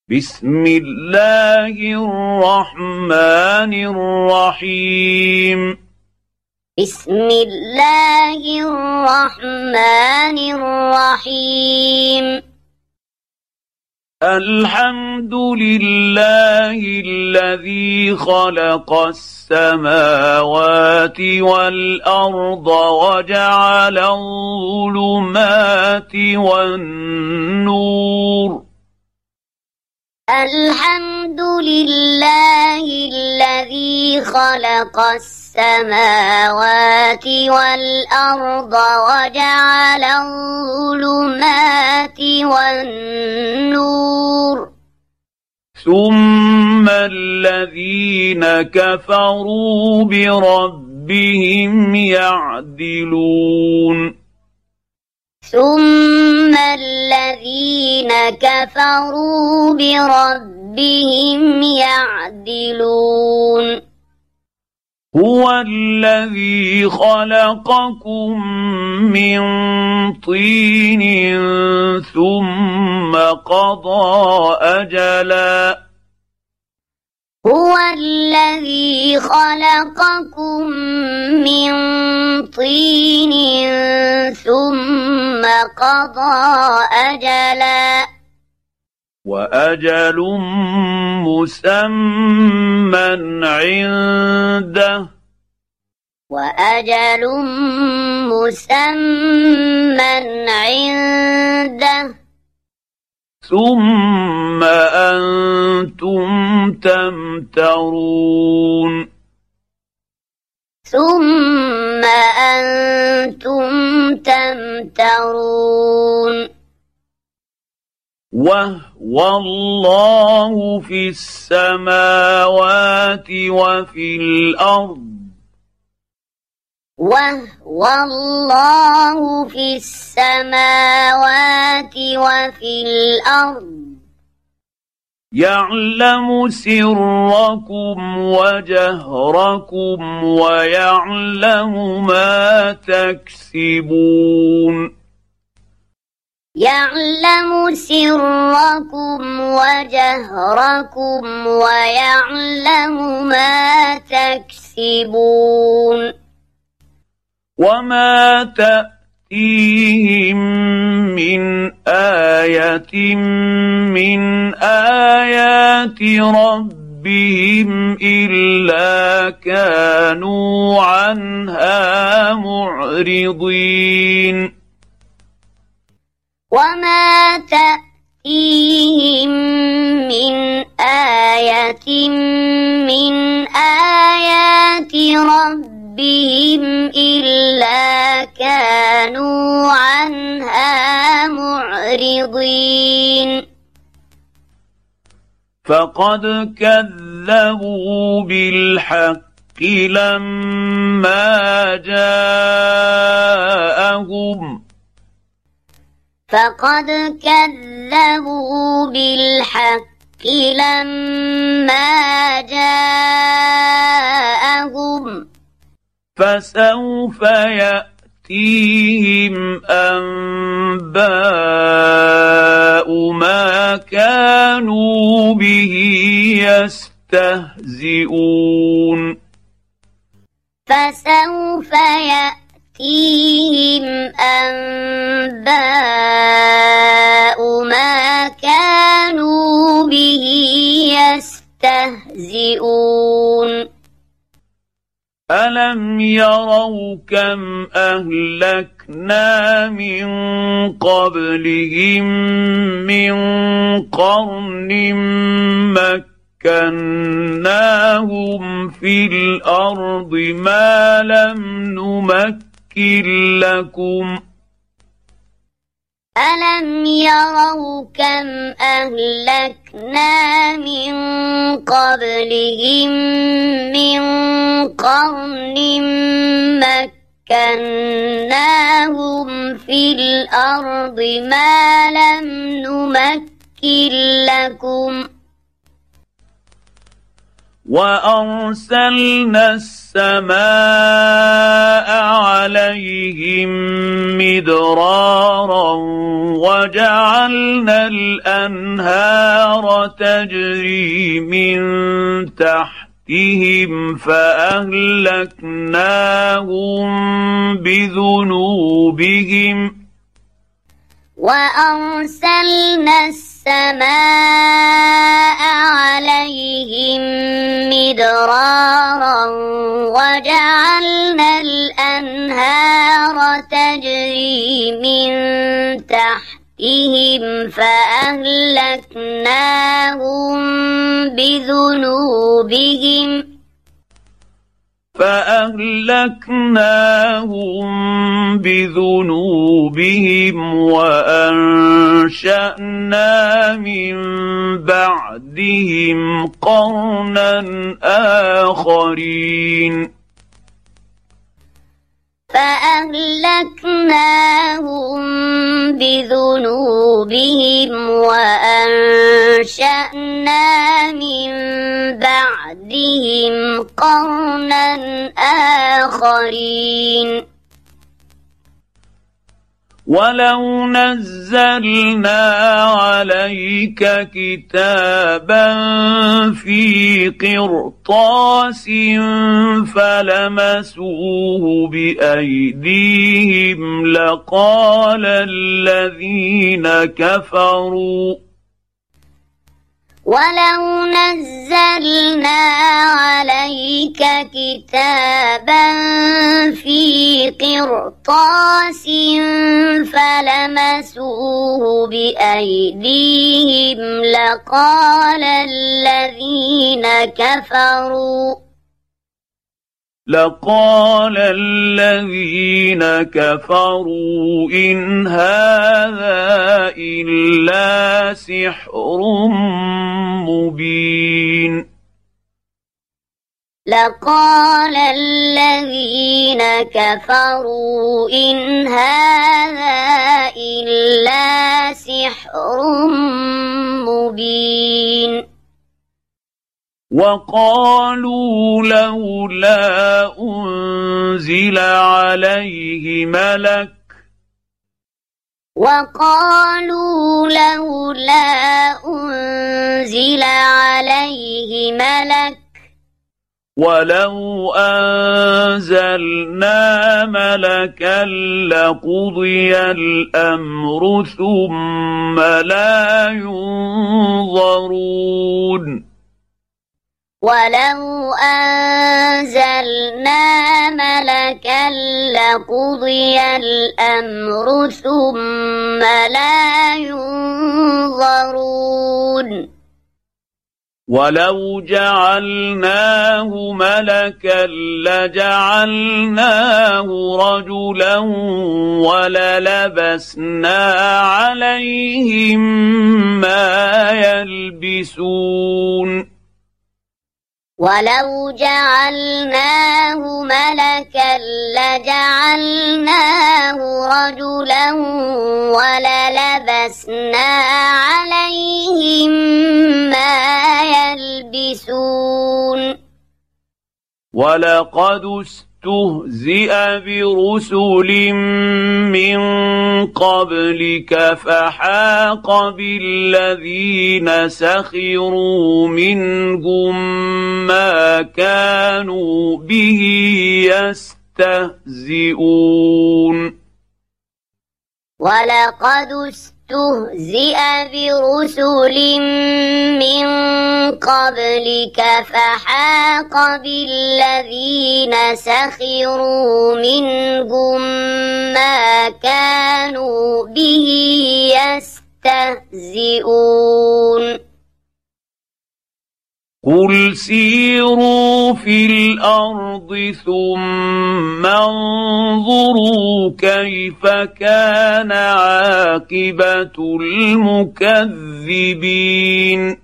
بسم الله الرحمن الرحيم بسم الله الرحمن الرحيم الحمد لله الذي خلق السماوات والأرض وجعل الظلمات والنور الحمد لله الذي خلق السماوات والأرض وجعل الظلمات والنور ثم الذين كفروا بربهم يعدلون ثم الذين كفروا بربهم يعدلون هو الذي خلقكم من طين ثم قضى أجلا هو الذي خلقكم من طين ثم قضى أجلا وأجل مسمى عنده وأجل مسمى عنده ثم أنتم تمترون ثم أنتم تمترون وهو الله في السماوات وفي الأرض وهو الله في السماوات وفي الأرض يعلم سركم وجهركم ويعلم ما تكسبون يعلم سركم وجهركم ويعلم ما تكسبون وما تأتيهم من آية من آيات ربهم إلا كانوا عنها معرضين وما تأتيهم من آية من آيات ربهم إلا كانوا عنها معرضين فقد كذبوا بالحق لما جاءهم فقد كذبوا بالحق لما جاءهم فسوف يأتيهم أنباء ما كانوا به يستهزئون فسوف يأتيهم أنباء ما كانوا به يستهزئون ألم يروا كم أهلكنا من قبلهم من قرن مكناهم في الأرض ما لم نمكن لكم ألم يروا كم أهلكنا من قبلهم من قرن مكناهم في الأرض ما لم نمكن لكم وأرسلنا السماء عليهم مدرارا وجعلنا الأنهار تجري من تحتهم فأهلكناهم بذنوبهم وأرسلنا السماء عليهم مدرارا وجعلنا الأنهار تجري من تحتهم فأهلكناهم بذنوبهم وأنشأنا من بعدهم قرنا آخرين وأنشأنا من بعدهم قرنا آخرين ولو نزلنا عليك كتابا في قرطاس فلمسوه بأيديهم لقال الذين كفروا ولو نزلنا عليك كتابا في قرطاس فلمسوه بأيديهم لقال الذين كفروا إن هذا إلا سحر مبين لقال الذين كفروا إن هذا إلا سحر مبين وقالوا لولا أنزل عليه ملك ولو أنزلنا ملكا لقضي الأمر ثم لا ينظرون ولو أنزلنا ملكا لقضي الأمر ثم لا ينظرون ولو جعلناه ملكا لجعلناه رجلا وللبسنا عليهم ما يلبسون ولو جعلناه ملكا لجعلناه رجلا وللبسنا عليهم ما يلبسون ولقد استهزئ برسل من قبلك فحاق بالذين سخروا منهم ما كانوا به يستهزئون ولقد استهزئ برسل من قبلك فحاق بالذين سخروا منهم ما كانوا به يستهزئون قل سيروا في الأرض ثم انظروا كيف كان عاقبة المكذبين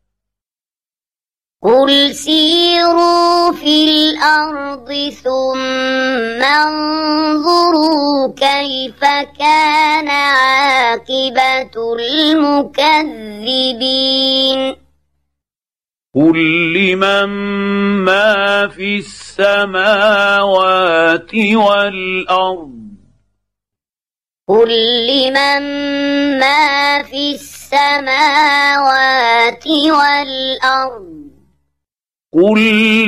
قل سيروا في الأرض ثم انظروا كيف كان عاقبة المكذبين قل لمن ما في السماوات والأرض قل لمن ما في السماوات والأرض قل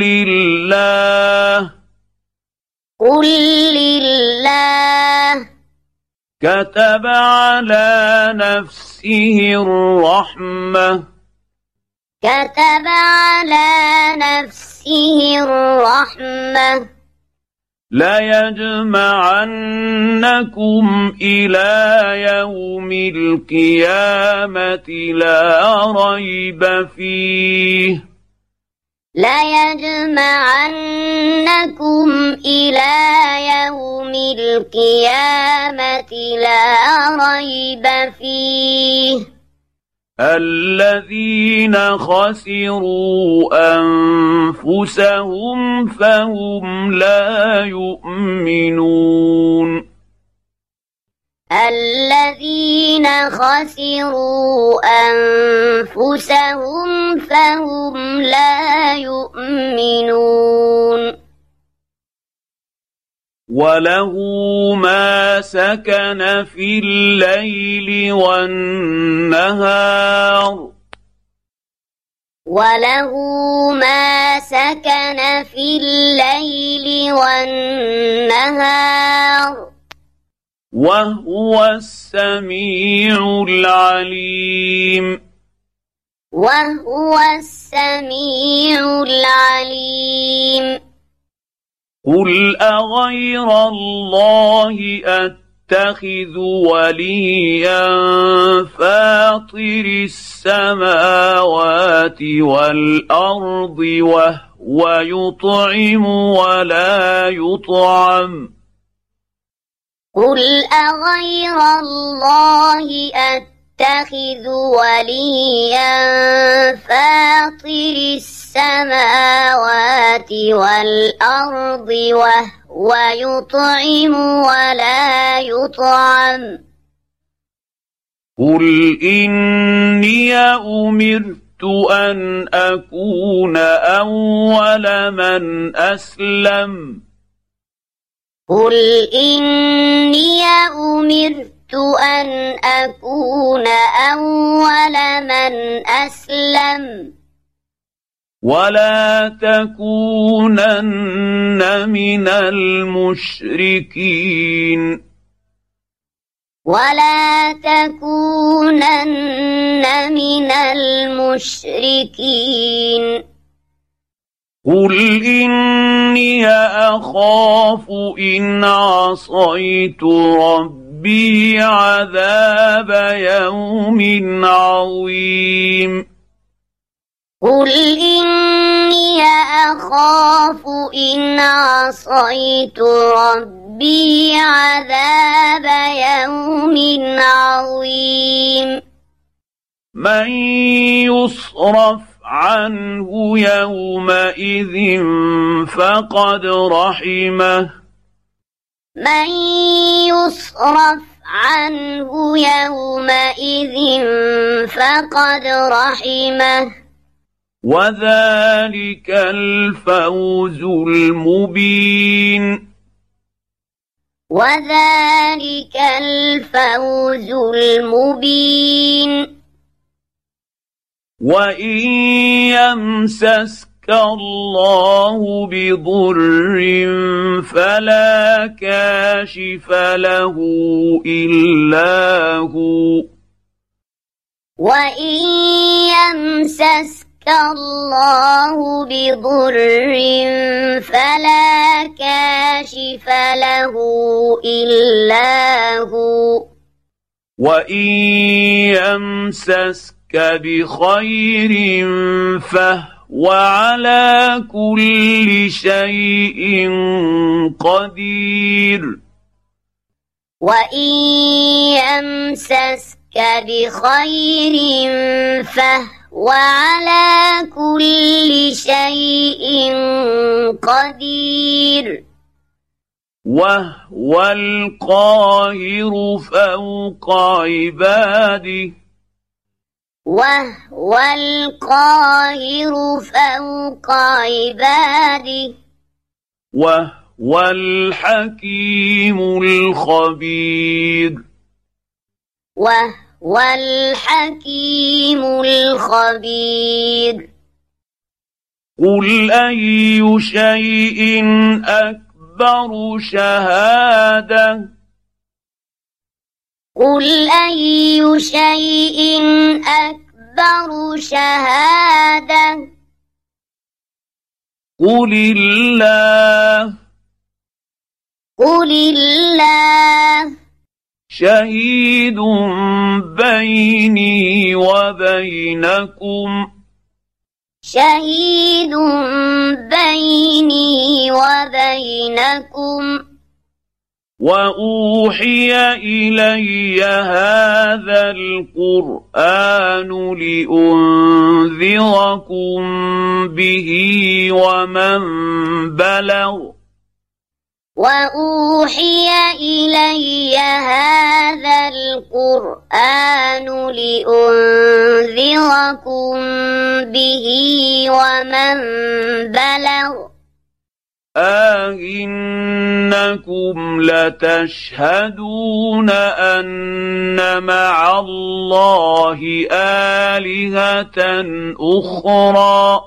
لله قل لله كتب على نفسه الرحمة كتب على نفسه الرحمة ليجمعنكم إلى يوم القيامة لا ريب فيه ليجمعنكم إلى يوم القيامة لا ريب فيه الذين خسروا أنفسهم فهم لا يؤمنون الذين خسروا أنفسهم فهم لا يؤمنون وله ما سكن في الليل والنهار وله ما سكن في الليل والنهار وهو السميع العليم وهو السميع العليم قل أغير الله أتخذ وليا فاطر السماوات والأرض وهو يطعم ولا يطعم قل أغير الله أتخذ وليا فاطر السماوات والأرض وهو يطعم ولا يطعم قل إني أمرت أن أكون أول من أسلم قل إني أمرت أن أكون أول من أسلم ولا تكونن من المشركين ولا تكونن من المشركين قل إني أخاف إن عصيت ربي عذاب يوم عظيم قل إني أخاف إن عصيت ربي عذاب يوم عظيم من يصرف عنه يومئذ فقد رحمه من يصرف عنه يومئذ فقد رحمه وذلك الفوز المبين وذلك الفوز المبين وإن يمسسك الله بضر فلا كاشف له إلا هو وإن يمسسك الله بضر فلا كاشف له إلا هو وإن يمسسك بخير فهو على كل شيء قدير وإن يمسسك بخير فهو على كل شيء قدير وهو القاهر فوق عباده وهو القاهر فوق عباده وهو الحكيم الخبير وهو الحكيم الخبير قل أي شيء أكبر شهادة قل أي شيء أكبر شهادة قل الله قل الله شهيد بيني وبينكم شهيد بيني وبينكم وأوحي إلي هذا القرآن لأنذركم به ومن بلغ وأوحي إلي هذا القرآن لأنذركم به ومن بلغ أئنكم لتشهدون أن مع الله آلهة أخرى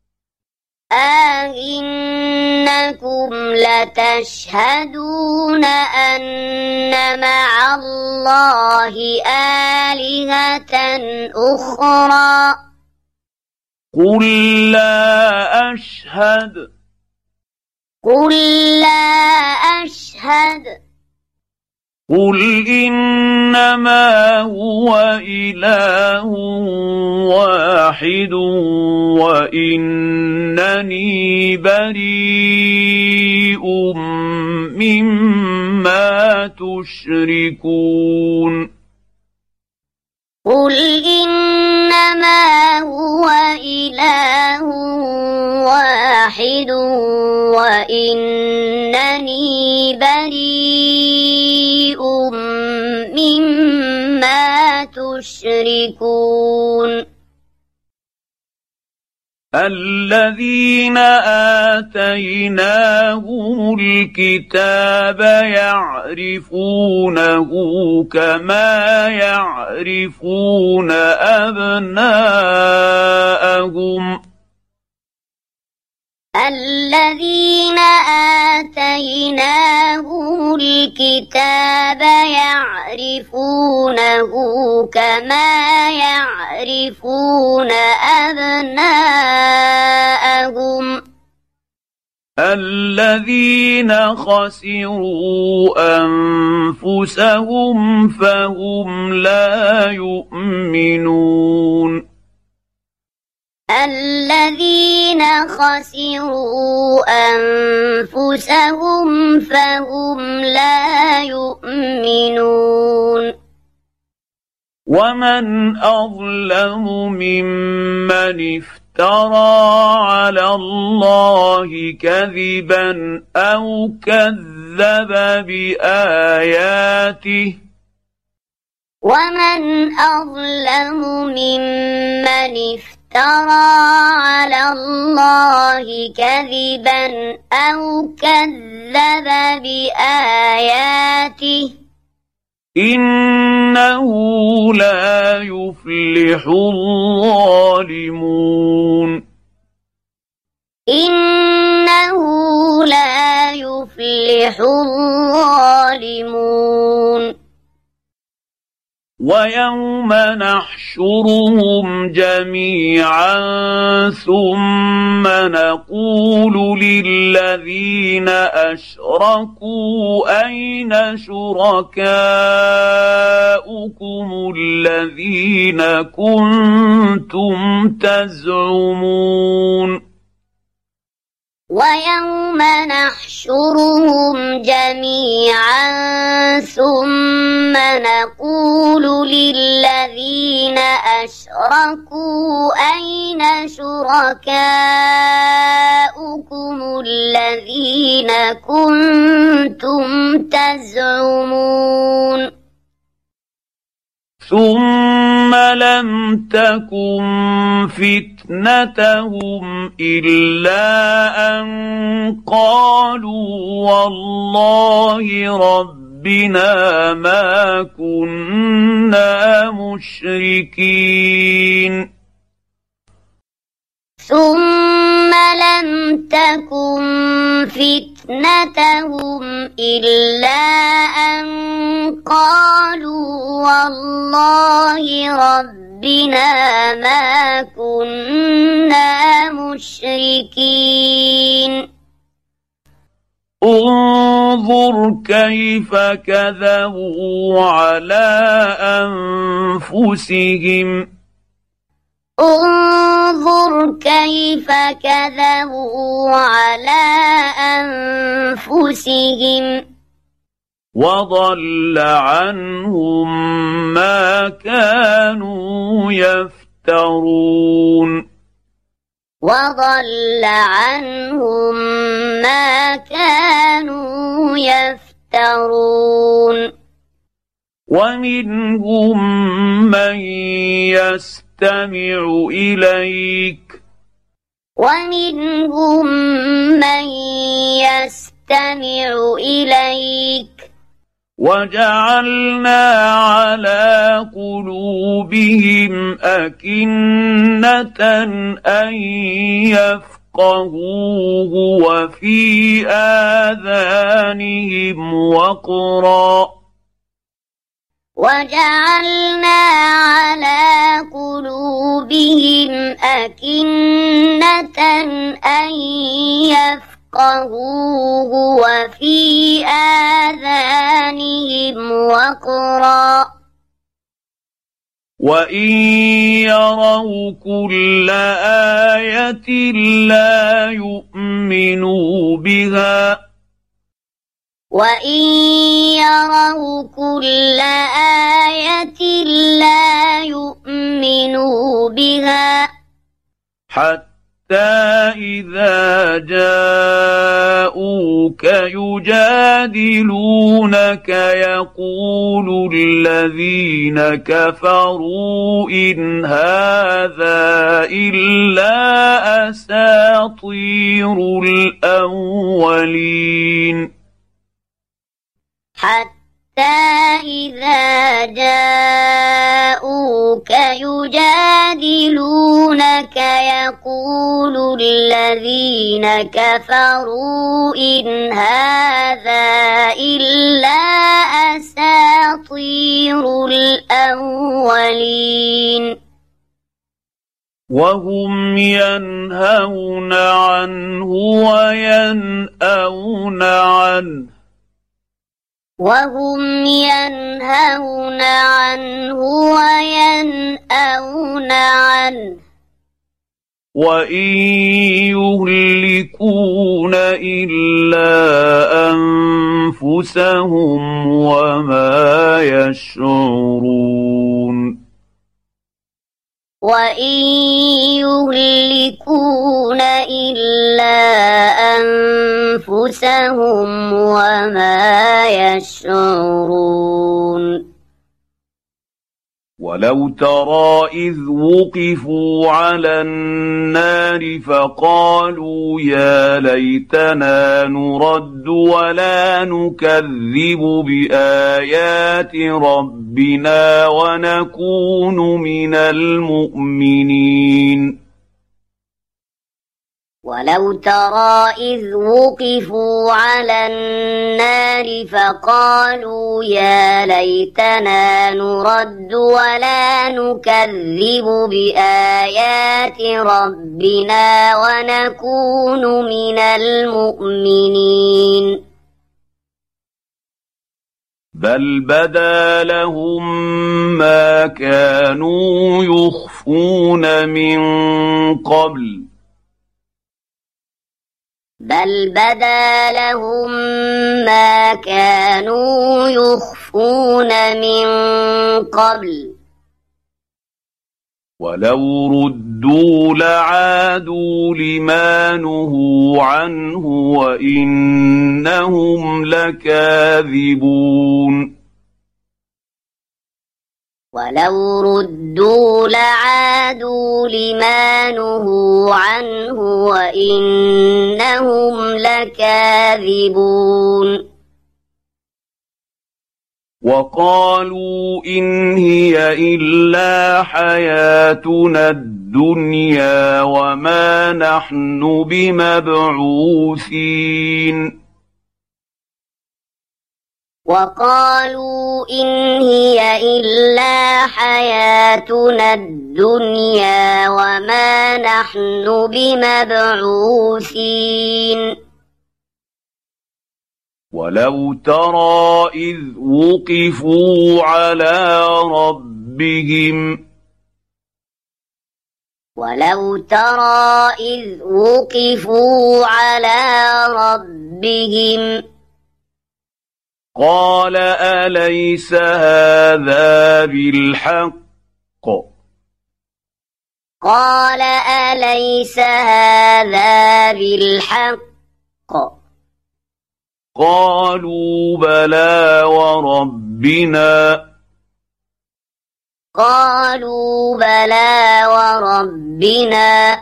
أئنكم لتشهدون أن مع الله آلهة أخرى قل لا أشهد قل لا أشهد قل إنما هو إله واحد وإنني بريء مما تشركون قل إنما هو إله واحد وإنني بريء مما تشركون الذين آتيناهم الكتاب يعرفونه كما يعرفون أبناءهم الذين آتيناهم الكتاب يعرفونه كما يعرفون أبناءهم الذين خسروا أنفسهم فهم لا يؤمنون الذين خسروا أنفسهم فهم لا يؤمنون ومن أظلم ممن افترى على الله كذبا أو كذب بآياته ومن أظلم ممن افترى على الله كذبا أو كذب بآياته إنه لا يفلح الظالمون إنه لا يفلح الظالمون ويوم نحشرهم جميعا ثم نقول للذين أشركوا أين شركاؤكم الذين كنتم تزعمون ويوم نحشرهم جميعا ثم نقول للذين أشركوا أين شركاؤكم الذين كنتم تزعمون ثم لم تكن فتنتهم إلا أن قالوا والله ربنا ما كنا مشركين ثم لم تكن فتنتهم إلا أن قالوا والله ربنا ما كنا مشركين انظر كيف كذبوا على أنفسهم انظر كيف كذبوا على أنفسهم وضل عنهم ما كانوا يفترون وضل عنهم ما كانوا يفترون ومنهم من يستمع إليك ومنهم من يستمع إليك وجعلنا على قلوبهم أكنة أن يفقهوه وفي آذانهم وقرا وجعلنا على قلوبهم أكنة أن يفقهوه وفي آذانهم وقرا وإن يروا كل آية لا يؤمنوا بها وإن يروا كل آية لا يؤمنوا بها حتى إذا جاءوك يجادلونك يقول الذين كفروا إن هذا إلا أساطير الأولين حتى إذا جاءوك يجادلونك يقول الذين كفروا إن هذا إلا أساطير الأولين وهم ينهون عنه وينأون عنه وهم ينهون عنه وينأون عنه وإن يهلكون إلا أنفسهم وما يشعرون وإن يهلكون إلا أنفسهم وما يشعرون ولو ترى إذ وقفوا على النار فقالوا يا ليتنا نرد ولا نكذب بآيات ربنا ونكون من المؤمنين ولو ترى إذ وقفوا على النار فقالوا يا ليتنا نرد ولا نكذب بآيات ربنا ونكون من المؤمنين بل بدا لهم ما كانوا يخفون من قبل بل بدا لهم ما كانوا يخفون من قبل ولو ردوا لعادوا لما نهوا عنه وإنهم لكاذبون ولو ردوا لعادوا لما نهوا عنه وإنهم لكاذبون وقالوا إن هي إلا حياتنا الدنيا وما نحن بمبعوثين وقالوا إن هي إلا حياتنا الدنيا وما نحن بمبعوثين ولو ترى إذ وقفوا على ربهم ولو ترى إذ وقفوا على ربهم قال أليس هذا بالحق قال أليس هذا بالحق قالوا بلى وربنا قالوا بلى وربنا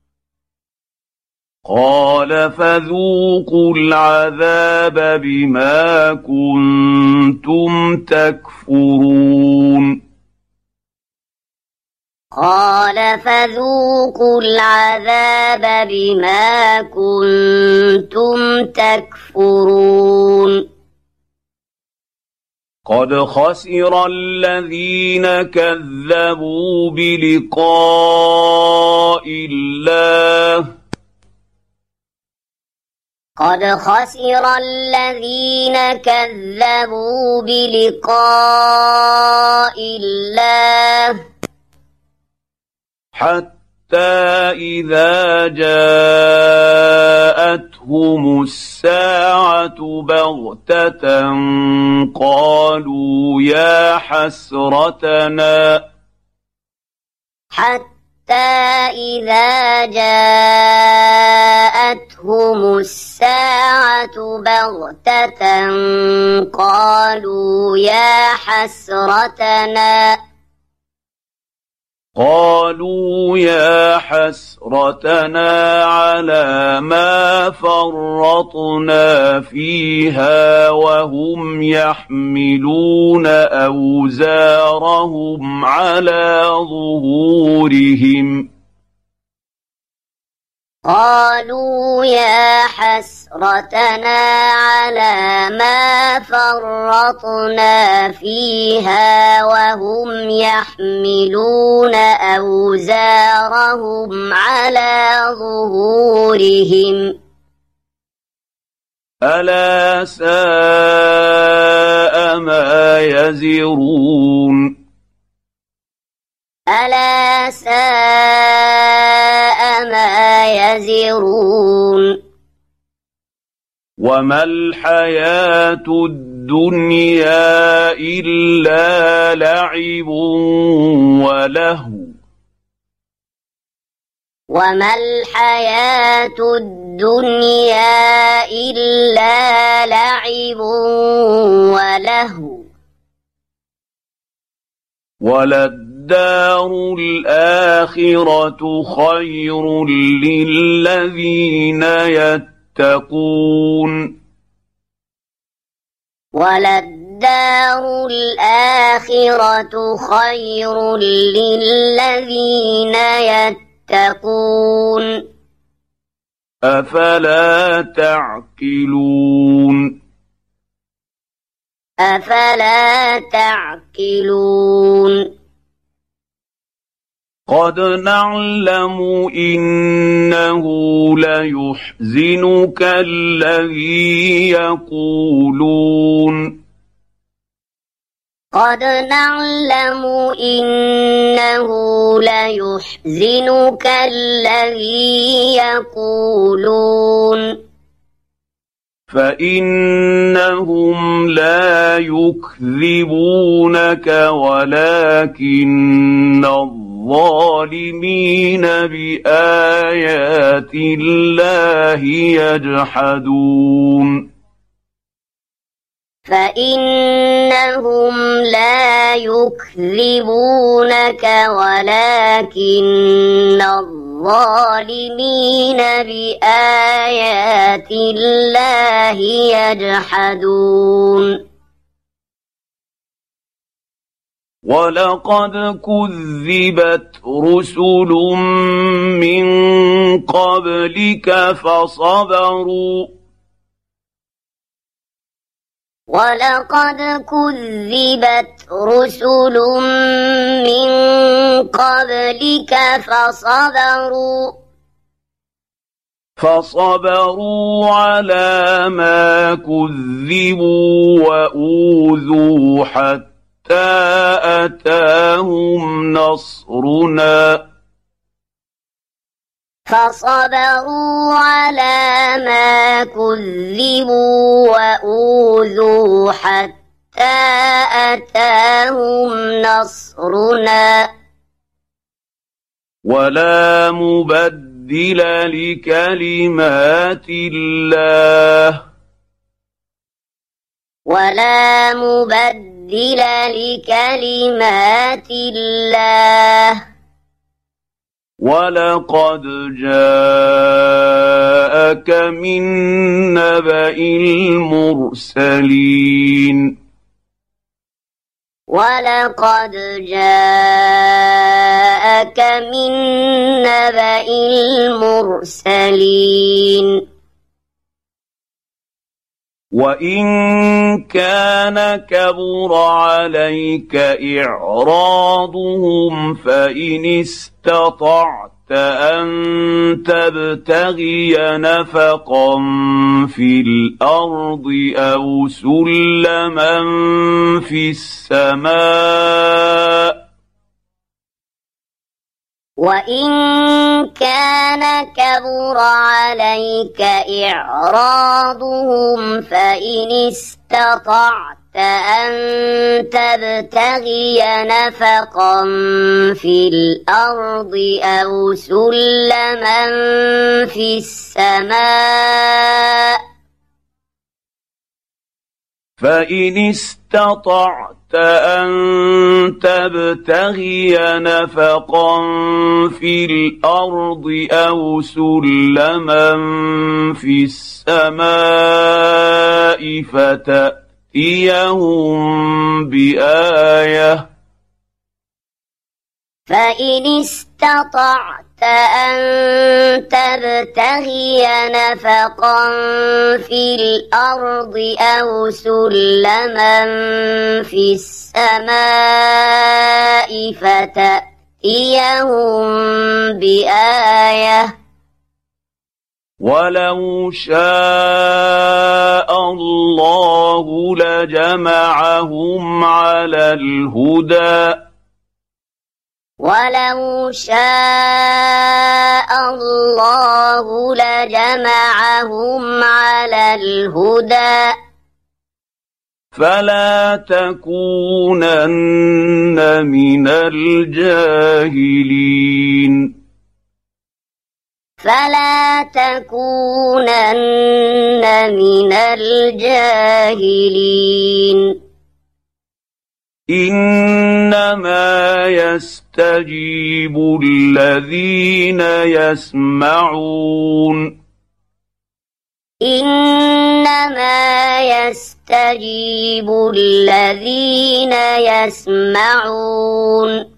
قال فذوقوا العذاب بما كنتم تكفرون قال فذوقوا العذاب بما كنتم تكفرون قد خسر الذين كذبوا بلقاء الله قد خسر الذين كذبوا بلقاء الله حتى إذا جاءتهم الساعة بغتة قالوا يا حسرتنا إذا جاءتهم الساعة بغتة قالوا يا حسرتنا على ما فرطنا فيها وهم يحملون أوزارهم على ظهورهم قالوا يا حسرتنا على ما فرطنا فيها وهم يحملون أوزارهم على ظهورهم ألا ساء ما يزرون ألا ساء ما يزرون وما الحياة الدنيا إلا لعب ولهو وما الحياة الدنيا إلا لعب ولهو وللدار الآخرة خير للذين يتقون وللدار الآخرة خير للذين يتقون أفلا تعقلون أفلا تعقلون قد نعلم إنه ليحزنك الذي يقولون قد نعلم إنه ليحزنك الذي يقولون فإنهم لا يكذبونك ولكن الظالمين بآيات الله يجحدون فإنهم لا يكذبونك ولكن الظالمين بآيات الله يجحدون ولقد كذبت رسل من قبلك ولقد كذبت رسل من قبلك فصبروا على ما كذبوا وأوذوا حتى أتاهم نصرنا فصبروا على ما كذبوا وأوذوا حتى أتاهم نصرنا ولا مبدل لكلمات الله ولا مبدل لكلمات الله ولقد جاءك من نبأ المرسلين ولقد جاءك من نبأ المرسلين وإن كان كبر عليك إعراضهم فإن استطعت أن تبتغي نفقا في الأرض أو سلما في السماء وإن كان كبر عليك إعراضهم فإن استطعت أن تبتغي نفقا في الأرض أو سلما في السماء فإن استطعت أن تبتغي نفقا في الأرض أو سلما في السماء فتأتيهم بآية فإن استطعت أن تبتغي نفقا في الأرض أو سلما في السماء فتأتيهم بآية ولو شاء الله لجمعهم على الهدى ولو شاء الله لجمعهم على الهدى فلا تكونن من الجاهلين فلا تكونن من الجاهلين إنما يستجيب الذين يسمعون إنما يستجيب الذين يسمعون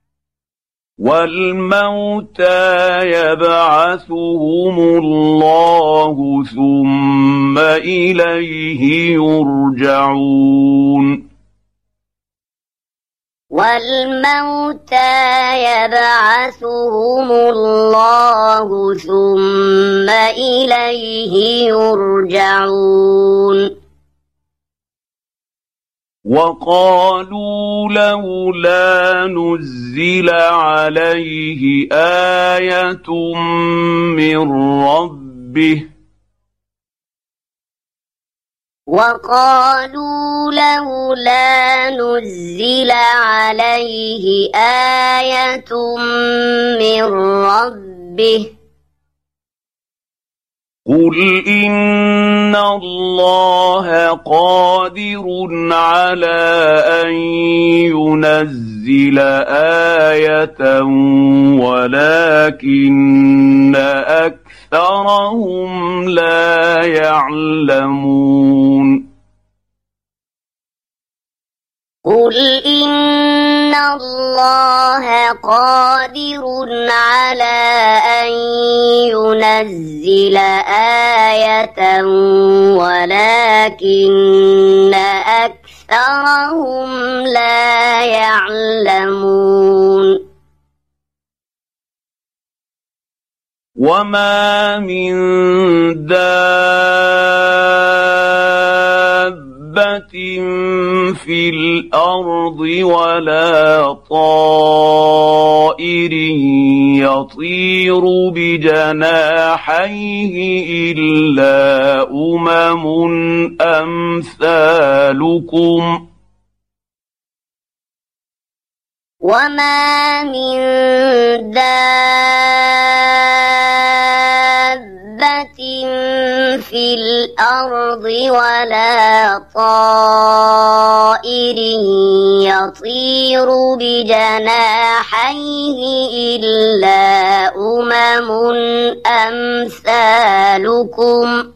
والموتى يبعثهم الله ثم إليه يرجعون والموتى يبعثهم الله ثم إليه يرجعون وقالوا لولا نزل عليه آية من ربه وقالوا لولا نزل عليه آية من ربه قل إن الله قادر على أن ينزل آية ولكن أكثرهم لا يعلمون قل إن الله قادر على أن ينزل آية ولكن أكثرهم لا يعلمون وما من دابة في الأرض ولا طائر يطير بجناحيه إلا أمثالكم وما من دابة في الأرض ولا طائر يطير بجناحيه إلا أمثالكم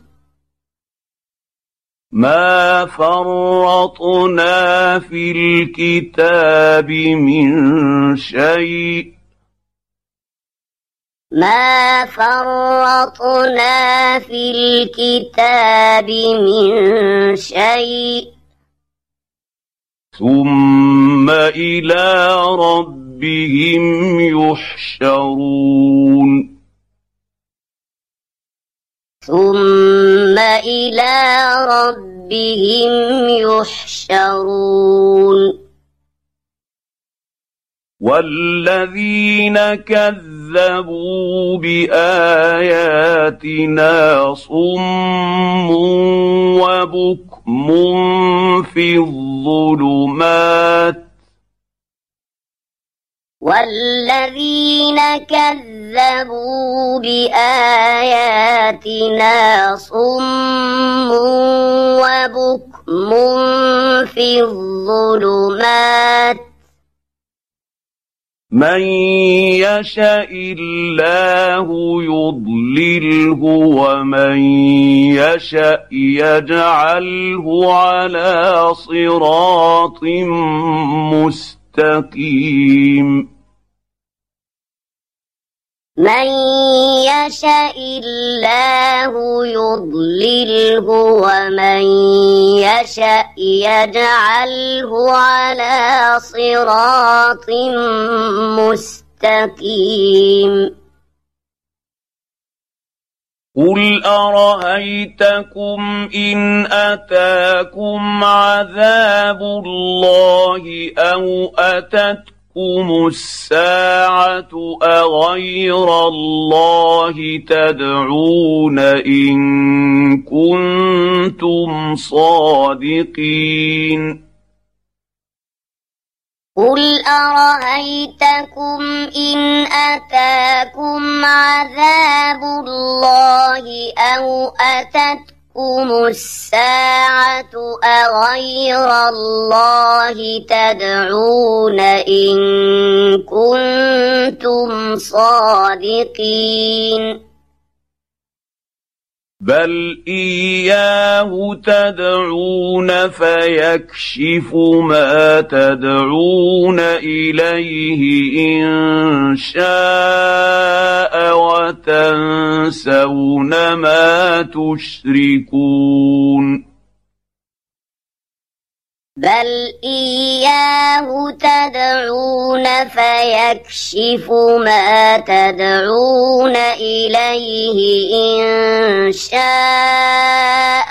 ما فرطنا في الكتاب من شيء ما فرطنا في الكتاب من شيء ثم إلى ربهم يحشرون ثم إلى ربهم يحشرون والذين كذبوا بآياتنا صم وبكم في الظلمات والذين كذبوا بآياتنا صم وبكم في الظلمات من يشاء الله يضلله ومن يشاء يجعله على صراط مستقيم من يشاء الله يضلله ومن يشاء يجعله على صراط مستقيم قل أرأيتكم إن أتاكم عذاب الله أو أتتكم الساعة أغير الله تدعون إن كنتم صادقين قل أرأيتكم إن أتاكم عذاب الله أو أتتكم الساعة أغير الله تدعون إن كنتم صادقين بل إياه تدعون فيكشف ما تدعون إليه إن شاء وتنسون ما تشركون بل إياه تدعون فيكشف ما تدعون إليه إن شاء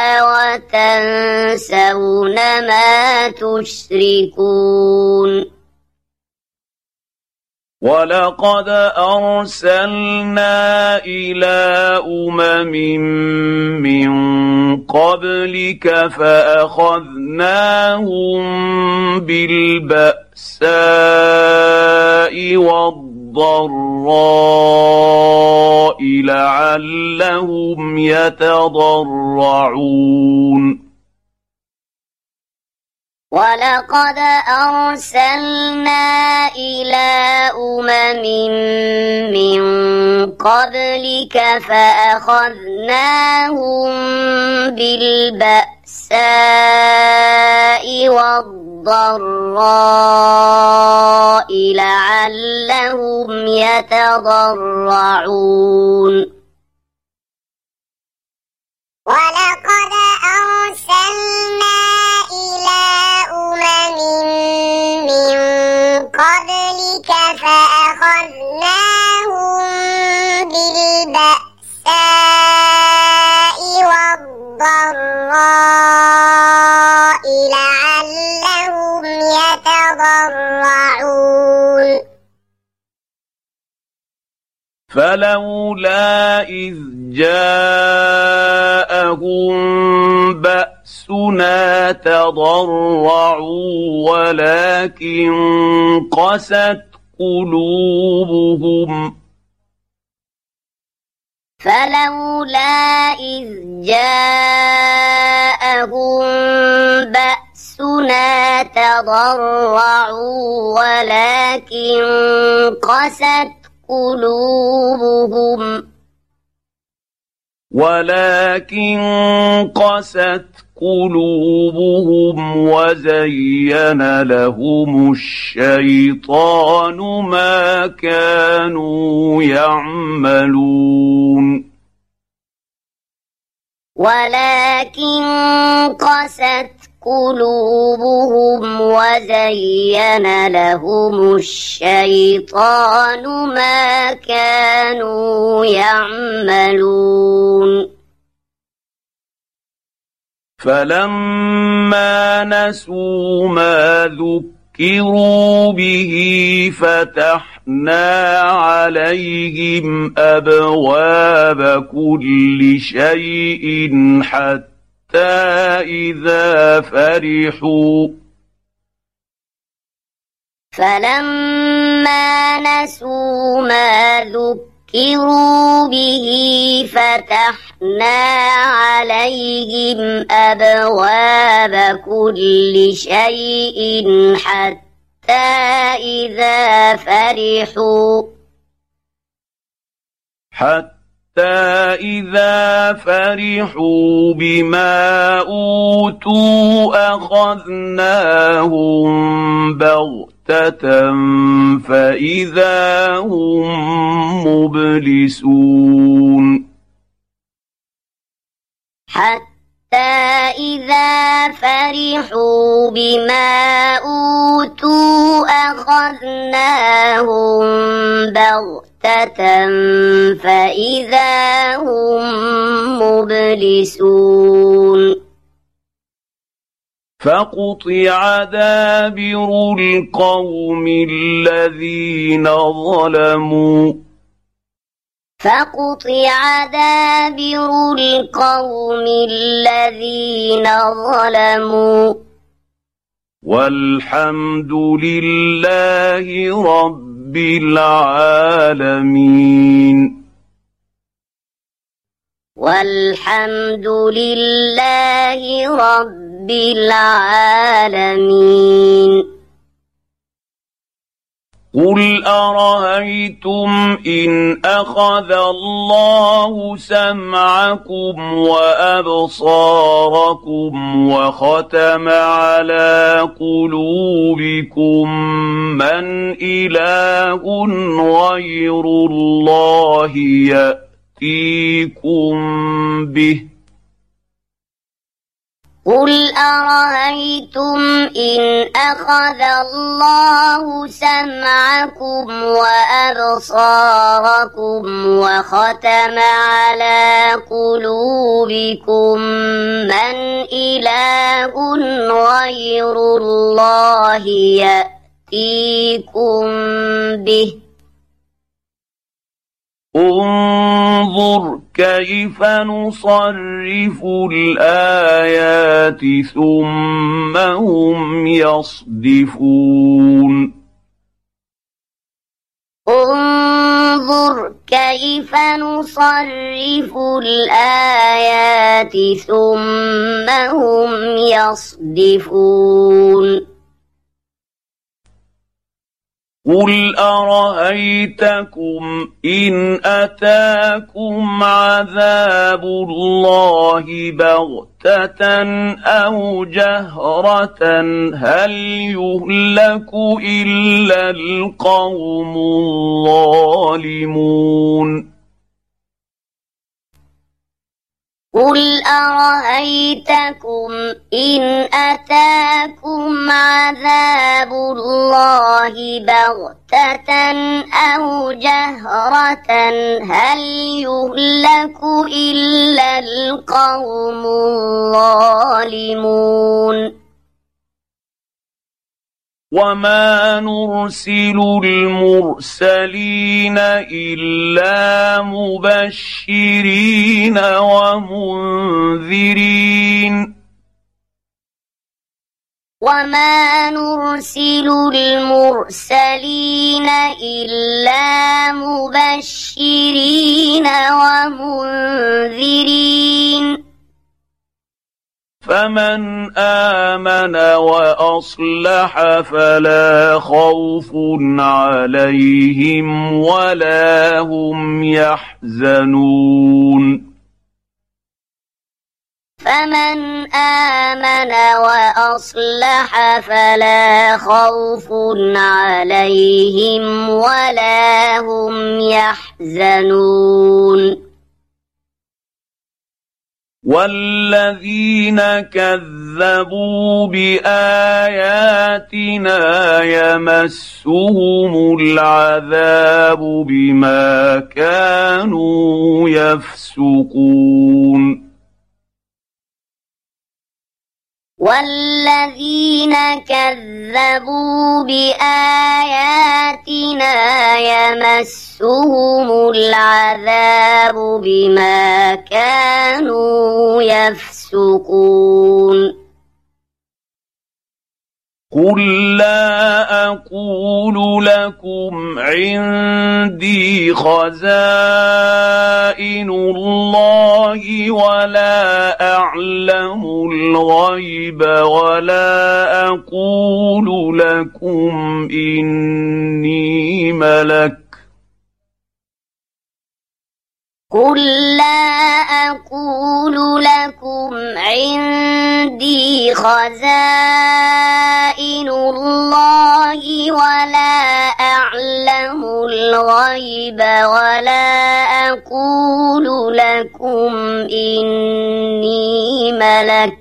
وتنسون ما تشركون ولقد أرسلنا إلى من قبلك فأخذناهم بالبأساء والضراء لعلهم يتضرعون ولقد أرسلنا إلى من قبلك فأخذناهم بالبأساء والضراء لعلهم يتضرعون ولقد أرسلنا إلى من قبلك فأخذناهم بالبأساء والضراء لعلهم يتضرعون فلولا إذ جاءهم بأسنا تضرعوا ولكن قست قلوبهم فلولا إذ جاءهم بأسنا تضرعوا ولكن قست قلوبهم وزين لهم الشيطان ما كانوا يعملون ولكن قست قلوبهم وزين لهم الشيطان ما كانوا يعملون فلما نسوا ما ذكروا به فتحنا عليهم أبواب كل شيء حتى إذا فلما نسوا ما ذكروا به فتحنا عليهم أبواب كل شيء حتى إذا فرحوا بما أوتوا أخذناهم بغتة فإذا هم مبلسون حتى إذا فرحوا بما أوتوا أخذناهم بغتة فإذا هم مبلسون فقطع دابر القوم الذين ظلموا والحمد لله رب العالمين والحمد لله رب العالمين قل أرأيتم إن أخذ الله سمعكم وأبصاركم وختم على قلوبكم من إله غير الله يأتيكم به قل أرأيتم إن أخذ الله سمعكم وأبصاركم وختم على قلوبكم من إله غير الله يأتيكم به انظر كيف نصرف الآيات ثم هم يصدفون انظر انظر كيف نصرف الآيات ثم هم يصدفون قل أرأيتكم إن أتاكم عذاب الله بغتة أو جهرة هل يهلك إلا القوم الظالمون قل أرأيتكم إن أتاكم عذاب الله بغتة أو جهرة هل يهلك إلا القوم الظالمون وما نرسل المرسلين إلا مبشرين ومنذرين وما نرسل المرسلين إلا مبشرين ومنذرين فمن آمن وأصلح فلا خوف عليهم ولا هم يحزنون فمن آمن وأصلح فلا خوف عليهم ولا هم يحزنون والذين كذبوا بآياتنا يمسهم العذاب بما كانوا يفسقون والذين كذبوا بآياتنا يمسهم العذاب بما كانوا يفسقون قل لا أقول لكم عندي خزائن الله ولا أعلم الغيب ولا أقول لكم إني ملك قل لا أقول لكم عندي خزائن الله ولا أعلم الغيب ولا أقول لكم إني ملك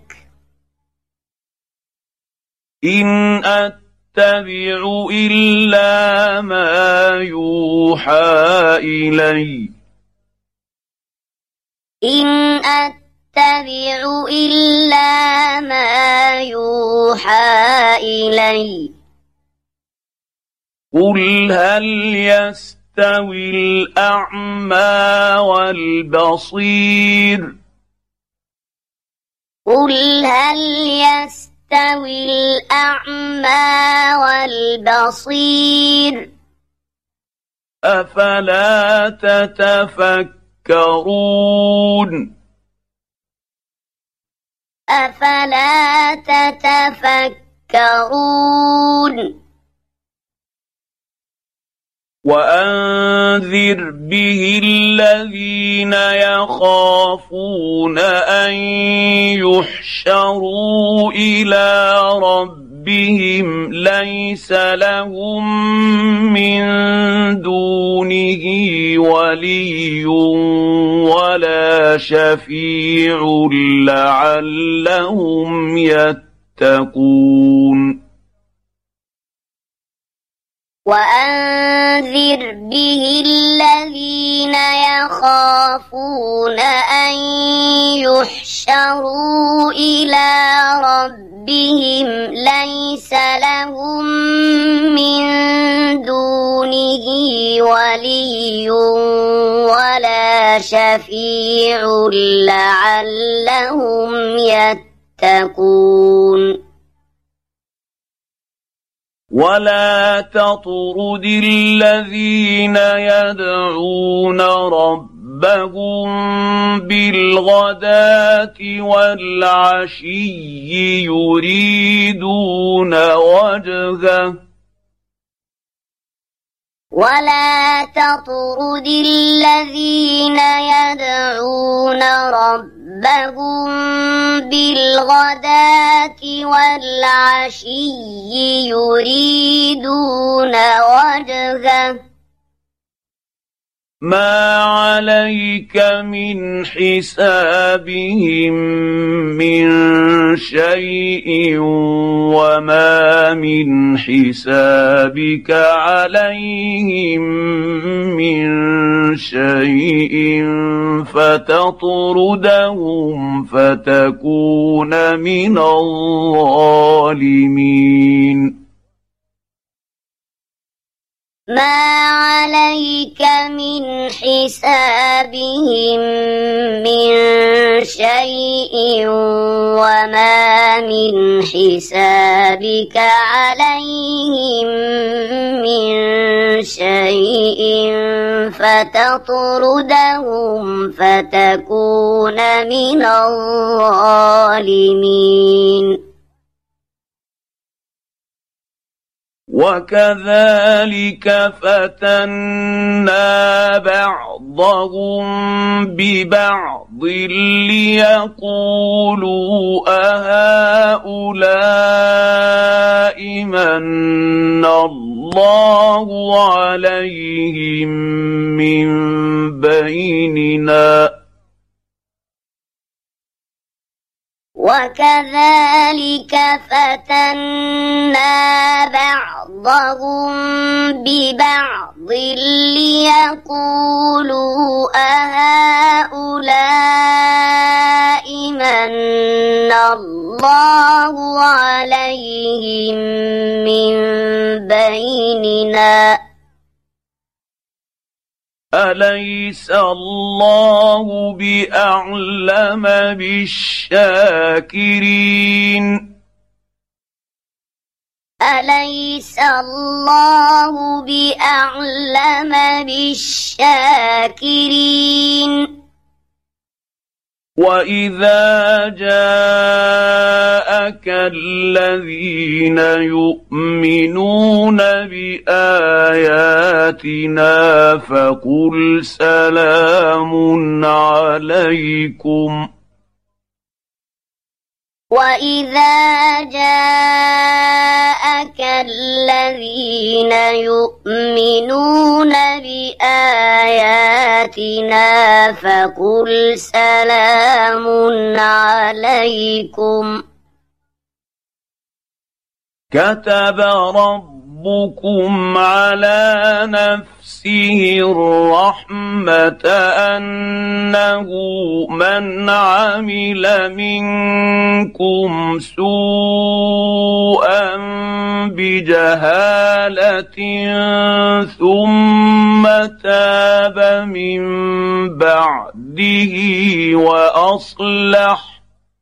إن أتبع إلا ما يوحى إلي إن أتبع إلا ما يوحى إلي قل هل يستوي الأعمى والبصير قل هل يستوي الأعمى والبصير أفلا تتفكرون أفلا تتفكرون وأنذر به الذين يخافون أن يحشروا إلى ربهم ليس لهم من دونه ولي ولا شفيع لعلهم يتقون وأنذر به الذين يخافون أن يحشروا إلى ربهم ليس لهم من دونه ولي ولا شفيع لعلهم يتقون ولا تطرد الذين يدعون ربهم بالغداة والعشي يريدون وجهه ولا تطرد الذين يدعون ربهم بالغداة والعشي يريدون وجهه ما عليك من حسابهم من شيء وما من حسابك عليهم من شيء فتطردهم فتكون من الظالمين ما عليك من حسابهم من شيء وما من حسابك عليهم من شيء فتطردهم فتكون من الظالمين وكذلك فتنا بعضهم ببعض ليقولوا أهؤلاء من الله عليهم من بيننا وكذلك فتنا بعضهم ببعض ليقولوا أهؤلاء من الله عليهم من بيننا أليس الله بأعلم بالشاكرين أليس الله بأعلم بالشاكرين وإذا جاءك الذين يؤمنون بآياتنا فقل سلام عليكم وإذا جاءك الذين يؤمنون بآياتنا فقل سلام عليكم كتب ربكم على نفسه الرحمة أنه من عمل منكم سوءا بجهالة ثم تاب من بعده وأصلح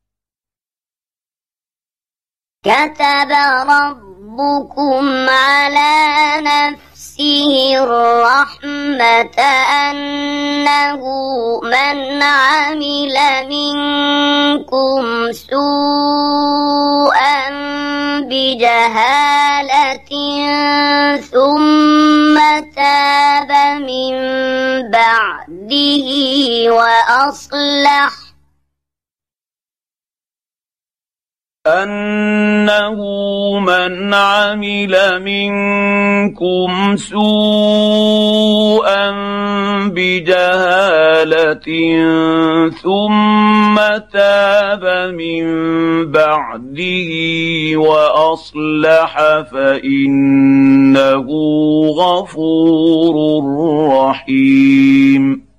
كتب ربكم على نفسه الرحمة أنه من عمل منكم سوءا بجهالة ثم تاب من بعده وأصلح أنه من عمل منكم سوءا بجهالة ثم تاب من بعده وأصلح فإنه غفور رحيم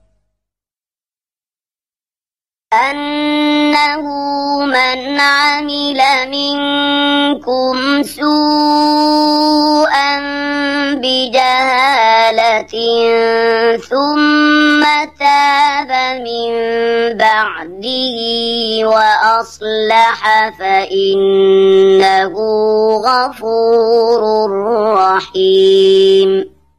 أنه من عمل منكم سوءا بجهالة زلزلة ثم تاب من بعده وأصلح فإنه غفور رحيم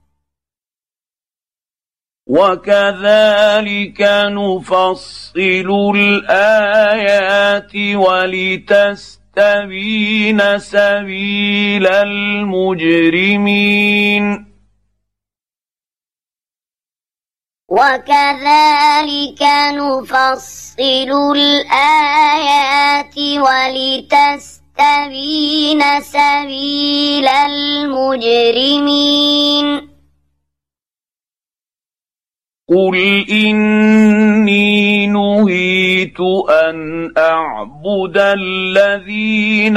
وكذلك نفصل الآيات ولتستبين سبيل المجرمين وكذلك نفصل الآيات ولتستبين سبيل المجرمين قل إني نهيت أن أعبد الذين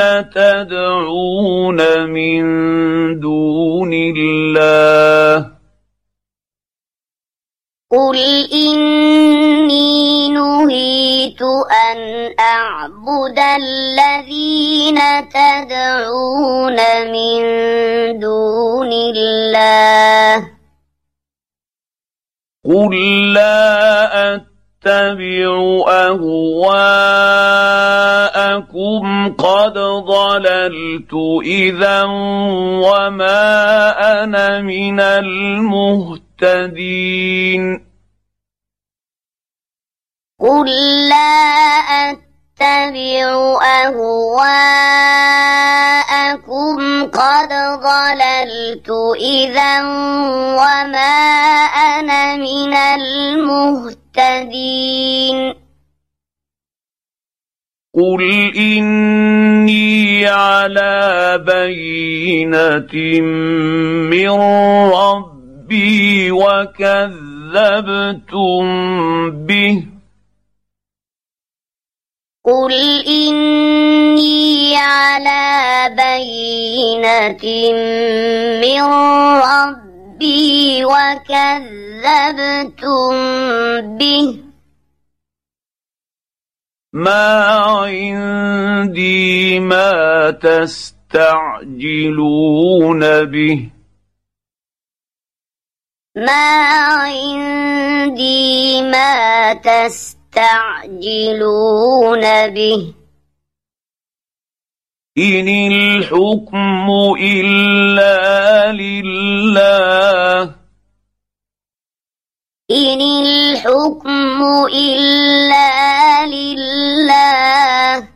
تدعون من دون الله قل إني نهيت أن أعبد الذين تدعون من دون الله قل لا أتبع أهواءكم قد ضللت إذا وما أنا من المهتدين قل لا أتبع أهواءكم قد ضللت إذا وما أنا من المهتدين قل إني على بينة من ربي وكذبتم به قل إني على بينة من ربي وكذبتم به ما عندي ما تستعجلون به ما عندي ما تستعجلون به إن الحكم إلا لله إن الحكم إلا لله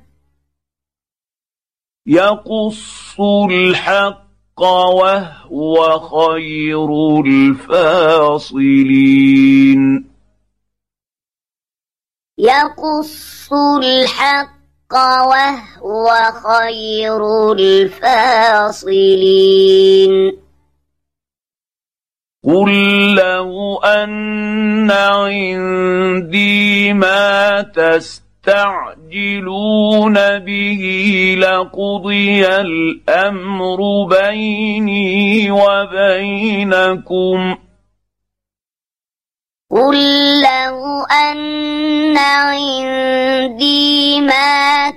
يقص الحق وهو خير الفاصلين يقص الحق وهو خير الفاصلين قل لو أن عندي ما تستعجلون به لقضي الأمر بيني وبينكم قل لو أن عندي ما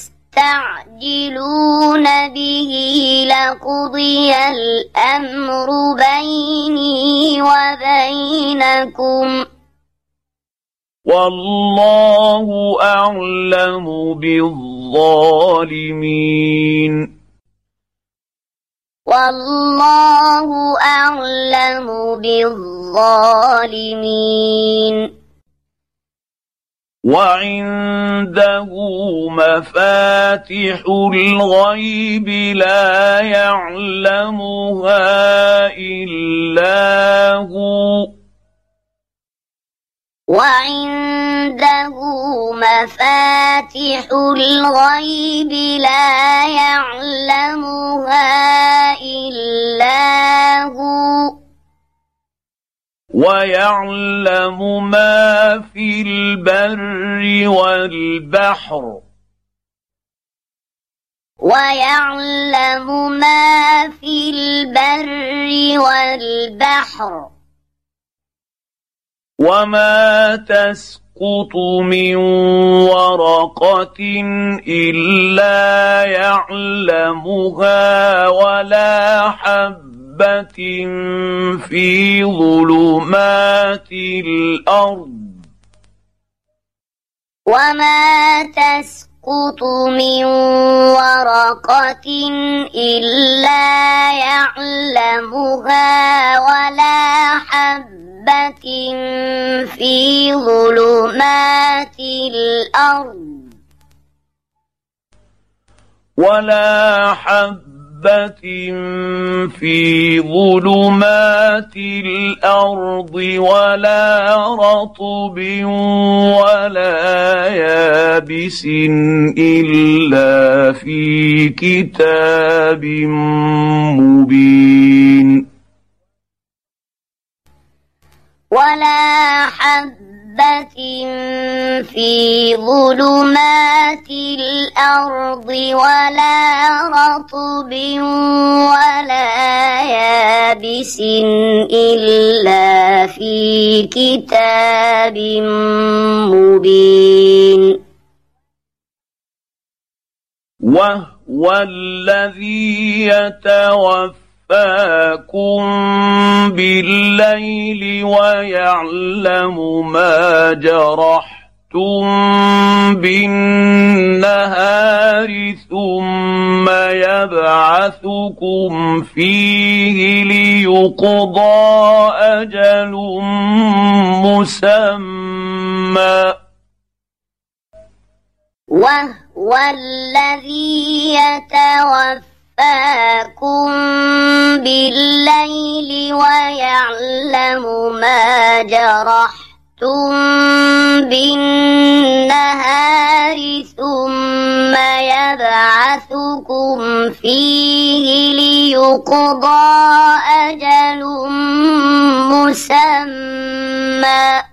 تستعجلون به لقضي الأمر بيني وبينكم والله أعلم بالظالمين والله أعلم بالظالمين وعنده مفاتح الغيب لا يعلمها إلا هو وعنده مفاتح الغيب لا يعلمها إلا هو ويعلم ما في البر والبحر ويعلم ما في البر والبحر وما تسقط من ورقة إلا يعلمها ولا حبة حبة في ظلمات الأرض وما تسقط من ورقة إلا يعلمها ولا حبة في ظلمات الأرض ولا حبة في ظلمات الأرض ولا رطب ولا يابس إلا في كتاب مبين ولا حبة في ظلمات الأرض ولا رطب ولا يابس إلا في كتاب مبين وهو الذي يتوفاكم بالليل ويعلم ما جرحتم بالنهار ثم يبعثكم فيه ليقضى أجل مسمى وهو الذي يتوفاكم بالليل ويعلم ما جرحتم بالنهار ثم يبعثكم فيه ليقضى أجل مسمى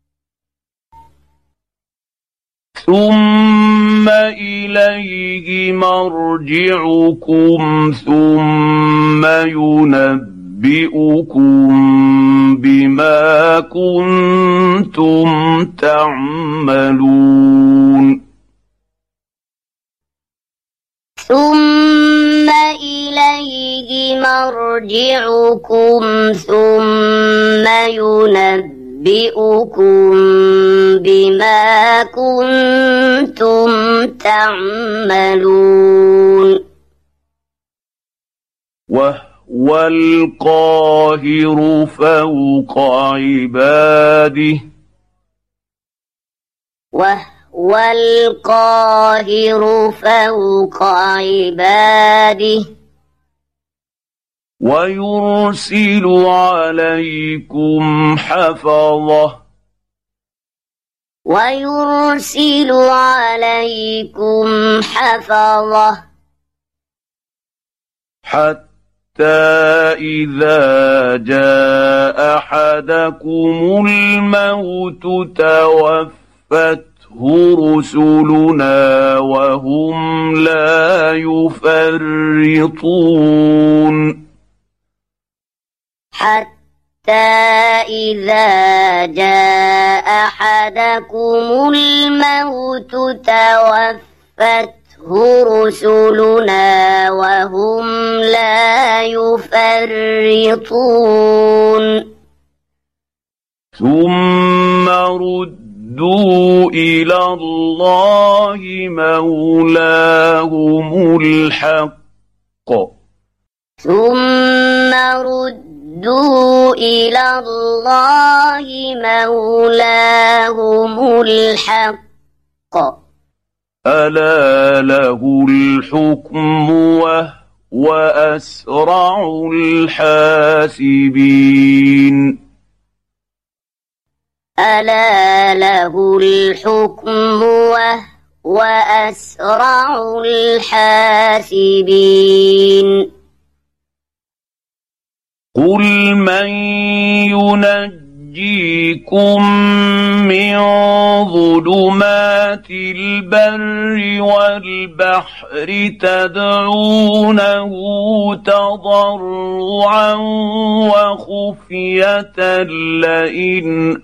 ثم إليه مرجعكم ثم ينبئكم بما كنتم تعملون ثم إليه مرجعكم ثم ينبئكم بما كنتم تعملون وهو القاهر فوق عباده وهو القاهر فوق عباده ويرسل عليكم حفظه ويرسل عليكم حفظه حتى إذا جاء أحدكم الموت توفته رسلنا وهم لا يفرطون حتى إذا جاء أحدكم الموت توفته رسلنا وهم لا يفرطون ثم ردوا إلى الله مولاهم الحق ثم ردوا إلى الله مولاهم الحق ألا له الحكم وهو أسرع الحاسبين ألا له الحكم وهو أسرع الحاسبين قل من ينجيكم من ظلمات البر والبحر تدعونه تضرعا وخفية لئن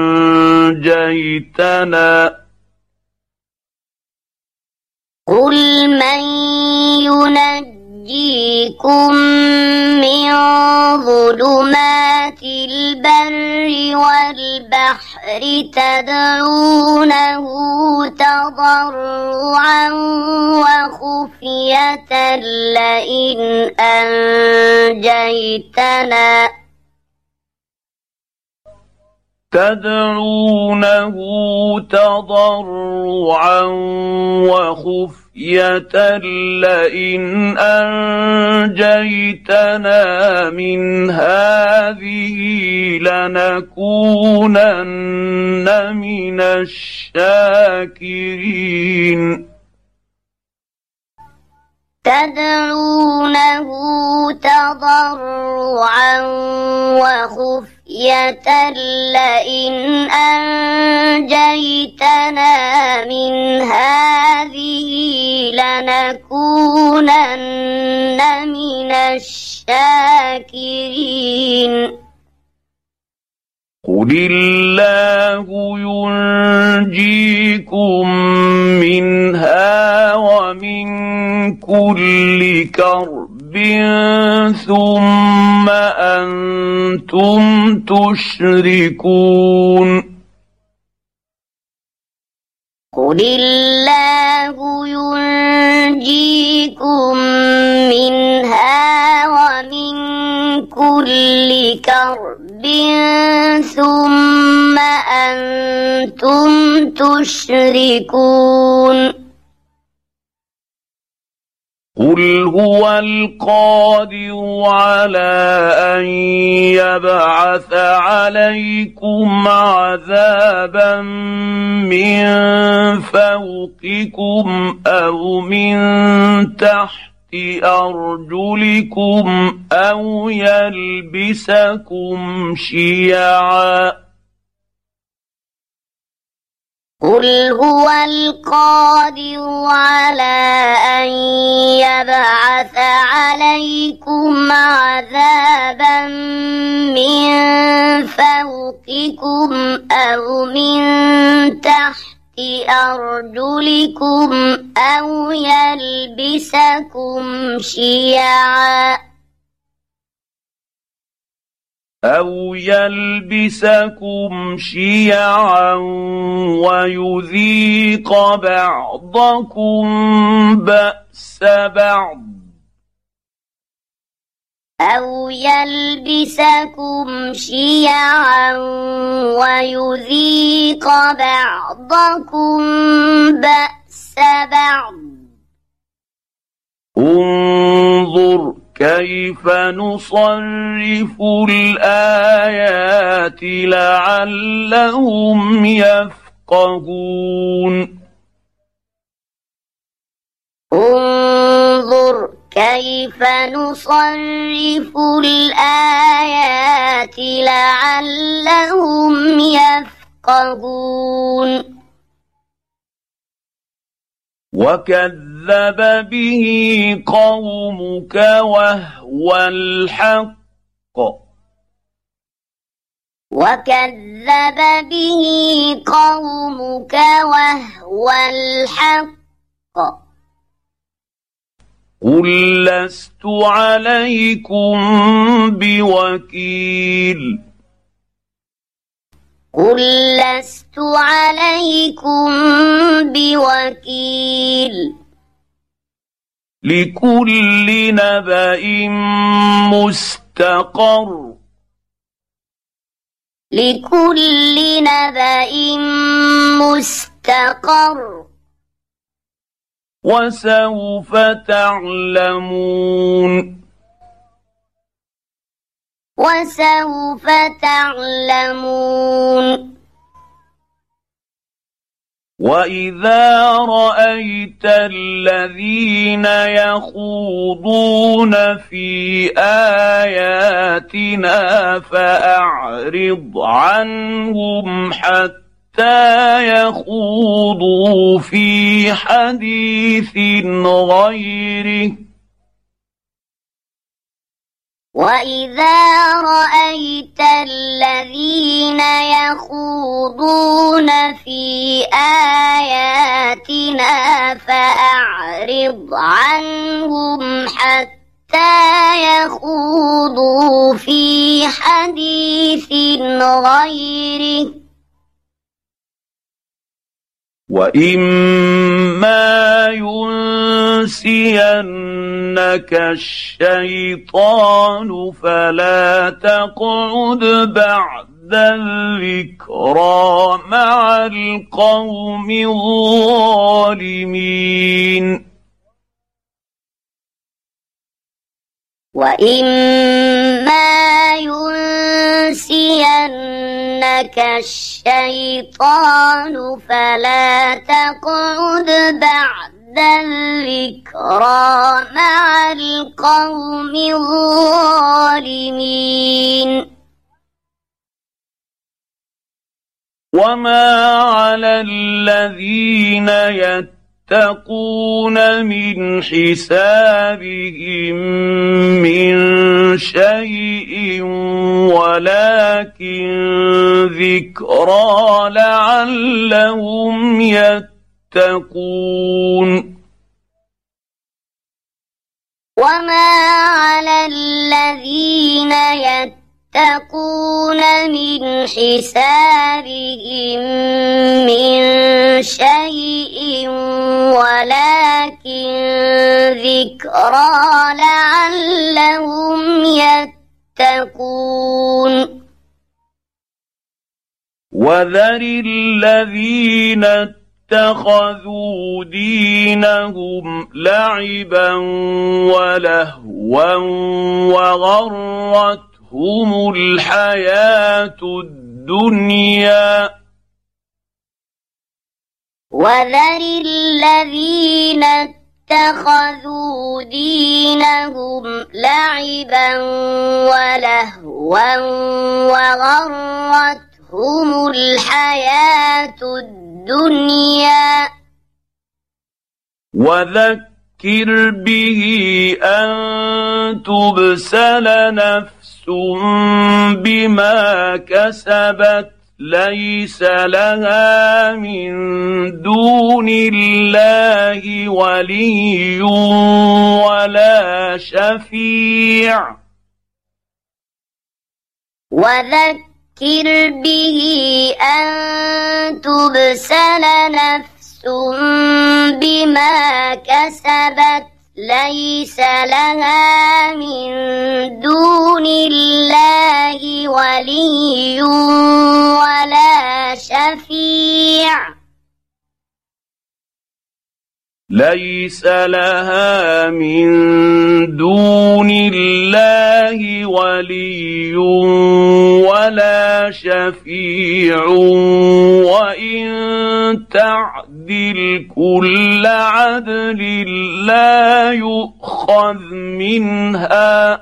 أنجيتنا قل من ينجيكم ينجيكم من ظلمات البر والبحر تدعونه تضرعا وخفية لئن أنجيتنا تدعونه تضرعا وخفية لئن أنجيتنا من هذه لنكونن من الشاكرين تدعونه تضرعا وخفية لئن أنجيتنا من هذه لنكونن من الشاكرين قل الله ينجيكم منها ومن كل كرب ثم أنتم تشركون قل الله ينجيكم منها ومن كل كرب ثم أنتم تشركون قل هو القادر على أن يبعث عليكم عذابا من فوقكم أو من تحت أرجلكم أو يلبسكم شيعا قل هو القادر على أن يبعث عليكم عذابا من فوقكم أو من تحت أرجلكم أو يلبسكم شيعا ويذيق بعضكم بأس بعض أو يلبسكم شيعا ويذيق بعضكم بأس بعض انظر كيف نصرف الآيات لعلهم يفقهون انظر كيف نصرف الآيات لعلهم يفقهون وكذب به قومك وهو الحق وكذب به قومك وهو الحق قل لست عليكم بوكيل قل لست عليكم بوكيل لكل نبأ مستقر لكل نبأ مستقر وسوف تعلمون وسوف تعلمون وإذا رأيت الذين يخوضون في آياتنا فأعرض عنهم حتى يخوضوا في حديث غيره وإذا رأيت الذين يخوضون في آياتنا فأعرض عنهم حتى يخوضوا في حديث غيره وإما ينسينك الشيطان فلا تقعد بعد الذكرى مع القوم الظالمين وإما ينسينك الشيطان فلا تقعد بعد الذكرى مع القوم الظالمين وما على الذين يتقون من حسابهم من شيء ولكن ذكرى لعلهم يتقون وما على الذين يتقون من حسابهم من شيء ولكن ذكرى لعلهم يتقون وذر الذين اتخذوا دينهم لعبا ولهوا وغرتهم الحياة الدنيا وذر الذين اتخذوا دينهم لعبا ولهوا وغرتهم الحياة الدنيا وذكر به أن تبسل نفس بما كسبت ليس لها من دون الله ولي ولا شفيع وذكر به أن تبسل نفس بما كسبت ليس لها من دون الله ولي ولا شفيع ليس لها من دون الله ولي ولا شفيع وإن تعدل كل عدل لا يؤخذ منها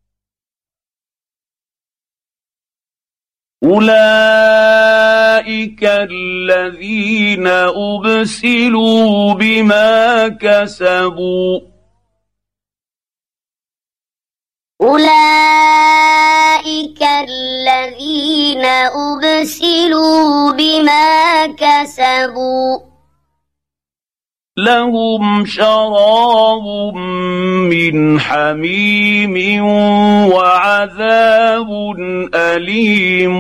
أولئك الذين أبسلوا بما كسبوا أولئك الذين أبسلوا بما كسبوا لهم شراب من حميم وعذاب أليم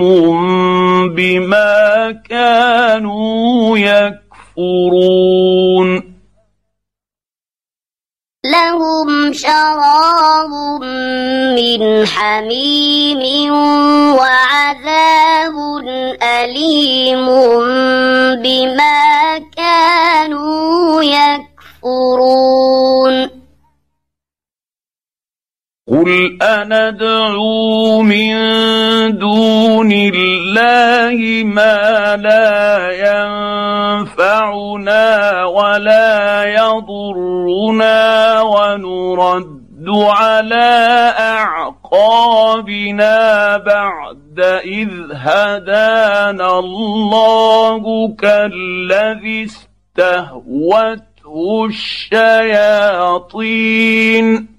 بما كانوا يكفرون لهم شراب من حميم وعذاب أليم بما كانوا يكفرون قل أندعو من دون الله ما لا ينفعنا ولا يضرنا ونرد على أعقابنا بعد إذ هدانا الله كالذي استهوته الشياطين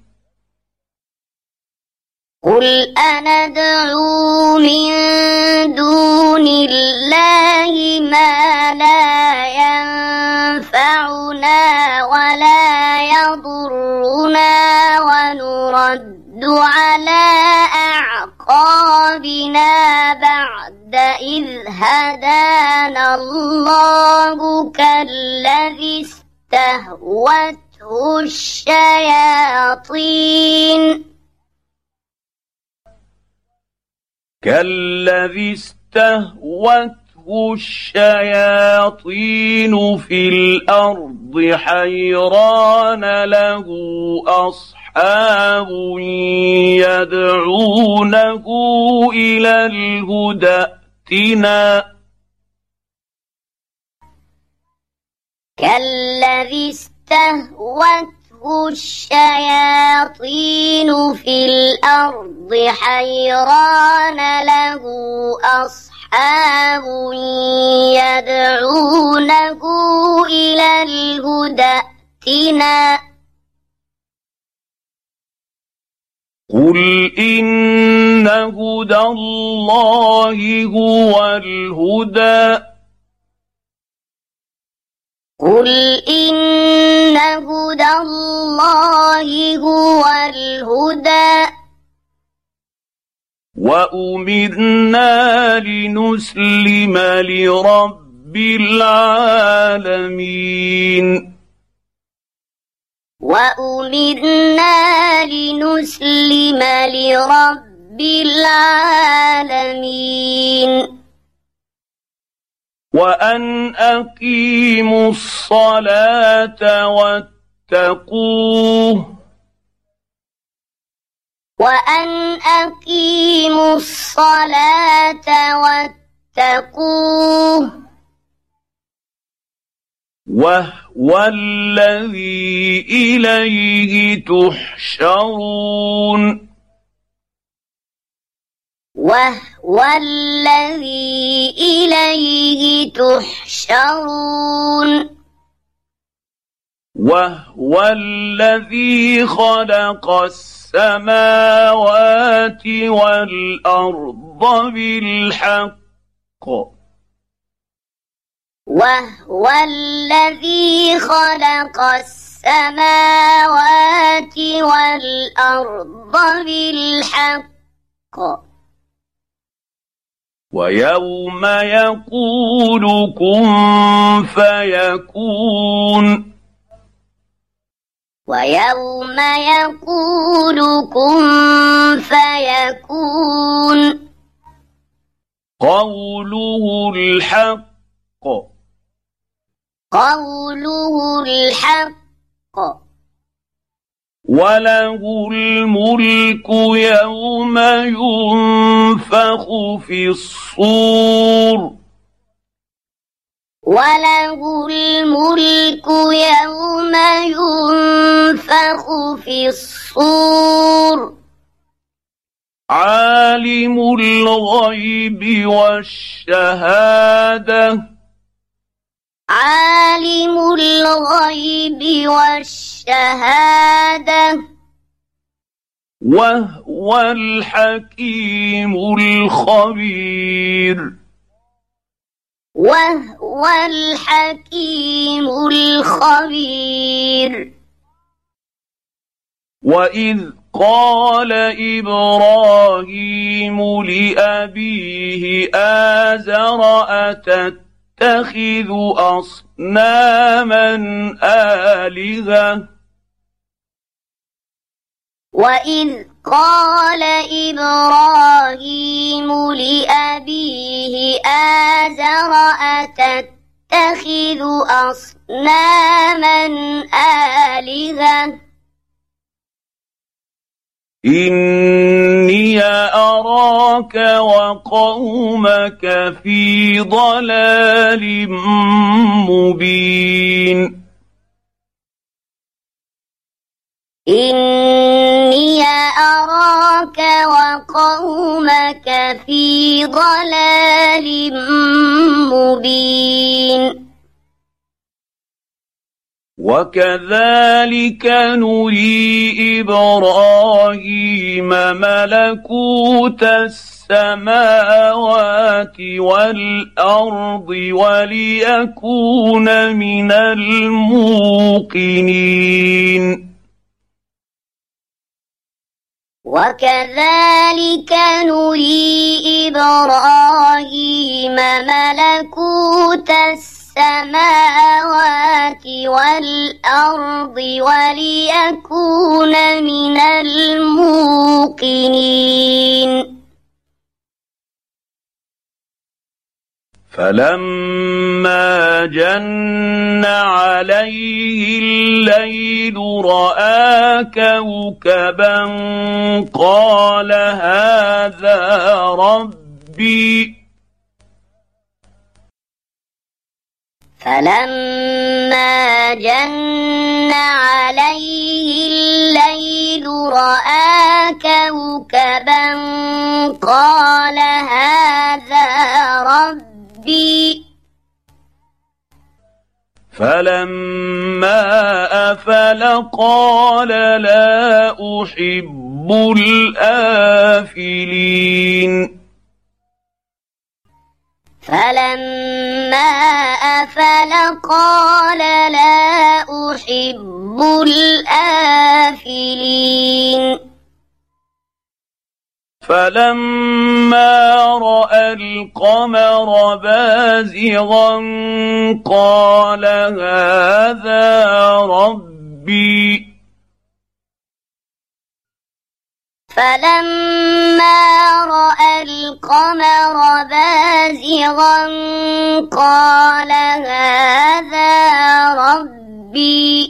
قل أندعو من دون الله ما لا ينفعنا ولا يضرنا ونرد على أعقابنا بعد إذ هدانا الله كالذي استهوته الشياطين في الأرض حيران له أصحاب يدعونه إلى الهدى ائتنا كالذي استهوته الشياطين في الأرض حيران له أصحاب يدعونه إلى الهدى ائتنا قل إن هدى الله هو الهدى قل إن هدى الله هو الهدى وأمرنا لنسلم لرب العالمين وأمرنا لنسلم لرب العالمين وأن أقيموا الصلاة واتقوه وأن أقيموا الصلاة واتقوه وهو الذي إليه تحشرون وهو الذي إليه تحشرون وهو الذي خلق السماوات والأرض بالحق وهو الذي خلق السماوات والأرض بالحق ويوم يقول كن فيكون ويوم يقول كن فيكون قوله الحق قوله الحق وله الملك يوم ينفخ في الصور وله الملك يوم ينفخ في الصور عالم الغيب والشهادة عالم الغيب والشهادة وهو الحكيم الخبير وهو الحكيم الخبير وإذ قال إبراهيم لأبيه آزر أتتخذ أصناما آلهة وإذ قال إبراهيم لأبيه آزر أتتخذ أصناما آلهة إني أراك وقومك في ضلال مبين إني أراك وقومك في ضلال مبين وكذلك نري إبراهيم ملكوت السماوات والأرض وليكون من الموقنين وكذلك نري إبراهيم ملكوت السماوات والأرض وليكون من الموقنين فلما جن عليه الليل رأى كوكبا قال هذا ربي فلما جن عليه الليل رأى كوكبا قال هذا ربي فلما أفل قال لا أحب الآفلين فلما أفل قال لا أحب الآفلين فلما رأى القمر بازغا قال هذا ربي فلما رأى القمر بازغا قال هذا ربي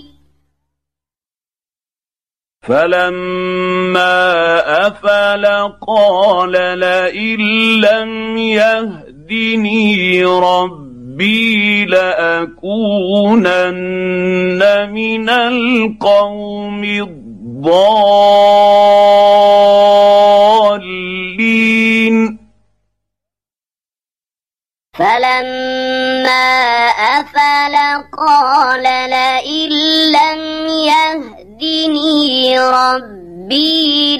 فلما أفل قال لئن لم يهدني ربي لأكونن من القوم الضالين فلما أفل قال لئن لم يهدني ربي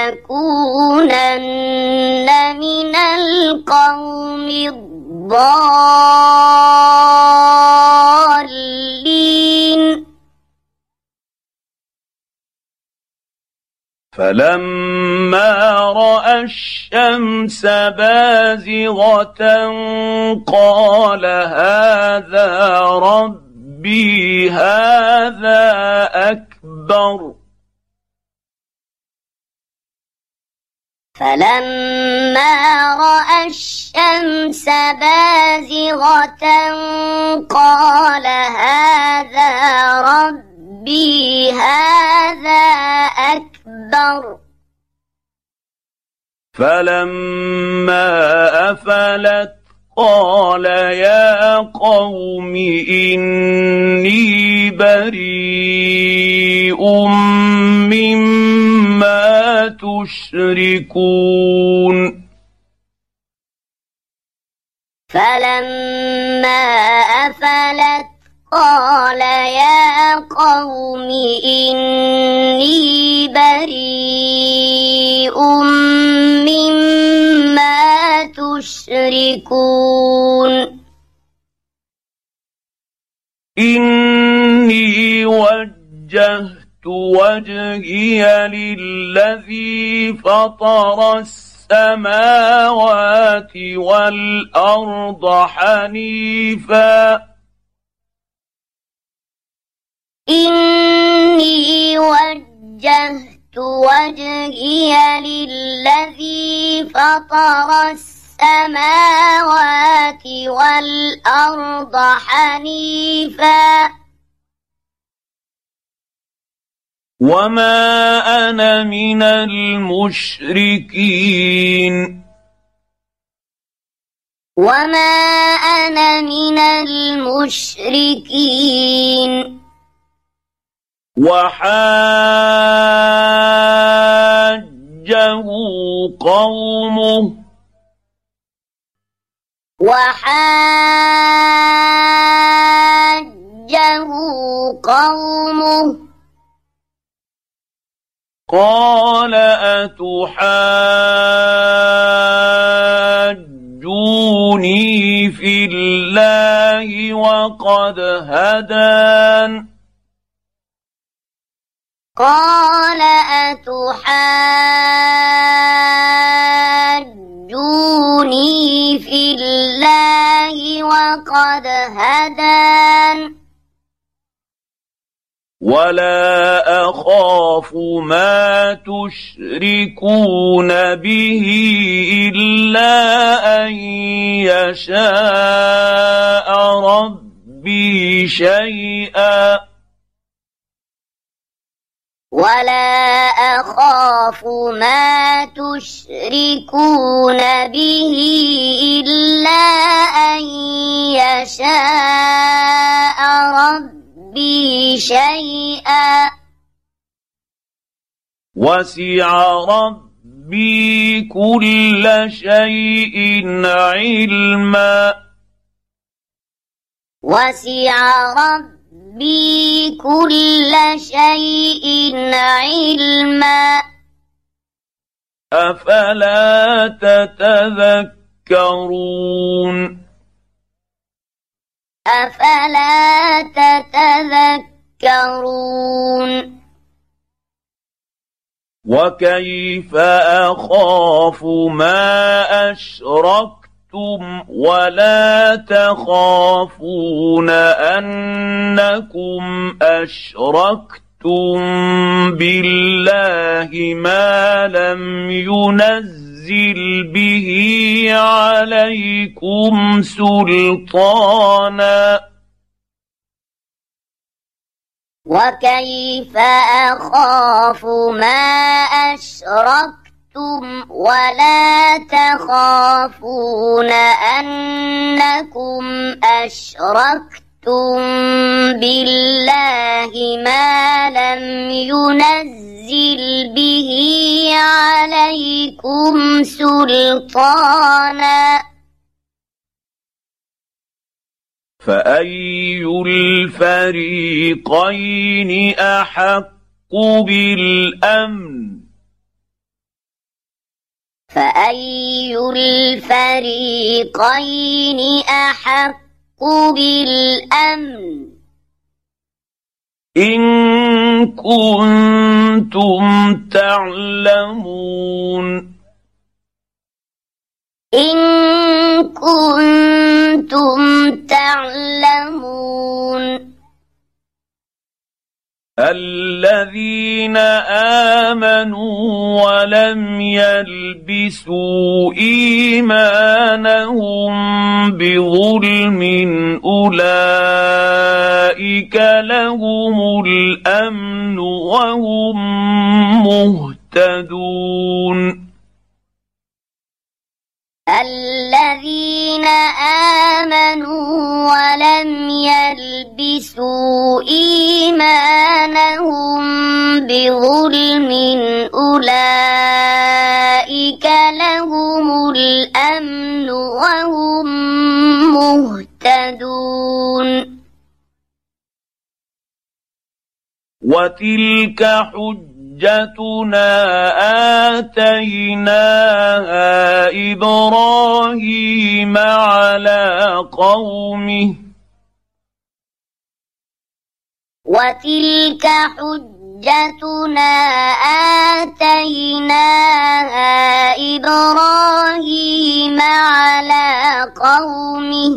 لأكونن من القوم الضالين فلما رأى الشمس بازغة قال هذا ربي هذا أكبر فلما رأى الشمس بازغة قال هذا ربي هذا أكبر فلما أفلت قال يا قوم إني بريء مما تشركون فلما أفلت قال يا قوم إني بريء مما تشركون إني وجهت وجهي للذي فطر السماوات والأرض حنيفا إني وجهت وجهي للذي فطر السماوات والأرض حنيفا وما أنا من المشركين وما أنا من المشركين وحاجه قومه قال أتحاجوني في الله وقد هدان قال أتحاجوني في الله وقد هدان ولا أخاف ما تشركون به إلا أن يشاء ربي شيئا ولا أخاف ما تشركون به إلا أن يشاء ربي شيئا وسع ربي كل شيء علما وسع ربي كل شيء علما أفلا تتذكرون أفلا تتذكرون وكيف أخاف ما أشركتم ولا تخافون أنكم أشركتم بالله ما لم ينزل به عليكم سلطانا وكيف أخاف ما أشركتم ولا تخافون أنكم أشركتم بالله ما لم ينزل به عليكم سلطانا فأي الفريقين أحق بالأمن فأي الفريقين أحق بالأمن إن كنتم تعلمون إن كنتم تعلمون الذين آمنوا ولم يلبسوا إيمانهم بظلم أولئك لهم الأمن وهم مهتدون الذين آمنوا ولم يلبسوا إيمانهم بظلم أولئك لهم الأمن وهم مهتدون وتلك حجتنا آتيناها إبراهيم على قومه وتلك حجتنا آتيناها إبراهيم على قومه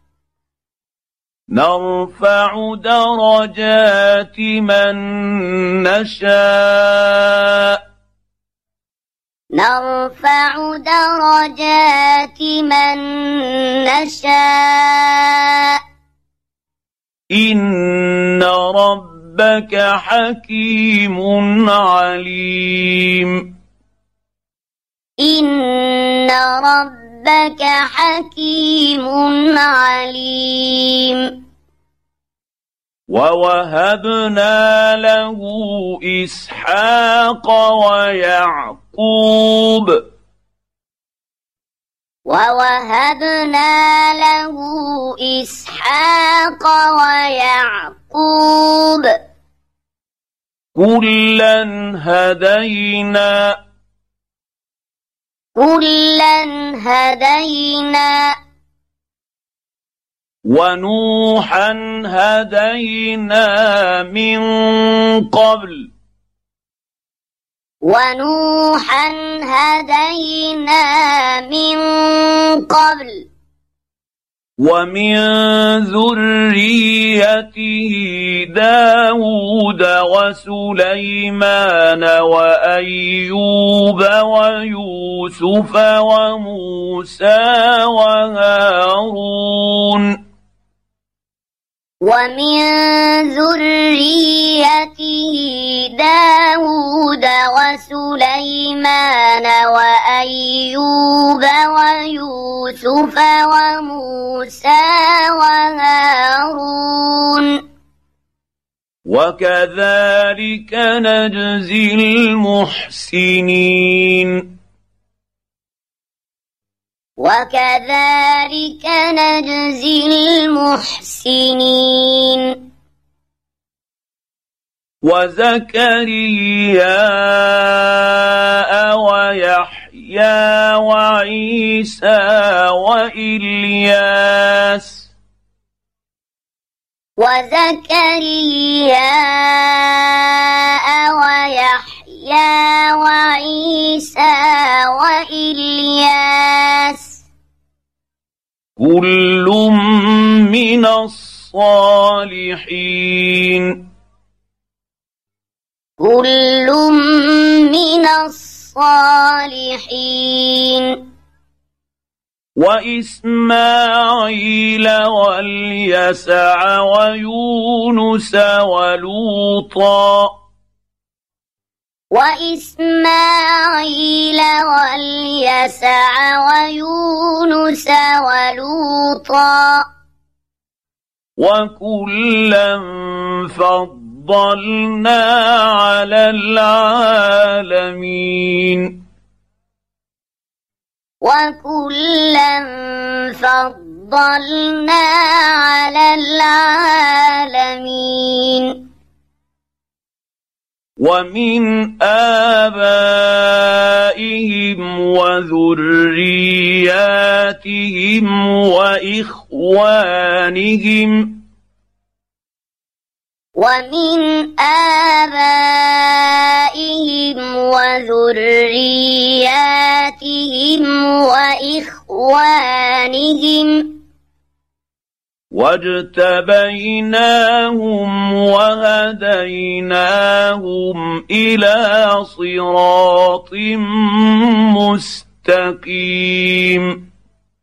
نرفع درجات من نشاء نرفع درجات من نشاء إن ربك حكيم عليم إن ربك حكيم عليم ووهبنا له إسحاق ويعقوب ووهبنا له إسحاق ويعقوب كلا هدينا ونوحا هدينا من قبل ونوحا هدينا من قبل ومن ذريته داود وسليمان وأيوب ويوسف وموسى وهارون ومن ذريته داود وسليمان وأيوب ويوسف وموسى وهارون وكذلك نجزي المحسنين وكذلك نجزي المحسنين وزكريا ويحيى وعيسى وإلياس وزكريا ويحيى وعيسى وإلياس كل من الصالحين كل من الصالحين وإسماعيل واليسع ويونس ولوطا وإسماعيل واليسع ويونس ولوطا وكلا فضلنا على العالمين وكلا فضلنا على العالمين ومن آبائهم وذرياتهم وإخوانهم ومن آبائهم وذرياتهم وإخوانهم واجتبيناهم وهديناهم إلى صراط مستقيم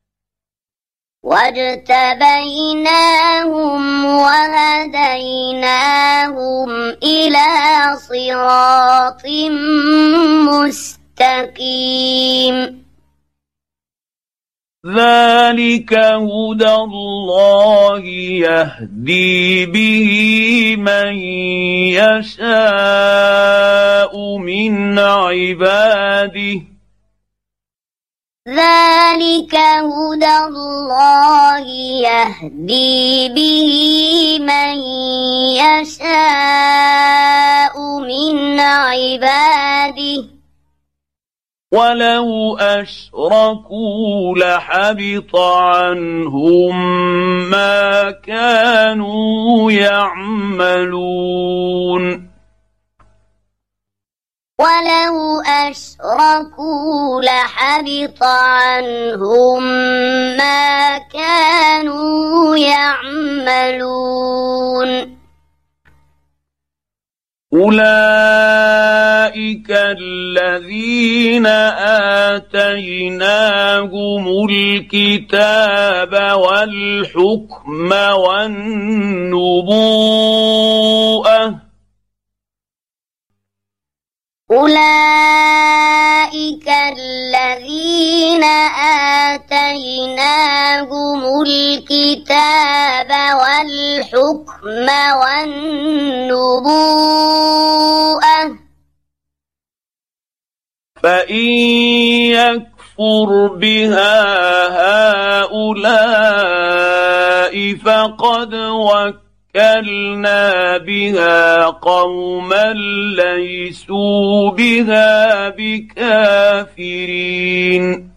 واجتبيناهم وهديناهم إلى صراط مستقيم ذلك هدى الله يهدي به من يشاء من عباده ذلك هدى الله يهدي به من يشاء من عباده ولو أشركوا لحبط عنهم ما كانوا يعملون ولو أشركوا لحبط عنهم ما كانوا يعملون أولئك الذين آتيناهم الكتاب والحكم والنبوءة أولئك الذين آتيناهم الكتاب والحكم والنبوءة فإن يكفر بها هؤلاء فقد وكلنا بها قوما ليسوا بها بكافرين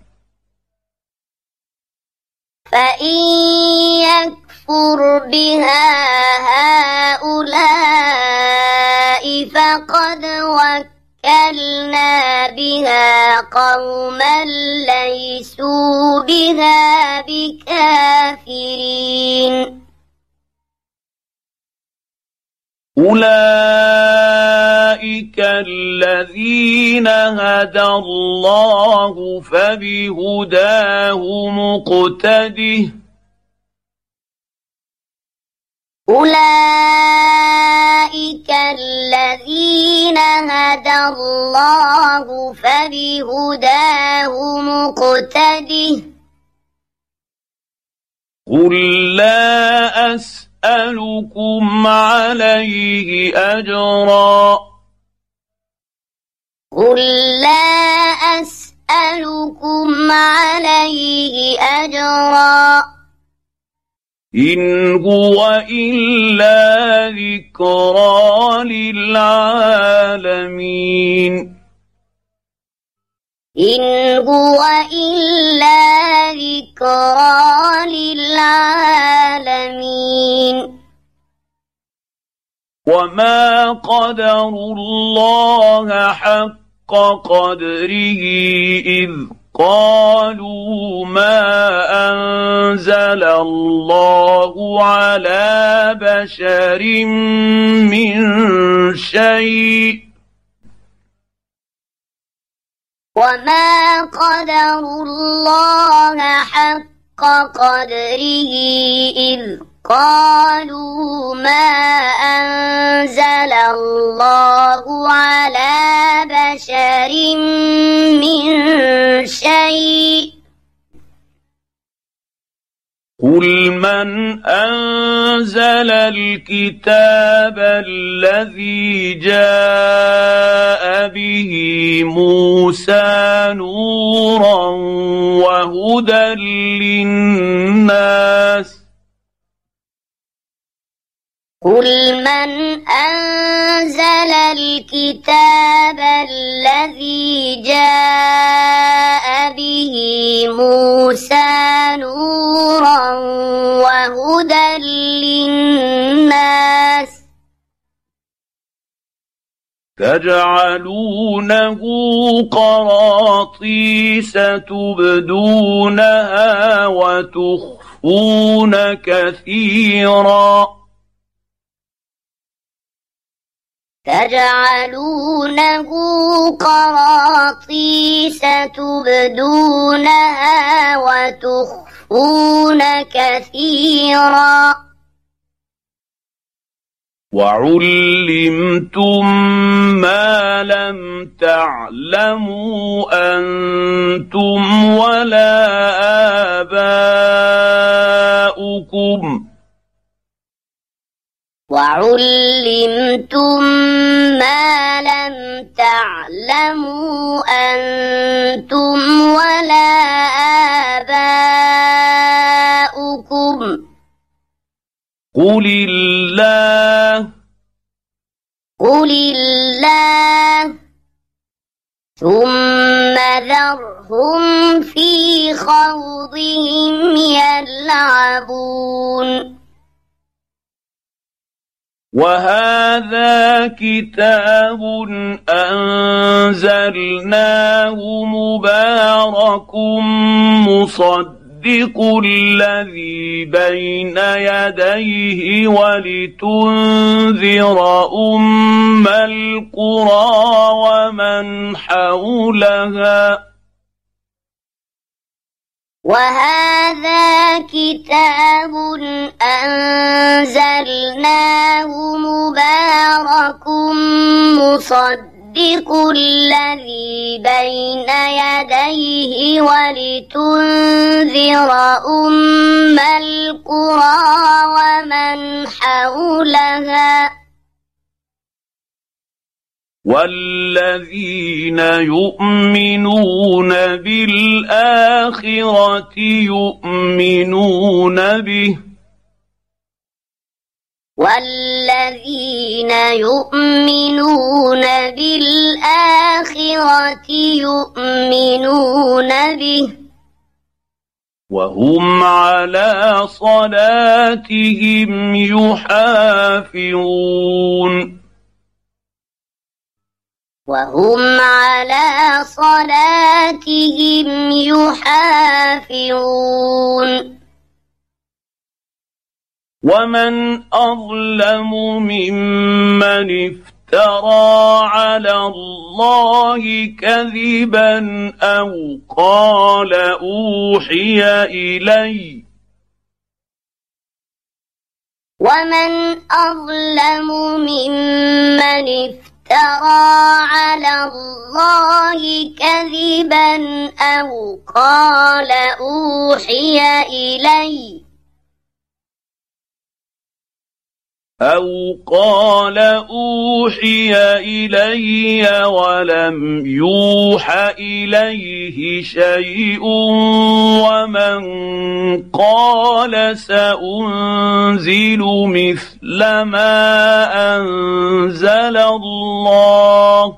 فإن يكفر بها هؤلاء فقد وَوَكَّلْنَا بِهَا قَوْمًا لَيْسُوا بِهَا بِكَافِرِينَ أولئك الذين هدى الله فبهداه مقتده أولئك الذين هدى الله فبهداه مقتده قل لا أسألكم عليه أجرا قل لا أسألكم عليه أجرا إن هو إلا ذكرى للعالمين إن هو إلا ذكرى للعالمين وما قدروا الله حق قدره إذ قالوا ما أنزل الله على بشر من شيء وما قدروا الله حق قدره إذ قالوا ما أنزل الله على بشر من شيء قل من أنزل الكتاب الذي جاء به موسى نورا وهدى للناس قل من أنزل الكتاب الذي جاء به موسى نورا وهدى للناس تجعلونه قراطيس تبدونها وتخفون كثيرا تجعلونه قراطيس تبدونها وتخفون كثيرا وعلمتم ما لم تعلموا أنتم ولا آباؤكم وعلمتم ما لم تعلموا أنتم ولا آباؤكم قل الله ثم ذرهم في خوضهم يلعبون وهذا كتاب أنزلناه مبارك مصدق الذي بين يديه ولتنذر أم القرى ومن حولها وهذا كتاب أنزلناه مبارك مصدق الذي بين يديه ولتنذر أم القرى ومن حولها والذين يؤمنون بالآخرة يؤمنون به والذين يؤمنون بالآخرة يؤمنون به وهم على صلاتهم يحافظون وهم على صلاتهم يحافظون ومن أظلم ممن افترى على الله كذبا أو قال أوحي إلي ومن أظلم ممن افترى على الله كذبا أو قال أوحي إلي ولم يوح إليه شيء ومن قال سأنزل مثل ما أنزل الله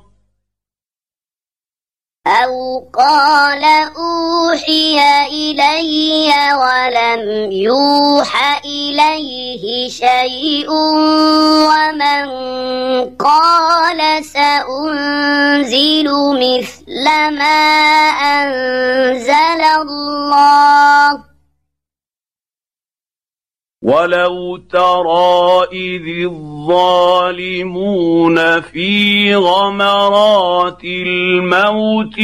أو قال أوحي إلي ولم يوح إليه شيء ومن قال سأنزل مثل ما أنزل الله ولو ترى إذ الظالمون في غمرات الموت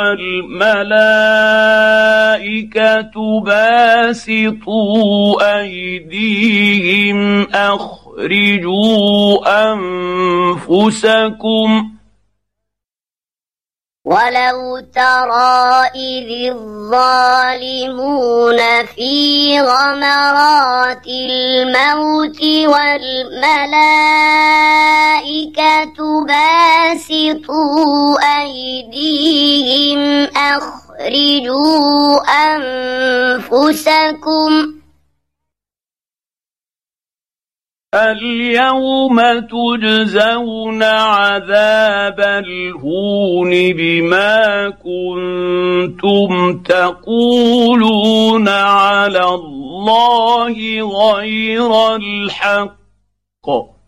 والملائكة باسطوا أيديهم أخرجوا أنفسكم ولو ترى إذ الظالمون في غمرات الموت والملائكة باسطوا أيديهم أخرجوا أنفسكم اليوم تجزون عذاب الهون بما كنتم تقولون على الله غير الحق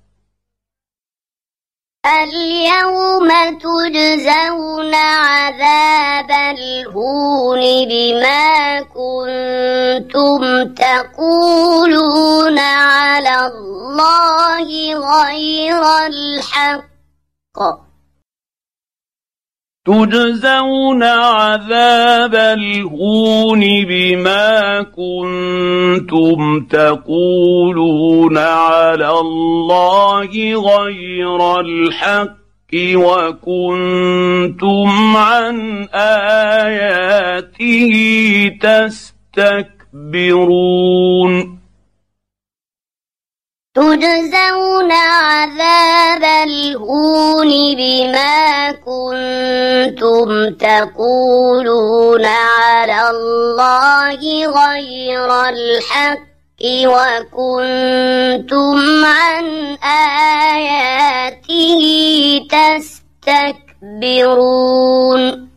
اليوم تجزون عذاب الهون بما كنتم تقولون على الله غير الحق تجزون عذاب الهون بما كنتم تقولون على الله غير الحق وكنتم عن آياته تستكبرون تجزون عذاب الهون بما كنتم تقولون على الله غير الحق وكنتم عن آياته تستكبرون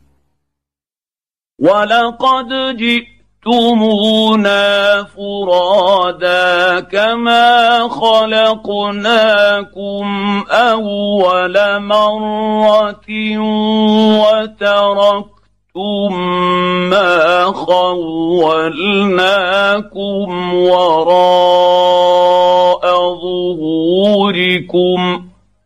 ولقد جئتمونا فرادا كما خلقناكم أول مرة وتركتم ما خولناكم وراء ظهوركم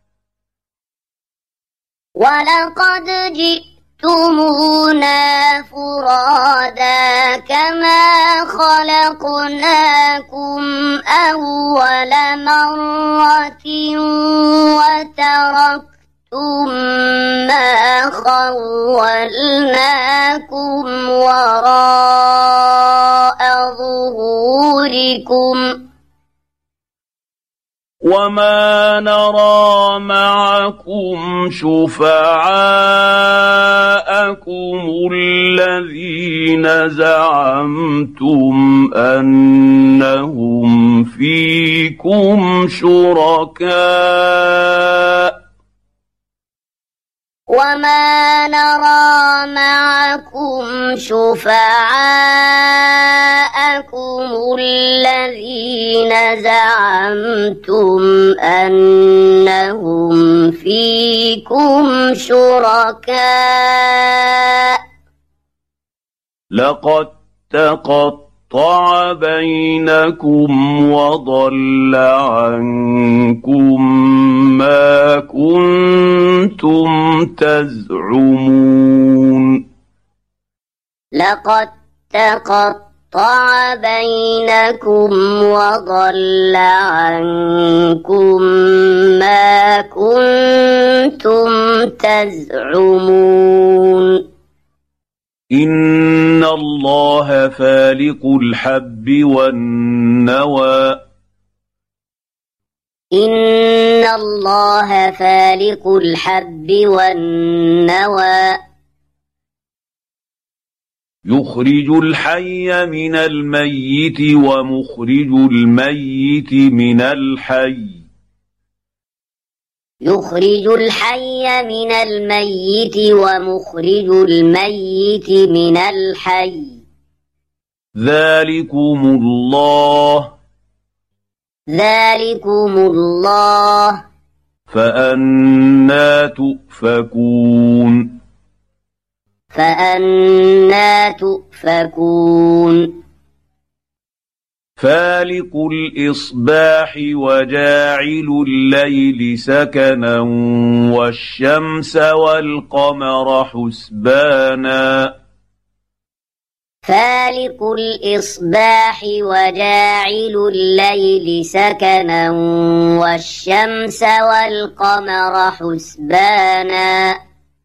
ولقد جئتمونا فرادا كما خلقناكم أول مرة وتركتم ما خولناكم وراء ظهوركم وما نرى معكم شفعاءكم الذين زعمتم أنهم فيكم شركاء وما نرى معكم شفعاءكم الذين زعمتم أنهم فيكم شركاء لقد تقطع بينكم وضل عنكم ما كنتم تزعمون لقد تقطع بينكم وضل عنكم ما كنتم تزعمون إن الله فالق الحب والنوى إن الله فالق الحب والنوى يخرج الحي من الميت ومخرج الميت من الحي يخرج الحي من الميت ومخرج الميت من الحي ذلكم الله فأنى تؤفكون فالق الإصباح وجاعل الليل سكنا والشمس والقمر حسبانا فالق الإصباح وجاعل الليل سكنا والشمس والقمر حسبانا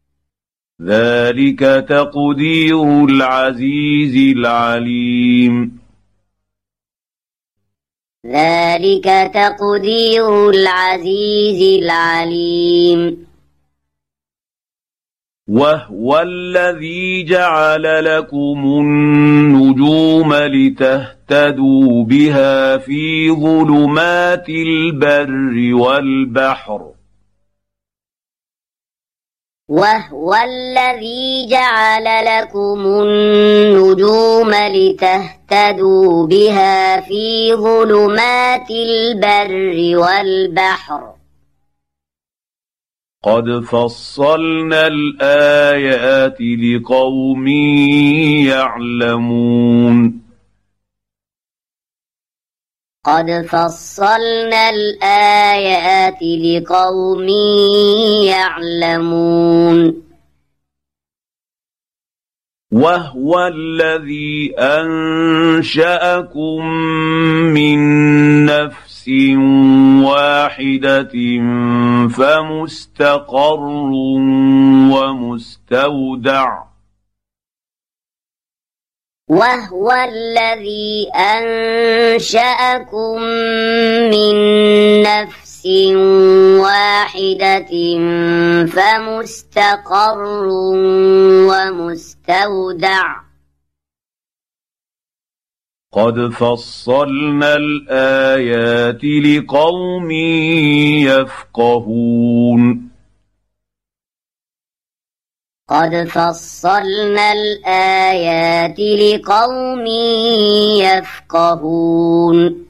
ذلك تقدير العزيز العليم ذلك تقدير العزيز العليم وهو الذي جعل لكم النجوم لتهتدوا بها في ظلمات البر والبحر وهو الذي جعل لكم النجوم لتهتدوا بها في ظلمات البر والبحر قد فصلنا الآيات لقوم يعلمون قد فصلنا الآيات لقوم يعلمون وهو الذي أنشأكم من نفس واحدة فمستقر ومستودع وهو الذي أنشأكم من نفس واحدة فمستقر ومستودع قد فصلنا الآيات لقوم يفقهون قد فصلنا الآيات لقوم يفقهون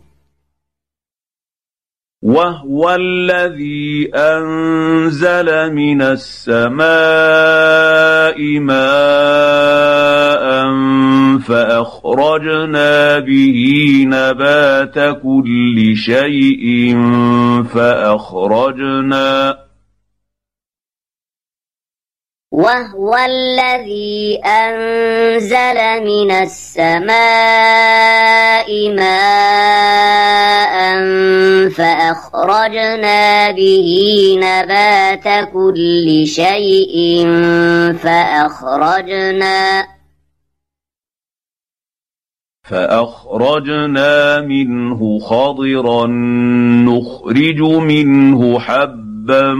وهو الذي أنزل من السماء ماء فأخرجنا به نبات كل شيء وهو الذي أنزل من السماء ماء فأخرجنا به نبات كل شيء فأخرجنا منه خضرا نخرج منه حبا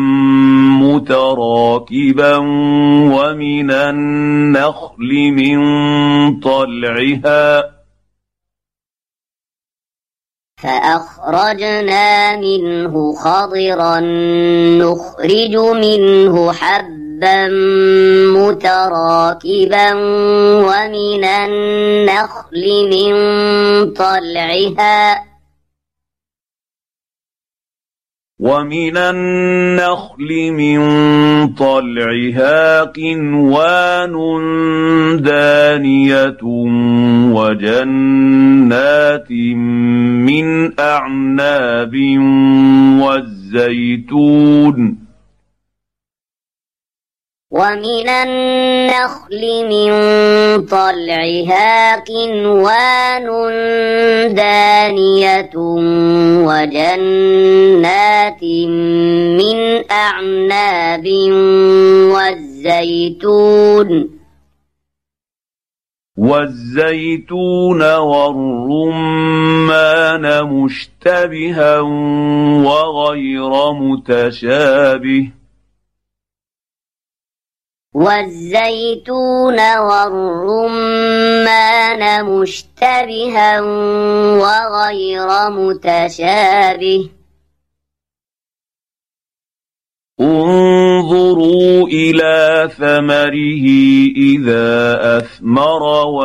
متراكبا ومن النخل من طلعها فأخرجنا منه خضرا نخرج منه حبا حبا متراكبا ومن النخل من طلعها قنوان دانية وجنات من أعناب ومن النخل من طلعها قنوان دانية وجنات من أعناب والزيتون والرمان مشتبها وغير متشابه انظروا إلى ثمره إذا أثمر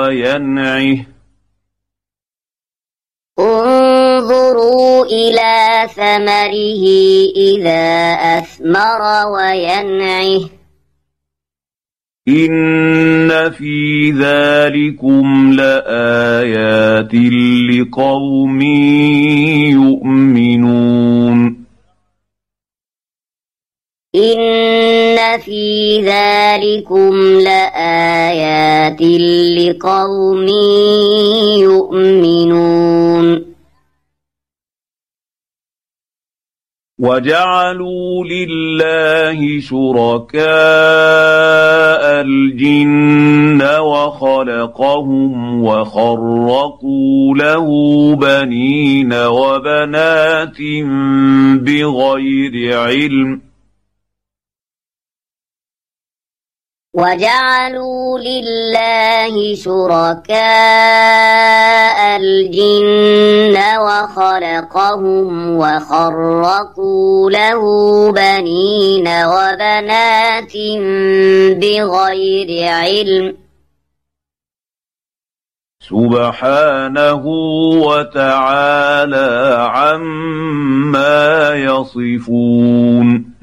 وينعه إن في ذلكم لآيات لقوم يؤمنون إن في ذلكم لآيات لقوم يؤمنون وجعلوا لله شركاء الجن وخلقهم وخرقوا له بنين وبنات بغير علم وجعلوا لله شركاء الجن وخلقهم وخرقوا له بنين وبنات بغير علم سبحانه وتعالى عما يصفون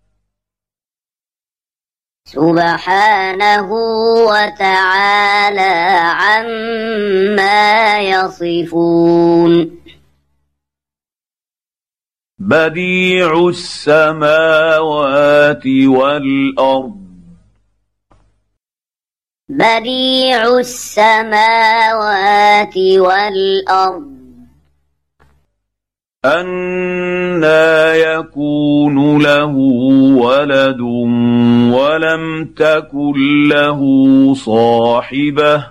سبحانه وتعالى عما يصفون بديع السماوات والأرض أنى يكون له ولد ولم تكن له صاحبة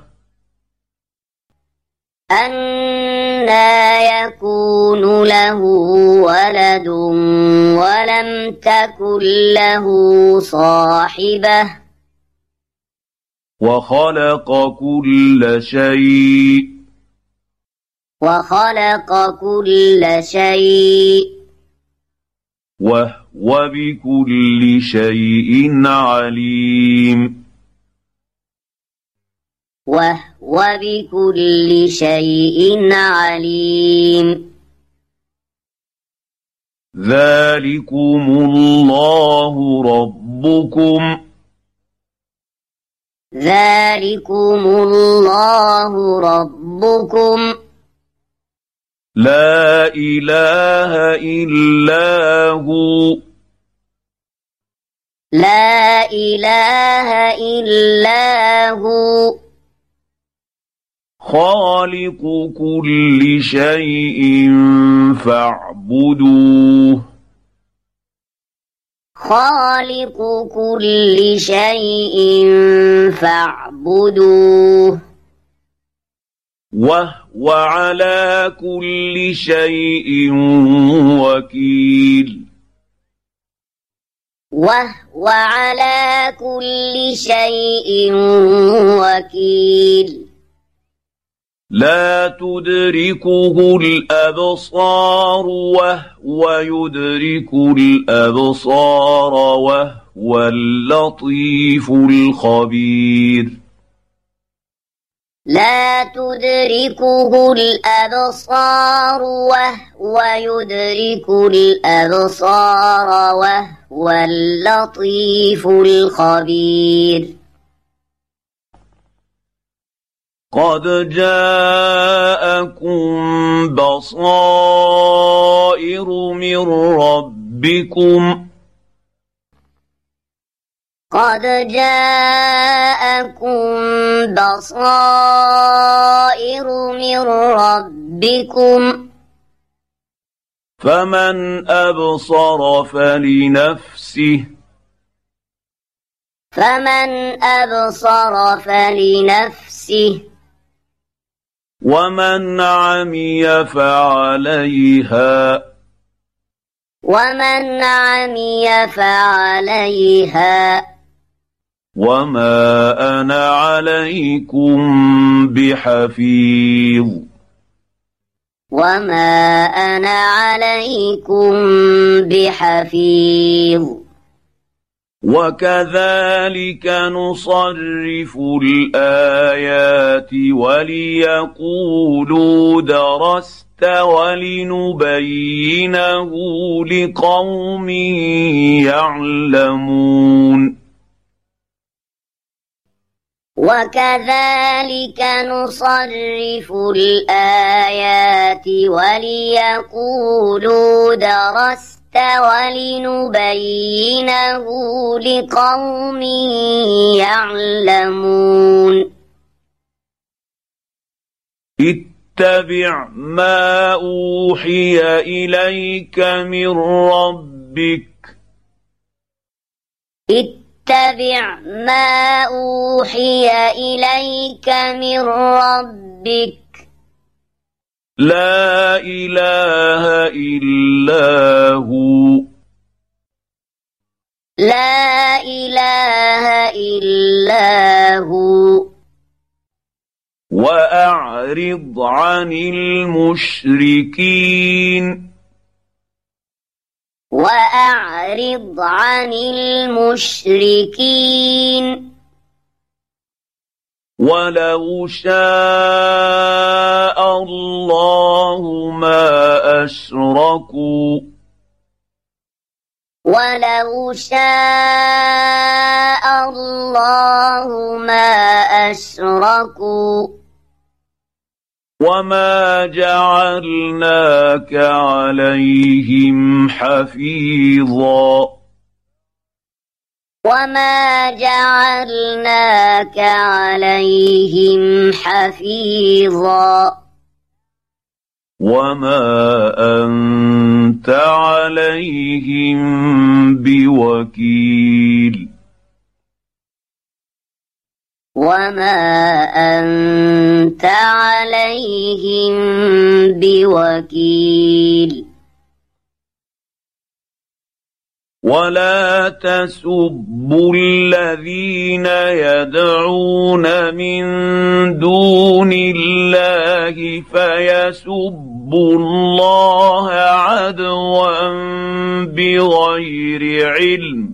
أنى يكون له ولد ولم تكن له صاحبة وخلق كل شيء وهو بكل شيء عليم ذلكم الله ربكم لا إله إلا هو خالق كل شيء فاعبدوه وهو على كل شيء وكيل لا تدركه الأبصار وهو يدرك الأبصار وهو اللطيف الخبير لا تدركه الأبصار وهو يدرك الأبصار وهو اللطيف الخبير قد جاءكم بصائر من ربكم قد جاءكم بصائر من ربكم فمن أبصر فلنفسه فلنفسه ومن عمي فعليها وما أنا عليكم بحفيظ وكذلك نصرف الآيات وليقولوا درست ولنبينه لقوم يعلمون وكذلك نصرف الآيات وليقولوا درست ولنبينه لقوم يعلمون اتبع ما أوحي إليك من ربك اتبع ما أوحي إليك من ربك لا إله إلا هو وأعرض عن المشركين ولو شاء الله ما أشركوا وما جعلناك عليهم حفيظا وما أنت عليهم بوكيل ولا تسبوا الذين يدعون من دون الله فيسبوا الله عدوا بغير علم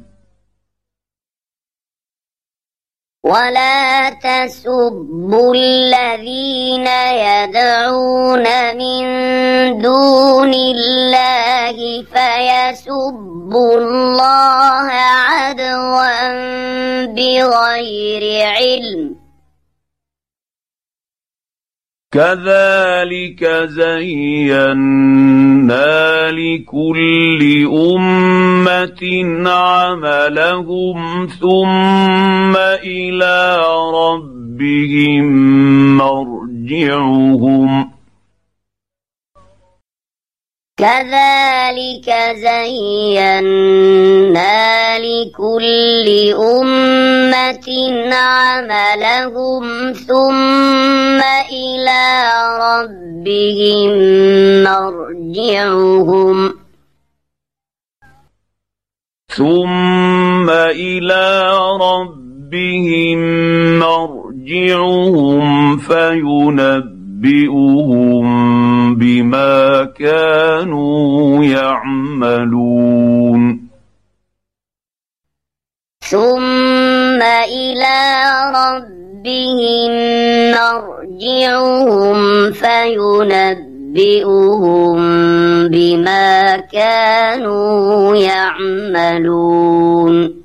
ولا تسبوا الذين يدعون من دون الله فيسبوا الله عدوا بغير علم كذلك زينا لكل أمة عملهم ثم إلى ربهم مرجعهم كذلك زينا لكل أمة عملهم ثم إلى ربهم مرجعهم فينبئهم بما كانوا يعملون ثم إلى ربهم مرجعهم فينبئهم بما كانوا يعملون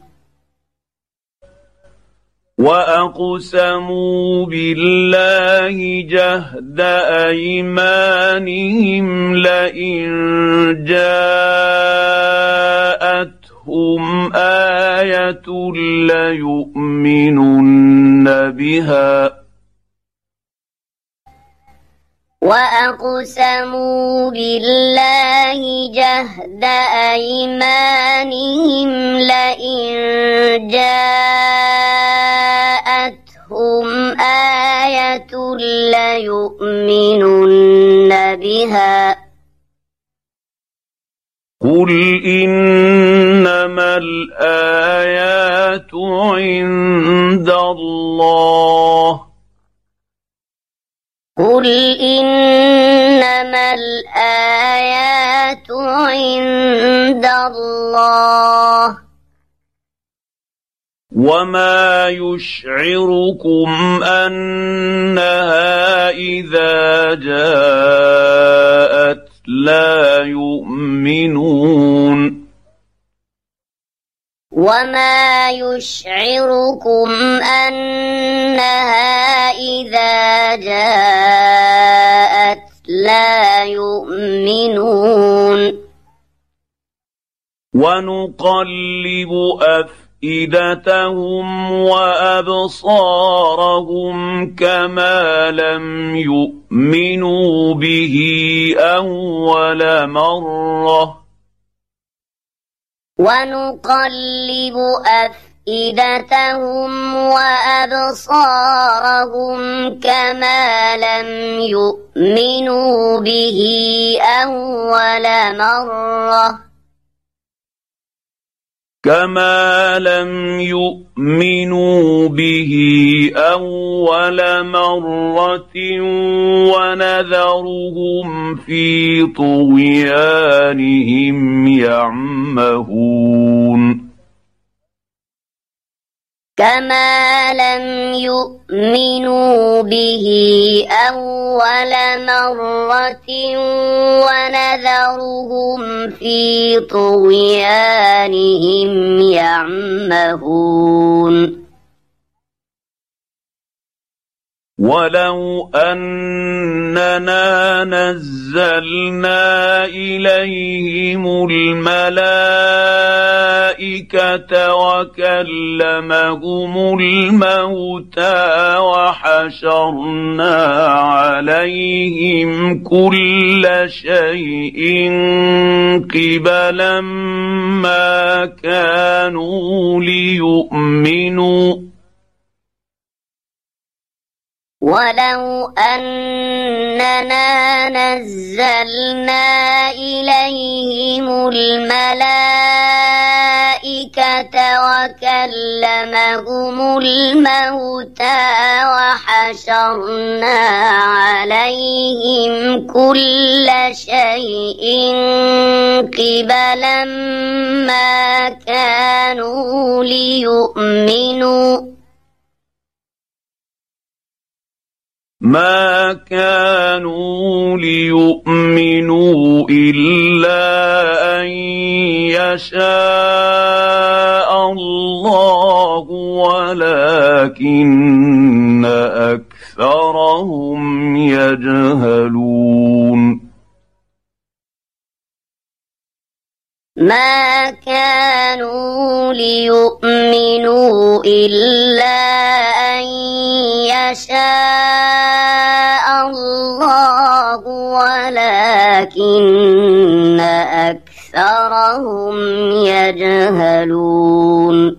وأقسموا بالله جهد أيمانهم لئن جاءتهم آية ليؤمنن بها وأقسموا بالله جهد أيمانهم لئن جاءتهم آية ليؤمنن بها قل إنما الآيات عند الله قل إنما الآيات عند الله وما يشعركم أنها إذا جاءت لا يؤمنون وما يشعركم أنها إذا جاءت لا يؤمنون ونقلب أفئدتهم وأبصارهم كما لم يؤمنوا به أول مرة ونقلب أفئدتهم وأبصارهم كما لم يؤمنوا به أول مرة ونذرهم في طغيانهم يعمهون كما لم يؤمنوا به أول مرة ونذرهم في طغيانهم يعمهون ولو أننا نزلنا إليهم الملائكة وكلمهم الموتى وحشرنا عليهم كل شيء قبلا ما كانوا ليؤمنوا ولو أننا نزلنا إليهم الملائكة وكلمهم الموتى وحشرنا عليهم كل شيء قبلا ما كانوا ليؤمنوا إلا أن يشاء الله ولكن أكثرهم يجهلون ما كانوا ليؤمنوا إلا أن يشاء الله ولكن أكثرهم يجهلون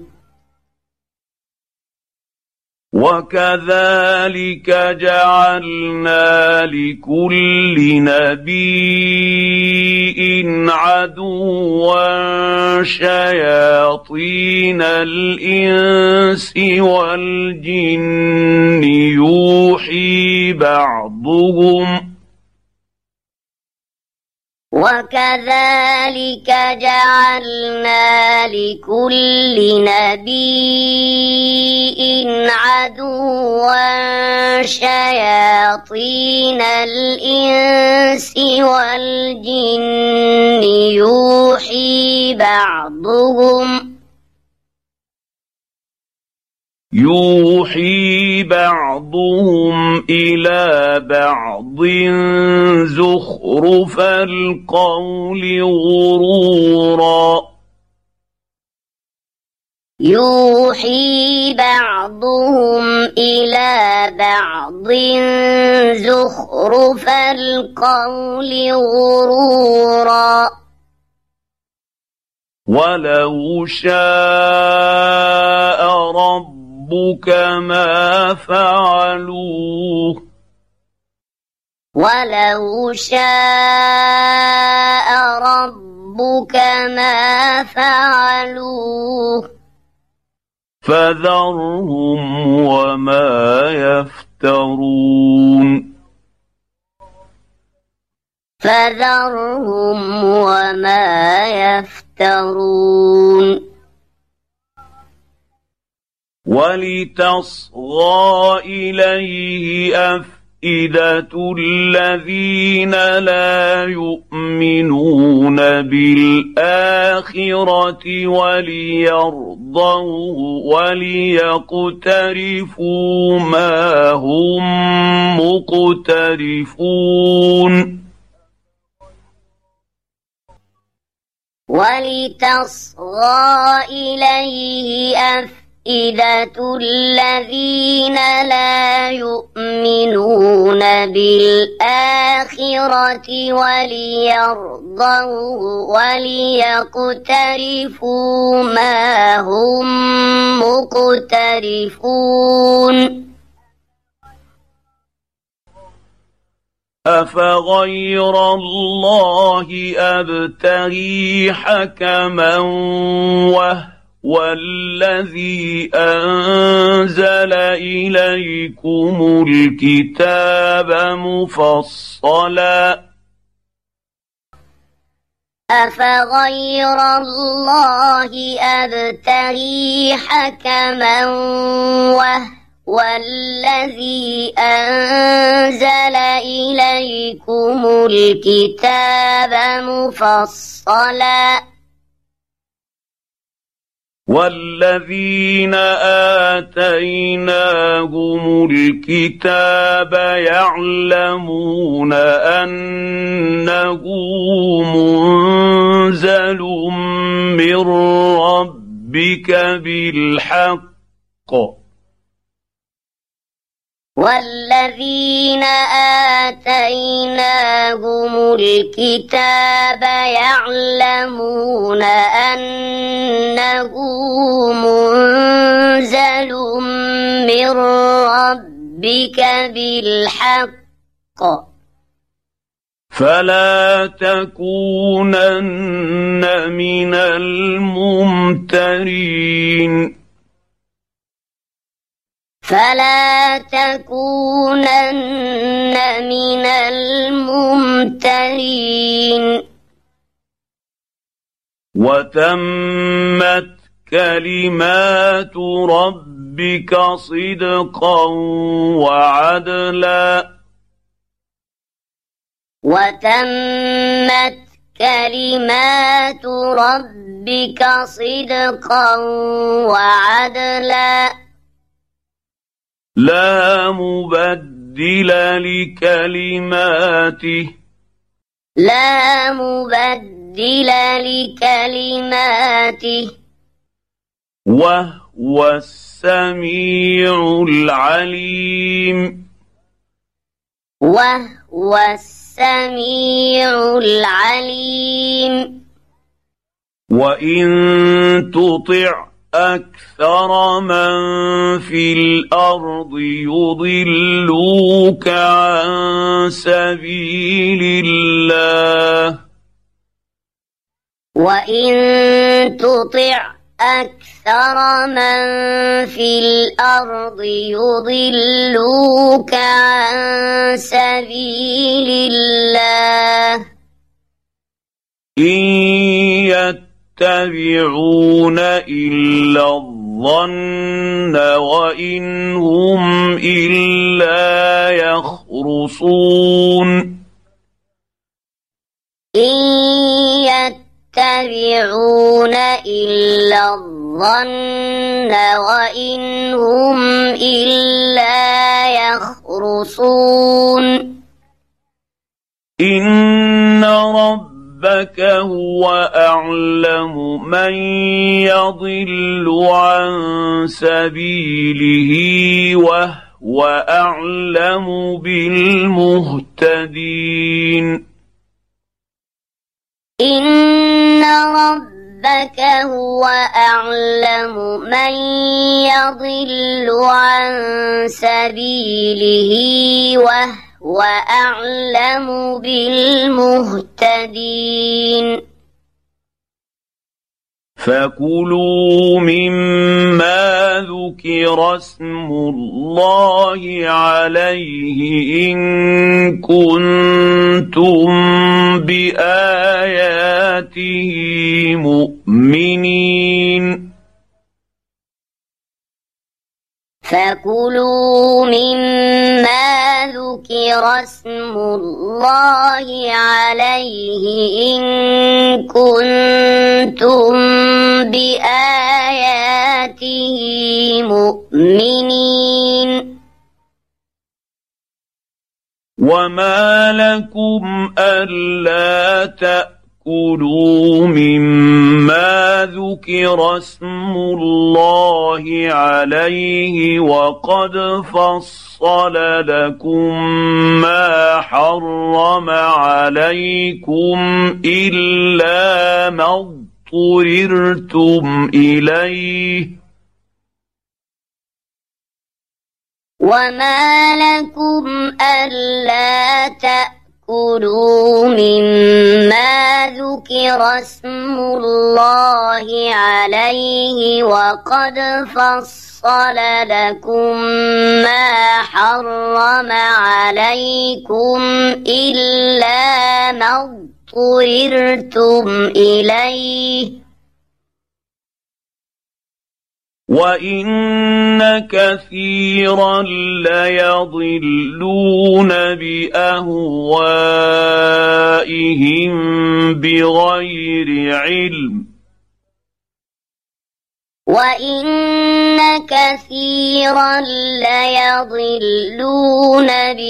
وكذلك جعلنا لكل نبي عدوا شياطين الإنس والجن يوحي بعضهم بعضهم وكذلك جعلنا لكل نبي عدوا شياطين الإنس والجن يوحي بعضهم إلى بعض زخرف القول غرورا يوحي بعضهم إلى بعض زخرف القول غرورا ولو شاء ربك ما فعلوه ولو شاء ربك ما فعلوه فذرهم وما يفترون فذرهم وما يفترون ولتصغى إليه أفئدة الذين لا يؤمنون بالآخرة وليرضوه وليقترفوا ما هم مقترفون ولتصغى إليه أفئدة الذين لا يؤمنون بالآخرة وليرضوه وليقترفوا ما هم مقترفون أفغير الله أبتغي حكما وهو الذي أنزل إليكم الكتاب مفصلا أفغير الله أبتغي حكما والذي أنزل إليكم الكتاب مفصلا والذين آتيناهم الكتاب يعلمون أنه منزل من ربك بالحق والذين آتيناهم الكتاب يعلمون أنه منزل من ربك بالحق فلا تكونن من الممترين فلا تكونن من الممترين وتمت كلمات ربك صدقا وعدلا وتمت كلمات ربك صدقا وعدلا لا مبدل لكلماته لا مبدل لكلماته وهو السميع العليم وهو السميع العليم وإن تطع أكثر من في الأرض يضلوك عن سبيل الله وإن تطع أكثر من في الأرض يضلوك عن سبيل الله إن يتبعون إلا الظن وإن هم إلا يخرصون إن يتبعون إلا الظن وإن هم إلا يخرصون إن ربك هو أعلم من يضل عن سبيله وهو أعلم بالمهتدين إن ربك هو أعلم من يضل عن سبيله وهو أعلم بالمهتدين فكلوا مما ذكر اسم الله عليه إن كنتم بآياته مؤمنين فكلوا مما ذكر اسم الله عليه إن كنتم بآياته مؤمنين وما لكم ألا تأكلوا مما ذكر اسم الله عليه وقد فصل لكم ما حرم عليكم إلا ما اضطررتم إليه وما لكم ألا تأكلوا مما ذكر اسم الله عليه وقد فصل لكم ما حرم عليكم إلا ما اضطررتم إليه وإن كثيرا ليضلون بأهوائهم بغير علم وإن كثيرا ليضلون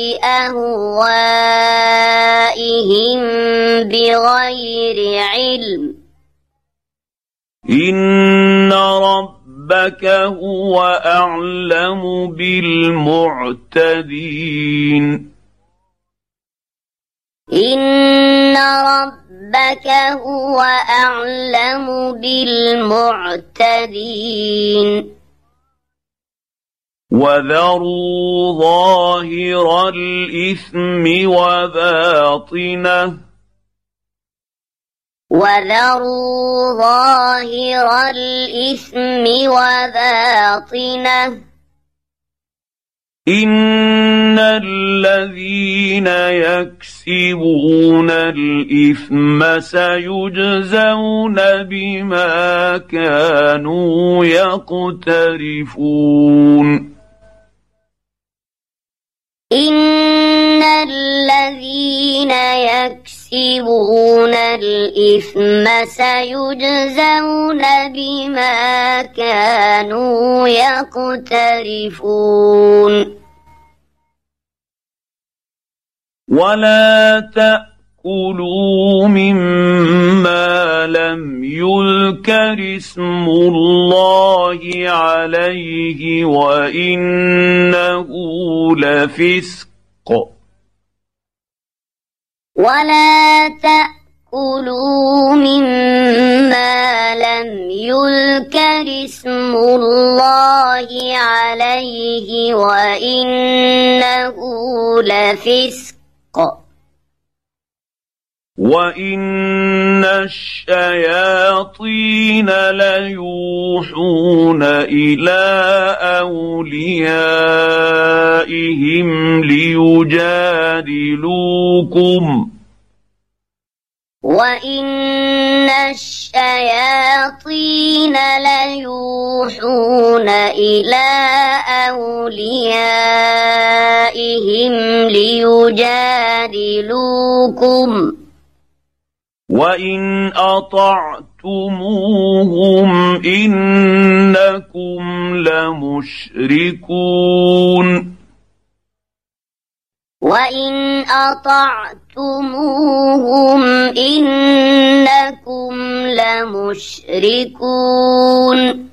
بأهوائهم بغير علم إن ربك هو أعلم بالمعتدين إن ربك هو أعلم بالمعتدين وذروا ظاهر الإثم وباطنه وذروا ظاهر الإثم وباطنه إن الذين يكسبون الإثم سيجزون بما كانوا يقترفون إن الذين يكسبون الإثم سيجزون بما كانوا يقترفون ولا تأكلوا مما لم يذكر اسم الله عليه وإنه لفسق ولا تأكلوا مما لم يذكر اسم الله عليه وإنه لفسق وان الشياطين ليوحون الى اوليائهم ليجادلوكم وإن الشياطين ليوحون إلى أوليائهم ليجادلوكم وإن أطعتموهم إنكم لمشركون وإن أطعتموهم إنكم لمشركون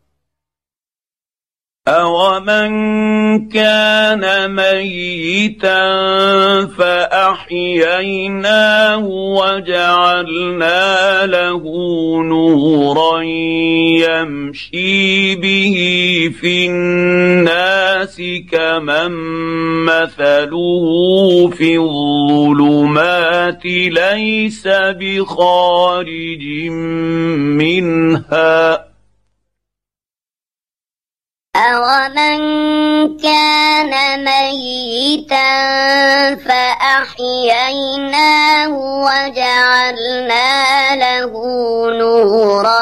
أومن كان ميتا فأحييناه وجعلنا له نورا يمشي به في الناس كمن مثله في الظلمات ليس بخارج منها أومن كان ميتا فأحييناه وجعلنا له نورا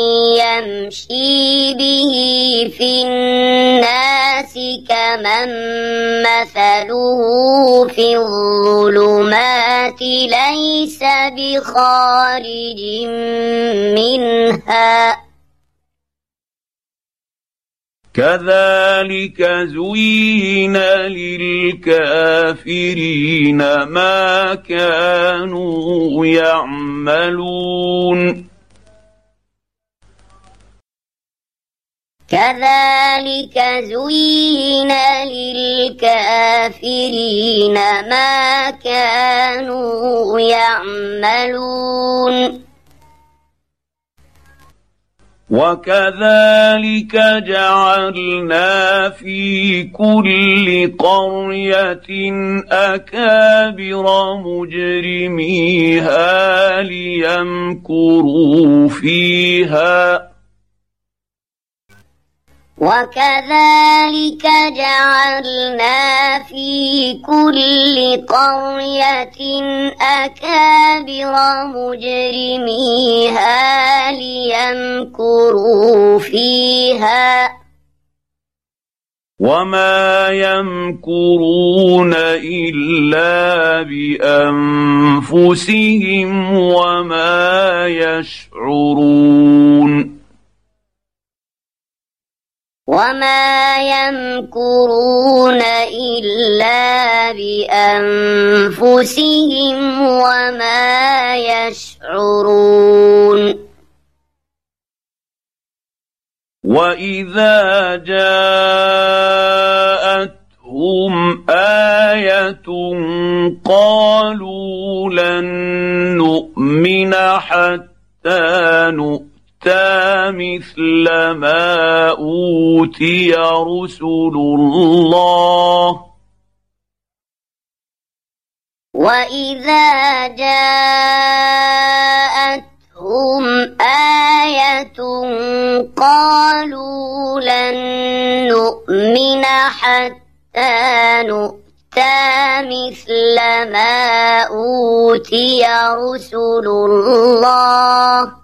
يمشي به في الناس كمن مثله في الظلمات ليس بخارج منها كذلك زين للكافرين ما كانوا يعملون كذلك زين للكافرين ما كانوا يعملون وكذلك جعلنا في كل قرية أكابر مجرميها ليمكروا فيها وكذلك جعلنا في كل قرية أكابر مجرميها ليمكروا فيها وما يمكرون إلا بأنفسهم وما يشعرون وما يمكرون إلا بأنفسهم وما يشعرون وإذا جاءتهم آية قالوا لن نؤمن حتى نؤمن مثل ما أوتي رسل الله وإذا جاءتهم آية قالوا لن نؤمن حتى نؤتى مثل ما أوتي رسل الله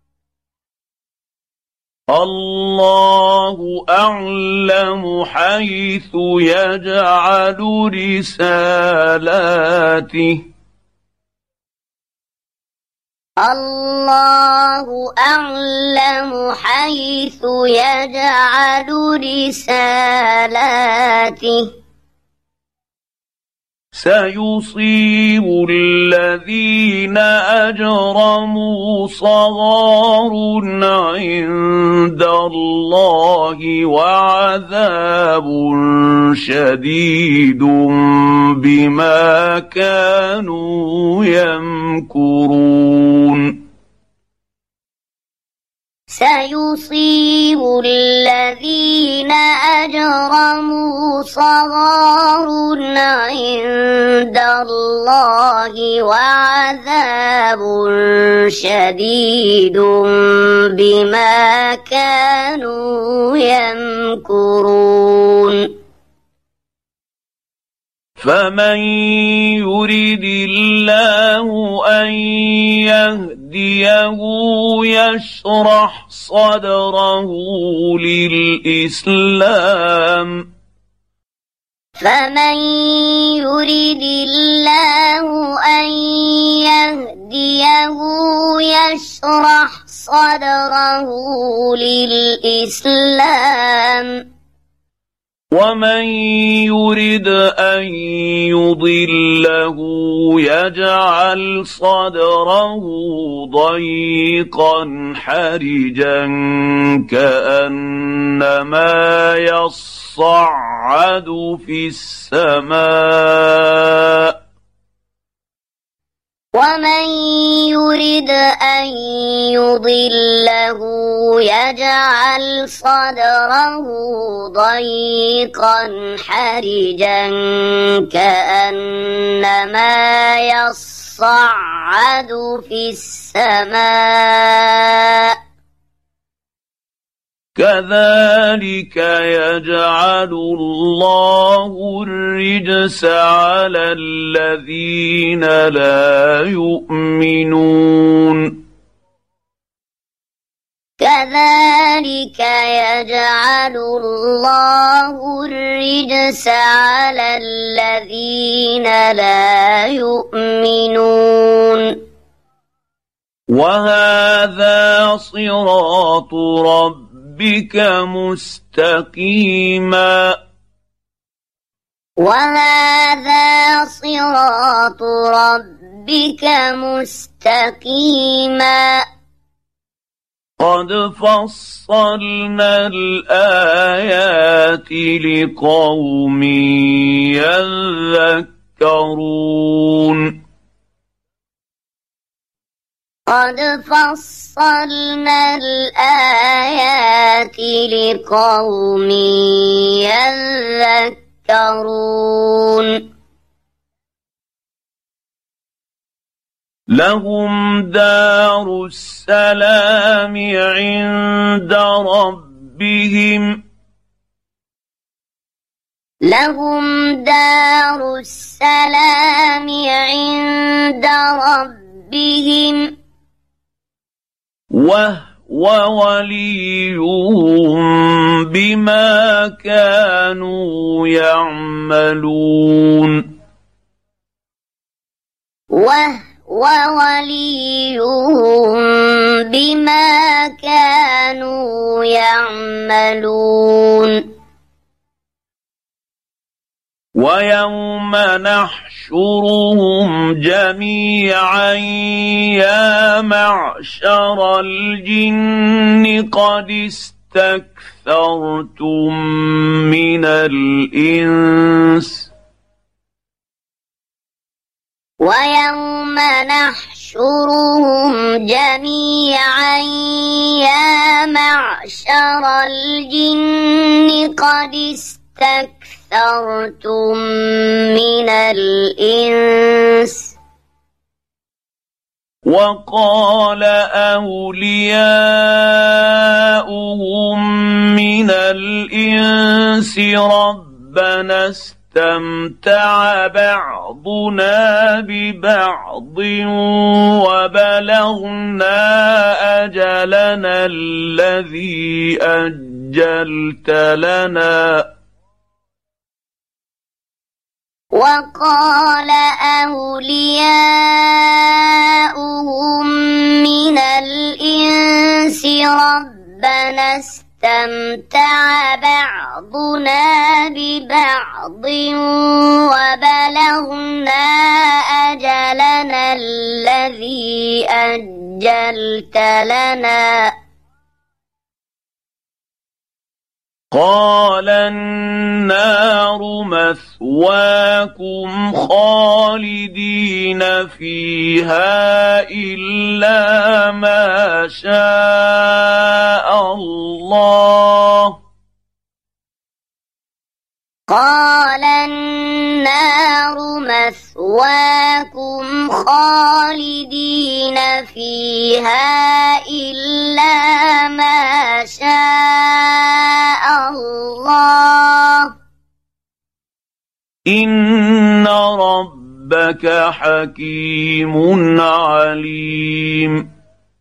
الله أعلم حيث يجعل رسالاته الله أعلم حيث يجعل رسالاته سيصيب الذين أجرموا صغار عند الله وعذاب شديد بما كانوا يمكرون سيصيب الذين أجرموا صغار عند الله وعذاب شديد بما كانوا يمكرون فمن يرد الله أن يهديه يشرح صدره للإسلام فمن يرد الله أن يهديه يشرح صدره للإسلام ومن يرد أن يضله يجعل صدره ضيقا حرجا كأنما يصعد في السماء ومن يرد أن يضله يجعل صدره ضيقا حرجا كأنما يصعد في السماء كذلك يجعل الله الرجس على الذين لا يؤمنون كذلك يجعل الله الرجس على الذين لا يؤمنون وهذا صراط ربك مستقيما وهذا صراط ربك مستقيما قد فصلنا الآيات لقوم يذكرون قد فصلنا الآيات لقوم يذكرون لهم دار السلام عند ربهم لهم دار السلام عند ربهم وهو وليهم بما كانوا يعملون وهو وليهم بما كانوا يعملون ويوم نحشرهم جميعا يا معشر الجن قد استكثرتم من الإنس ويوم نحشرهم جميعا يا معشر الجن قد استكثرتم من الإنس وقال أولياؤهم من الإنس ربنا استمتع بعضنا ببعض وبلغنا أجلنا الذي أجلت لنا وقال أولياؤهم من الإنس ربنا استمتع بعضنا ببعض وبلغنا أجلنا الذي أجلت لنا قال النار مثواكم خالدين فيها إلا ما شاء مأواكم خالدين فيها إلا ما شاء الله إن ربك حكيم عليم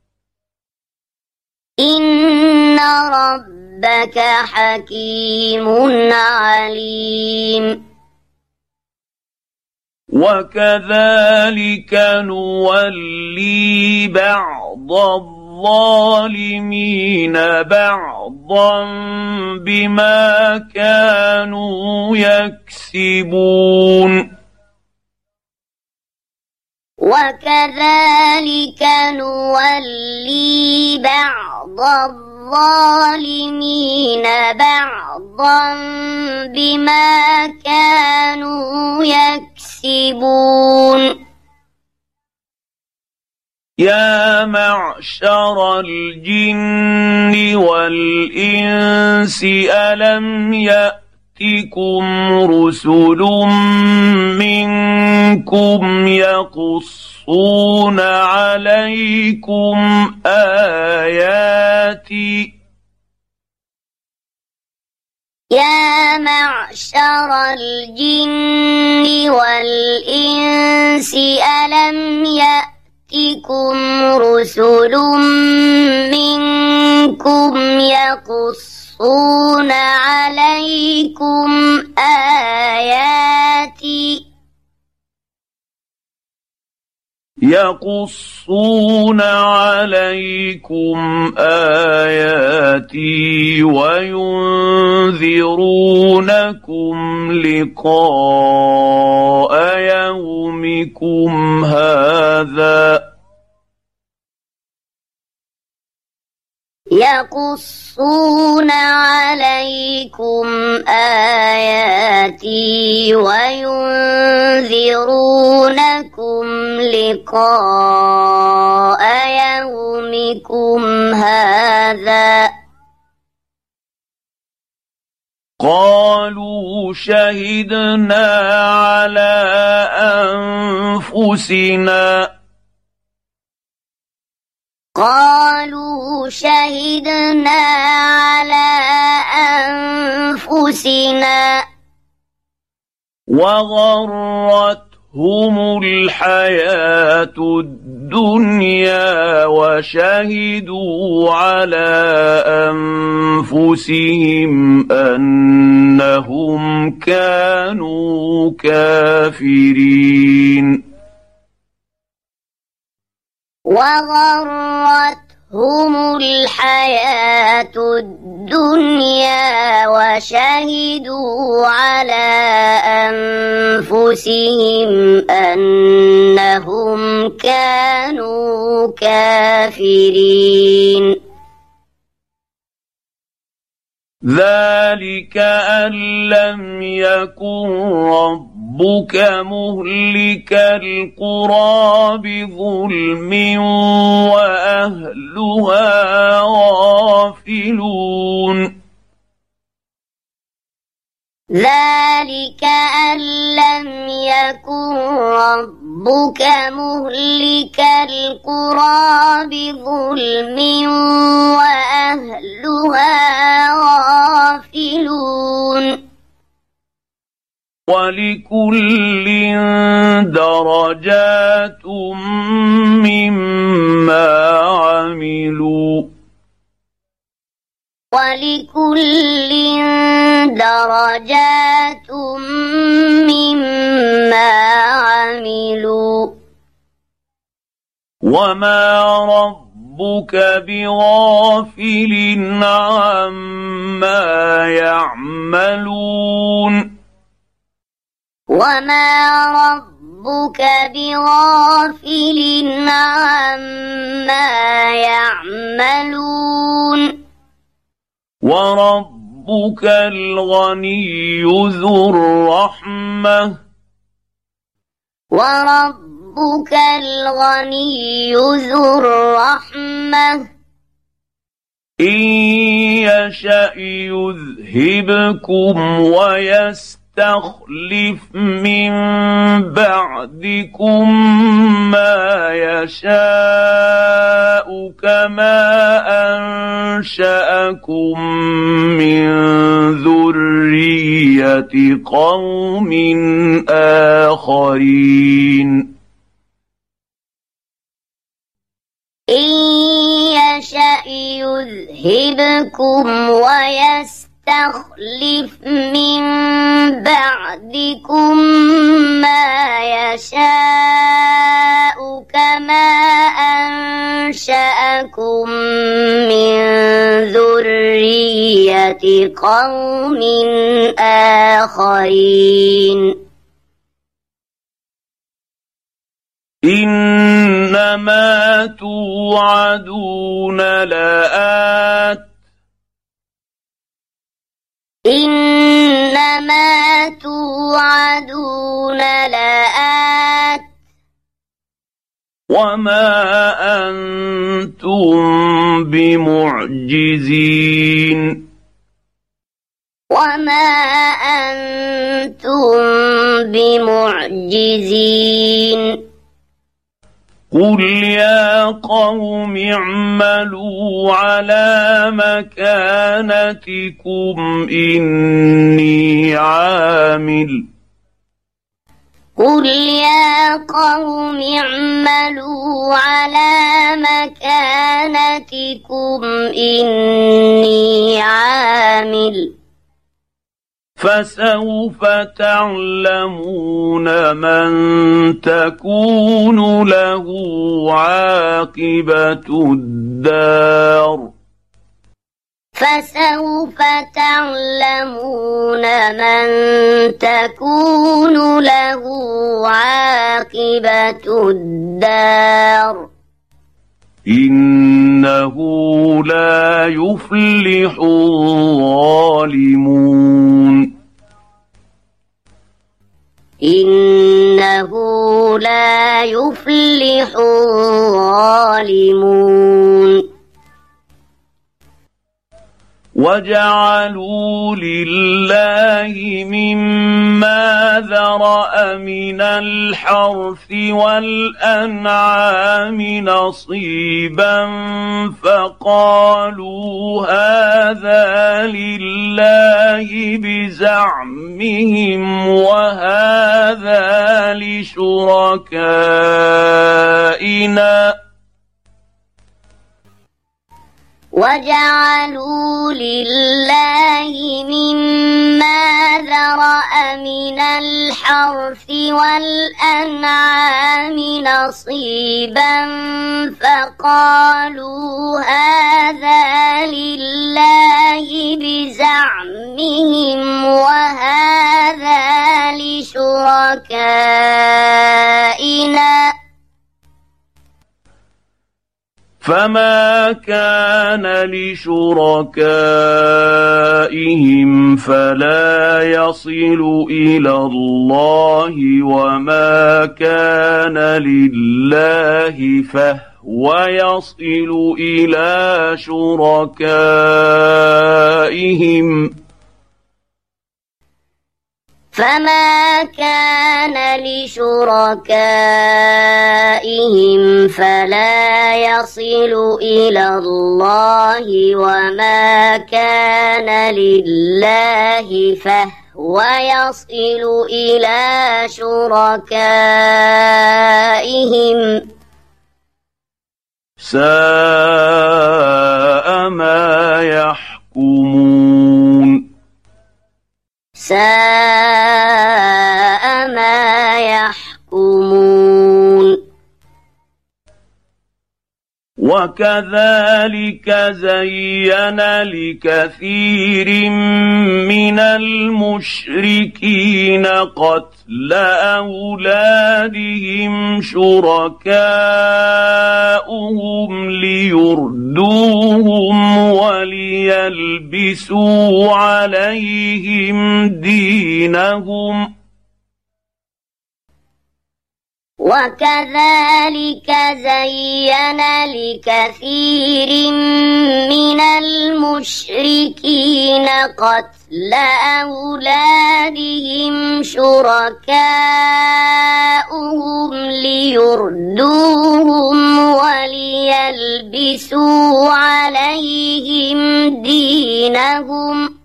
إن ربك حكيم عليم وكذلك نولي بعض الظالمين بعضا بما كانوا يكسبون وكذلك نولي بعض الظالمين بعضا بما كانوا يكسبون يا معشر الجن والإنس ألم يأتكم رسل منكم يقصون عليكم آياتي يا معشر الجن والإنس ألم يأتكم رسل منكم يقصون عليكم آياتي وينذرونكم لقاء يومكم هذا يقصون عليكم آياتي وينذرونكم لقاء يومكم هذا قالوا شهدنا على أنفسنا قالوا شهدنا على أنفسنا وغرتهم الحياة الدنيا وشهدوا على أنفسهم أنهم كانوا كافرين وغرتهم الحياة الدنيا وشهدوا على أنفسهم أنهم كانوا كافرين ذلك أن لم يكن ربك مهلك القرى بظلم وأهلها غافلون ذلك أن لم يكن ربك مهلك القرى بظلم وأهلها غافلون ولكل درجات مما عملوا ولكل درجات مما عملوا وما ربك بغافل عما يعملون وما ربك بغافل عما يعملون وربك الغني ذو الرحمة وربك الغني ذو الرحمة إن يشأ يذهبكم ويستبدل يستخلف من بعدكم ما يشاء كما أنشأكم من ذرية قوم آخرين إن يشأ يذهبكم ويستخلف من بعدكم ما يشاء كما أنشأكم من ذرية قوم آخرين إنما توعدون لآت إنما توعدون لآت وما أنتم بمعجزين وما أنتم بمعجزين قل يا قوم اعملوا على مكانتكم إني عامل قل يا قوم اعملوا على مكانتكم إني عامل فسوف تعلمون من تكون له عاقبة الدار فسوف تعلمون من تكون له عاقبة الدار إنه لا يفلح الظالمون إنه لا يفلح الظالمون وجعلوا لله مما ذرأ من الحرث والأنعام نصيبا فقالوا هذا لله بزعمهم وهذا لشركائنا وجعلوا لله مما ذرأ من الحرث والأنعام نصيبا فقالوا هذا لله بزعمهم وهذا لشركائنا فما كان لشركائهم فلا يصل إلى الله وما كان لله فهو يصل إلى شركائهم فما كان لشركائهم فلا يصل إلى الله وما كان لله فهو يصل إلى شركائهم ساء ما يحكمون ساء ما يحكمون وكذلك زين لكثير من المشركين قتل أولادهم شركاؤهم ليردوهم وليلبسوا عليهم دينهم وكذلك زين لكثير من المشركين المشركين قتل أولادهم شركاؤهم ليردوهم وليلبسوا عليهم دينهم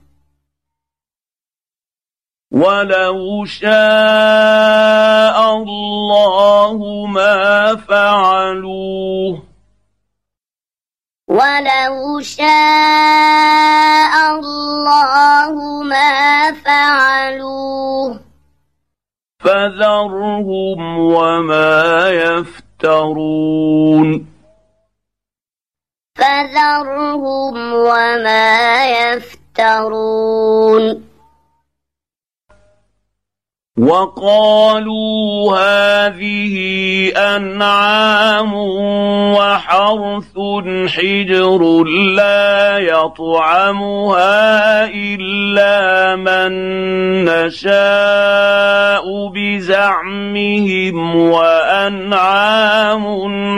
ولو شاء الله ما فعلوه ولو شاء الله ما فعلوه فذرهم وما يفترون فذرهم وما يفترون وقالوا هذه أنعام وحرث حجر لا يطعمها إلا من نشاء بزعمهم وأنعام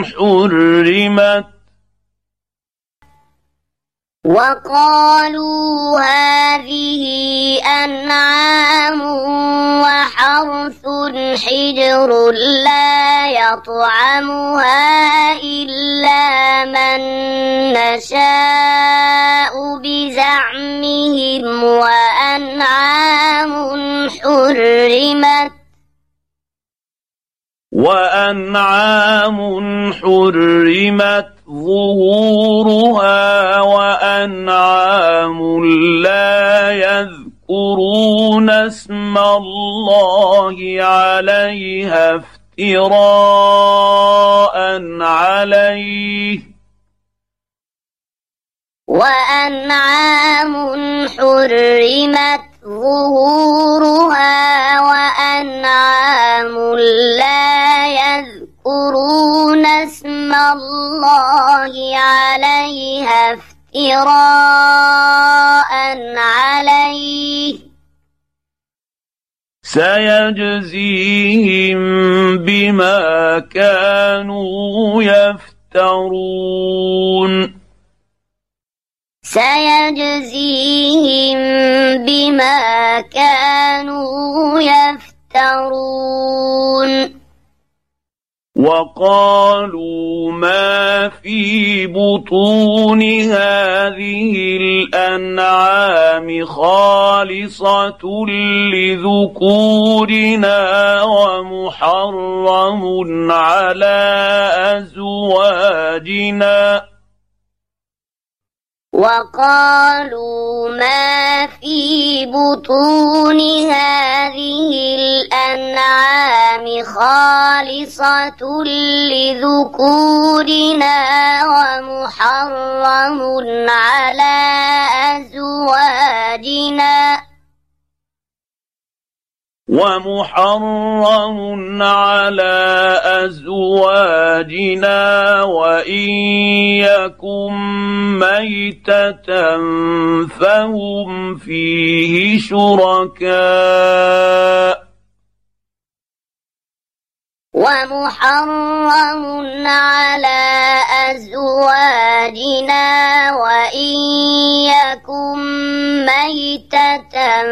وقالوا هذه أنعام وحرث حجر لا يطعمها إلا من نشاء بزعمهم وأنعام حرمت ظهورها وأنعام لا يذكرون اسم الله عليها افتراء عليه وأنعام حرمت ظهورها وأنعام لا يذكرون اسم الله عليها افتراء عليه سيجزيهم بما كانوا يفترون سيجزيهم بما كانوا يفترون وقالوا ما في بطون هذه الأنعام خالصة لذكورنا ومحرم على أزواجنا وقالوا ما في بطون هذه الأنعام خالصة لذكورنا ومحرم على أزواجنا وإن يكن ميتة فهم فيه شركاء ومحرم على أزواجنا وإن يكن ميتة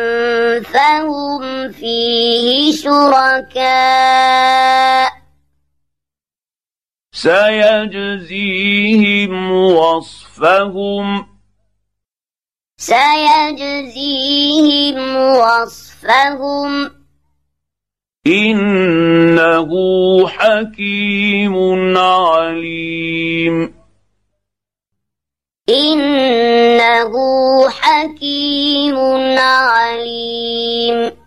فهم فيه شركاء سيجزيهم وصفهم إنه حكيم عليم إنه حكيم عليم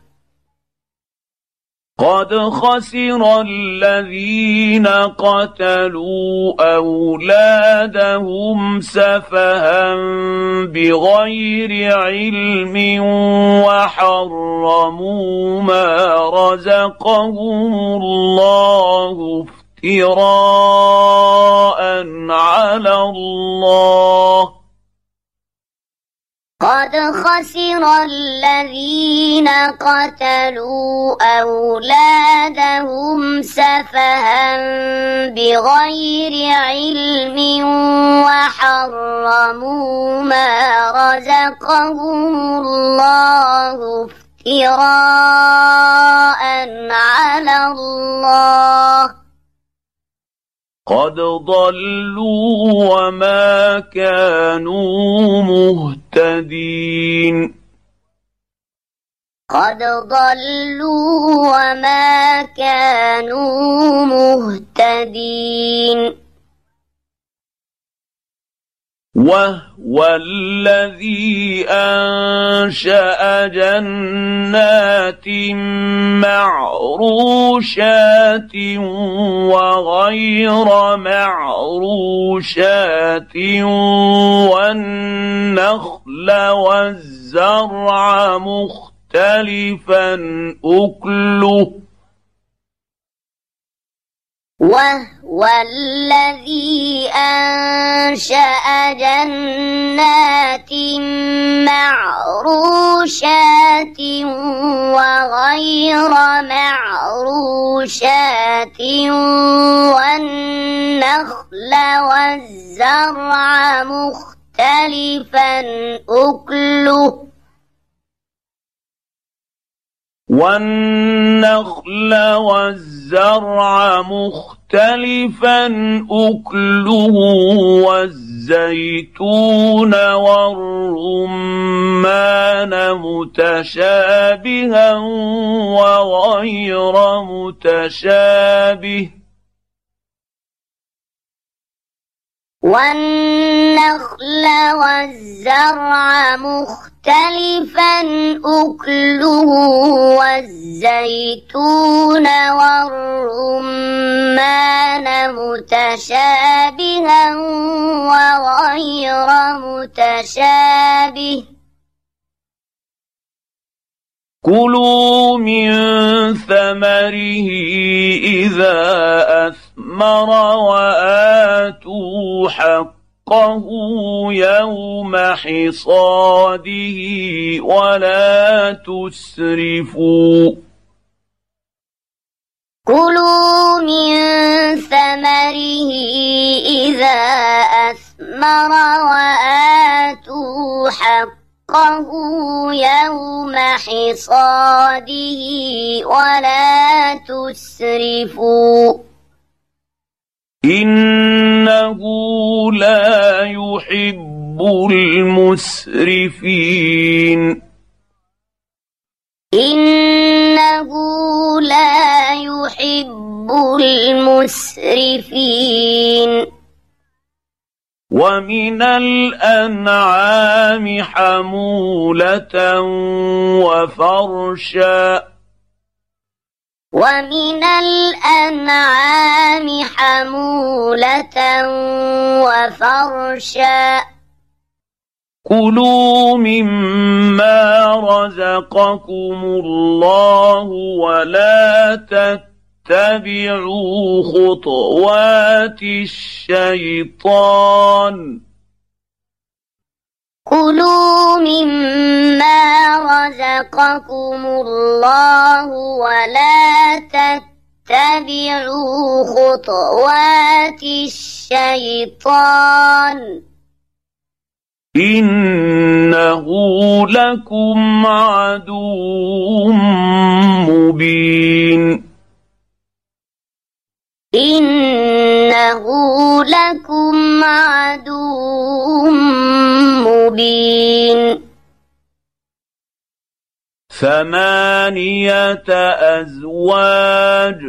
قد خسر الذين قتلوا أولادهم سفها بغير علم وحرموا ما رزقهم الله افتراء على الله قد خسر الذين قتلوا أولادهم سفها بغير علم وحرموا ما رزقهم الله افتراء على الله قد ضلوا وما كانوا مهتدين قد ضلوا وما كانوا مهتدين وهو الذي أنشأ جنات معروشات وغير معروشات والنخل والزرع مختلفا أكله وهو الذي أنشأ جنات معروشات وغير معروشات والنخل والزرع مختلفا أكله والنخل والزرع مختلفا أكله والزيتون والرمان متشابها وغير متشابه والنخل والزرع مختلفا أكله والزيتون والرمان متشابها وغير متشابه كلوا من ثمره إذا أثمر وآتوا حقه يوم حصاده ولا تسرفوا كلوا من ثمره إذا أثمر وآتوا حقه يوم حصاده ولا تسرفوا إنه لا يحب المسرفين إنه لا يحب المسرفين ومن الأنعام حمولة وفرشا ومن الأنعام حمولة وفرشا كلوا مما رزقكم الله ولا تتبعوا خطوات الشيطان كلوا مما رزقكم الله ولا تتبعوا خطوات الشيطان إنه لكم عدو مبين إنه لكم عدو مبين 8 أزواج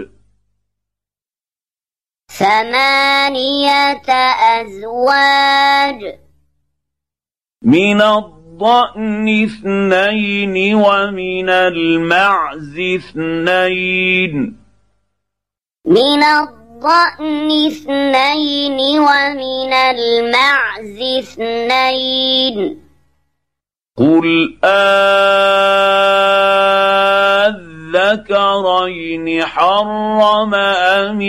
8 أزواج من الضأن 2 ومن المعز 2 من الضأن 2 ومن المعز 2 قل الذكرين حرم أم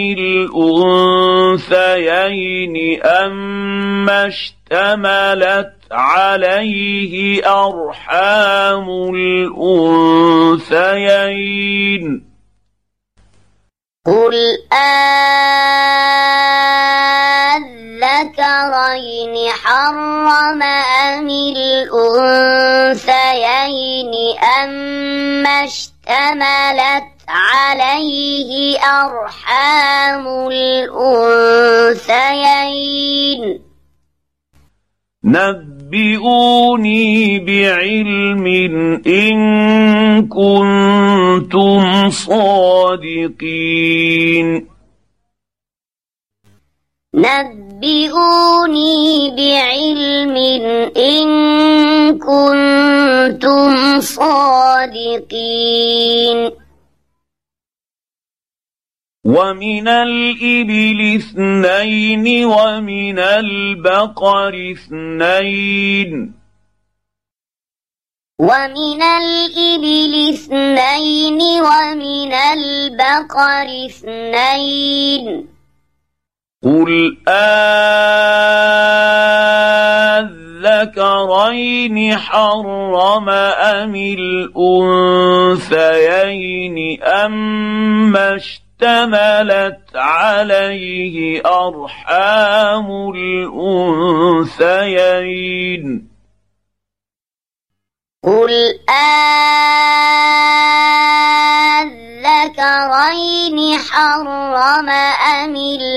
الأنثيين أما اشتملت عليه أرحام الأنثيين قل أذكرين حرم أم الأنثيين أما اشتملت عليه أرحام الأنثيين نبئوني بعلم إن كنتم صادقين نبئوني بعلم إن كنتم صادقين ومن الإبل 2 ومن البقر 2 ومن الإبل 2 ومن البقر 2 قل أذكرين حرم أم الأنثيين أما اشتملت عليه أرحام الأنثيين قل أذكرين حرم أم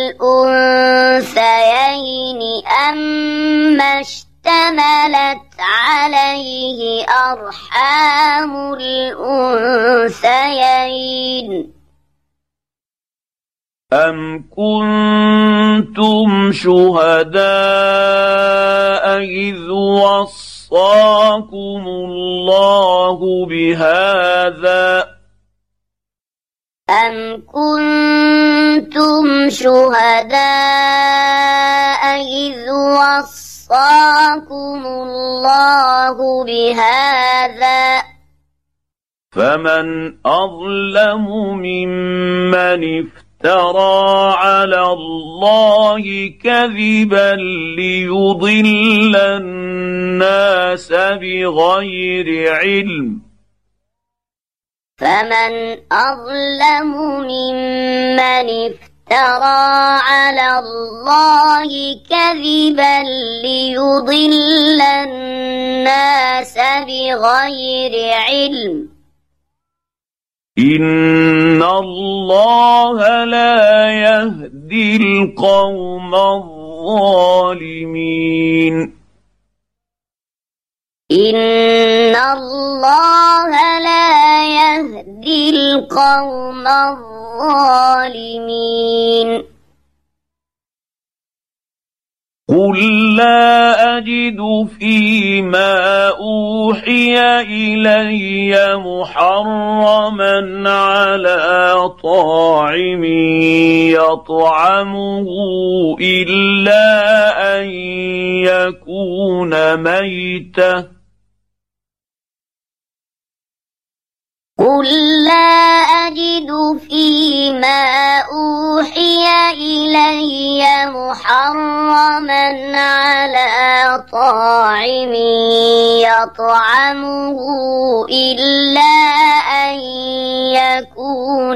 الأنثيين أما اشتملت عليه أرحام الأنثيين أم كنتم شهداء إذ وصاكم الله بهذا أم كنتم شهداء إذ وصاكم الله بهذا فمن أظلم ممن افترى على الله كذبا ليضل الناس بغير علم فمن أظلم ممن افترى على الله كذبا ليضل الناس بغير علم إن الله لا يهدي القوم الظالمين إن الله لا يهدي القوم الظالمين قل لا أجد فيما أوحي إلي محرما على طاعم يطعمه إلا أن يكون ميتة قل لا أجد فيما أوحي إلي محرما على طاعم يطعمه إلا أن يكون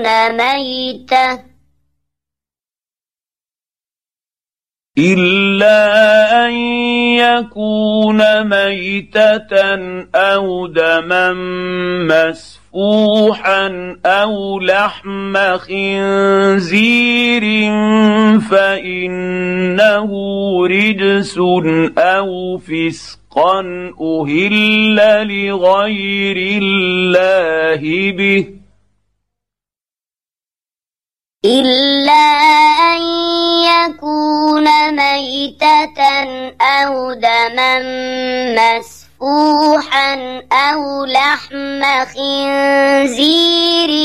ميتة أو دما مسفوحا أو لحم خنزير فإنه رجس أو فسقا أهل لغير الله به إلا أن يكون ميتة أو دما مسفوحا أو لحم خنزير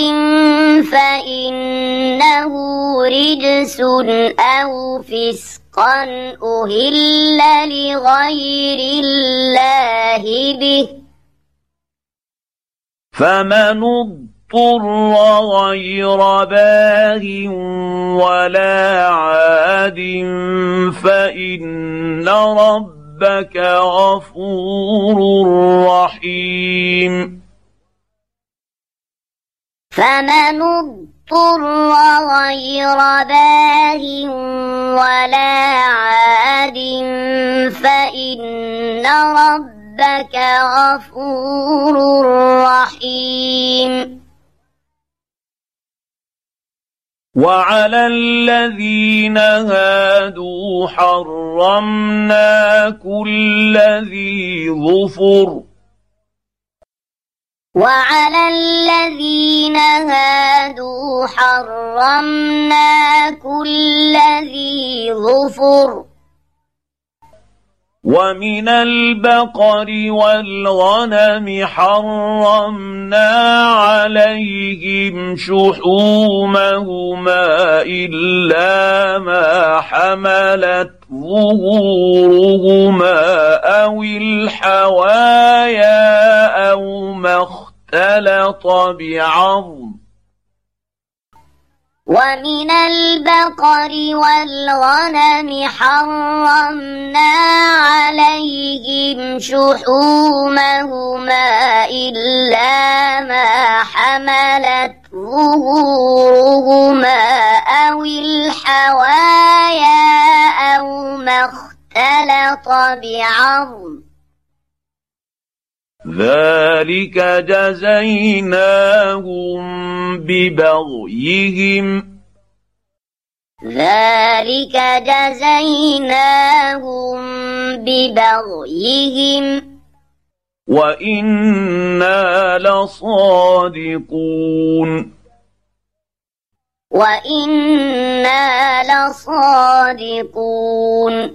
فإنه رجس أو فسقا أهل لغير الله به فمن اضطر غير باغ ولا عاد فإن ربك غفور رحيم فمن اضطر غير باغ ولا عاد فإن ربك غفور رحيم وعلى الذين هادوا حرمنا كل ذي ظفر وعلى الذين هادوا حرمنا كل ذي ظفر ومن البقر والغنم حرمنا عليهم شحومهما إلا ما حملت ظهورهما أو الحوايا أو ما اختلط بعظم ومن البقر والغنم حرمنا عليهم شحومهما إلا ما حملت ظهورهما أو الحوايا أو ما اختلط بعظم ذلك جزيناهم ببغيهم وإنا لصادقون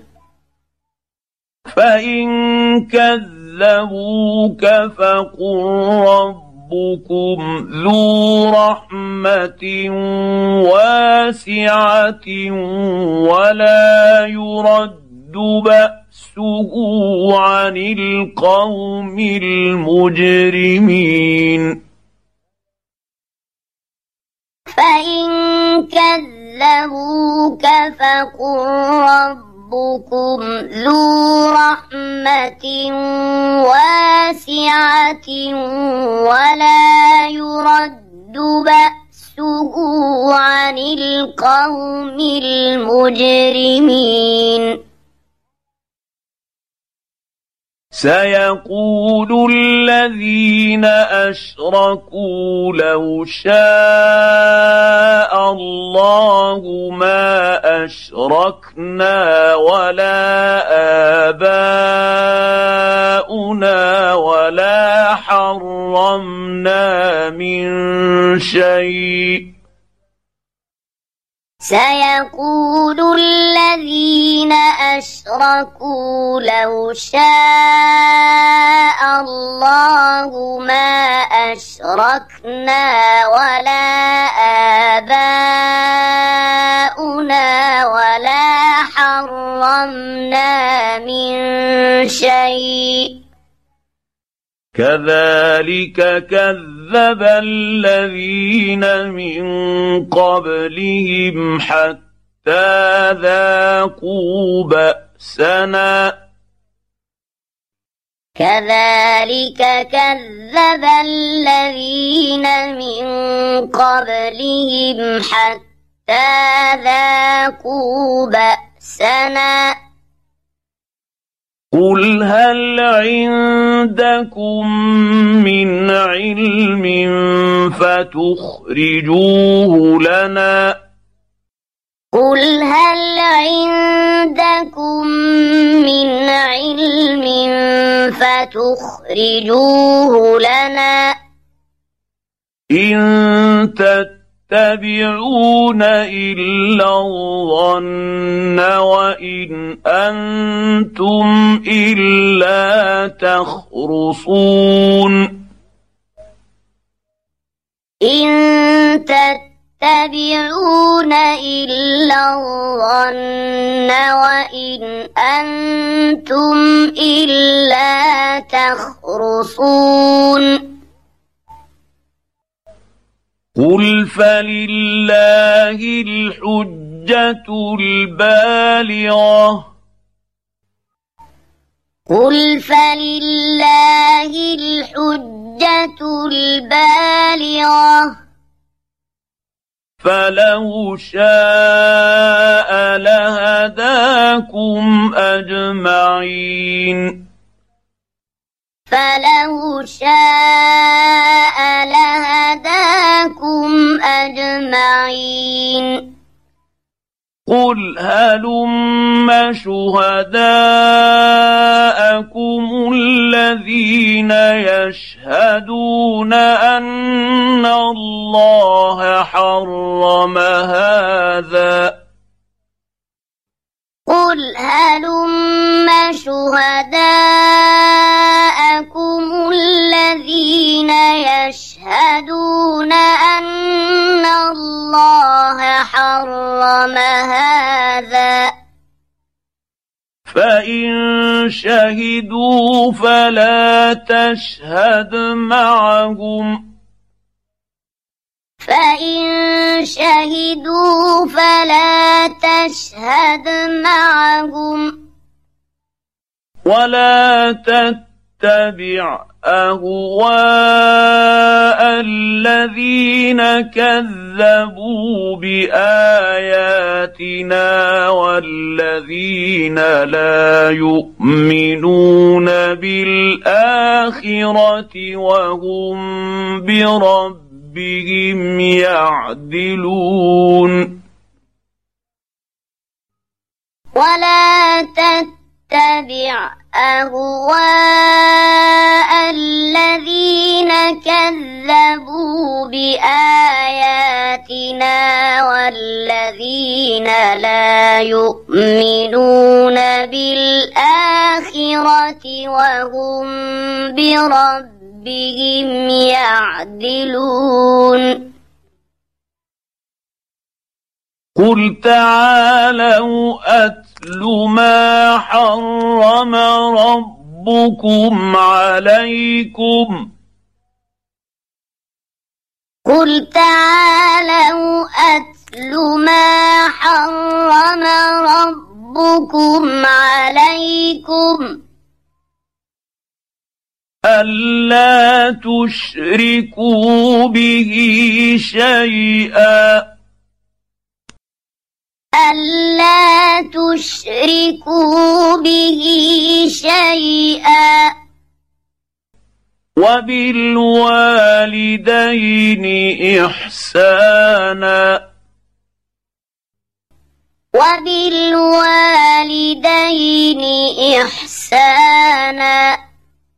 فإن كذبوك فقل ربكم ذو رحمة واسعة ولا يرد بأسه عن القوم المجرمين فإن كذبوك فقل ربكم ذو رحمة واسعة ولا يرد بأسه عن القوم المجرمين سيقول الذين أشركوا لو شاء الله ما أشركنا ولا آباؤنا ولا حرمنا من شيء سيقول الذين أشركوا لو شاء الله ما أشركنا ولا آباؤنا ولا حرمنا من شيء كذلك كذب الذين من قبلهم حتى ذاقوا بأسنا كذلك كذب الذين من قبلهم حتى ذاقوا بأسنا قل هل عندكم من علم فتخرجوه لنا قل هل عندكم من علم فتخرجوه لنا إن تتبعون إلا الظن وإن أنتم إلا تخرصون إن تتبعون إلا الظن وإن أنتم إلا تخرصون قل فلله الحجة البالغة قل فلله الحجة البالغة فلو شاء لهداكم أجمعين فلو شاء لهداكم أجمعين قل هلم شهداءكم الذين يشهدون أن الله حرم هذا قل هلم شهداءكم الذين يشهدون أن الله حرم هذا فإن شهدوا فلا تشهد معهم فإن شهدوا فلا تشهد معهم ولا تتبع أهواء الذين كذبوا بآياتنا والذين لا يؤمنون بالآخرة وهم بربهم يعدلون ولا تتبع أهواء الذين كذبوا بآياتنا والذين لا يؤمنون بالآخرة وهم بربهم يعدلون قل تعالوا أتل ما حرم ربكم عليكم قل تعالوا أتل ما حرم ربكم عليكم ألا تشركوا به شيئا ألا تشركوا به شيئا وبالوالدين إحسانا وبالوالدين إحسانا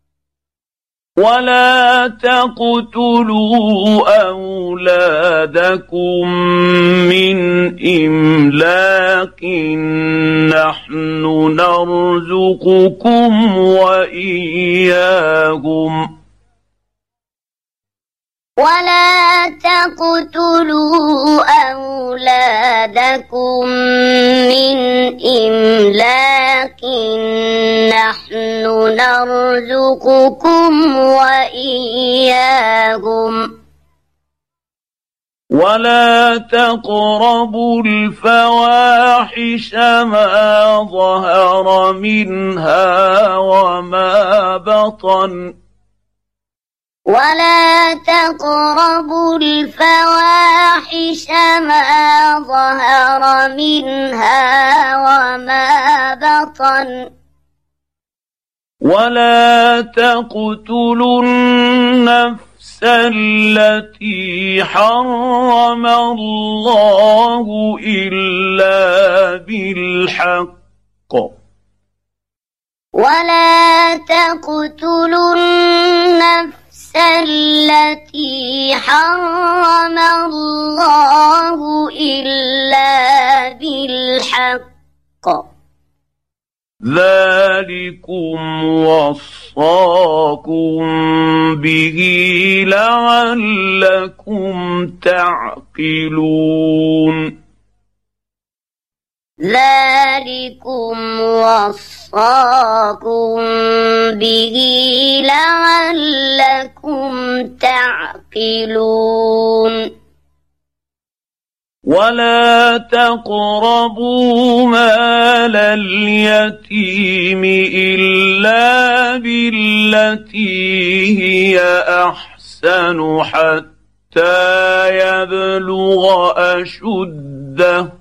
ولا تقتلوا أولادكم من إملاق نحن نرزقكم وإياهم ولا تقتلوا أولادكم من إملاق نحن نرزقكم وإياهم ولا تقربوا الفواحش ما ظهر منها وما بطن ولا تقربوا الفواحش ما ظهر منها وما بطن ولا تقتلوا النفس التي حرم الله إلا بالحق ولا تقتلوا النفس التي حرم الله إلا بالحق ذلكم وصاكم به لعلكم تعقلون ذلكم وصاكم به لعلكم تعقلون ولا تقربوا مال اليتيم إلا بالتي هي أحسن حتى يبلغ أشده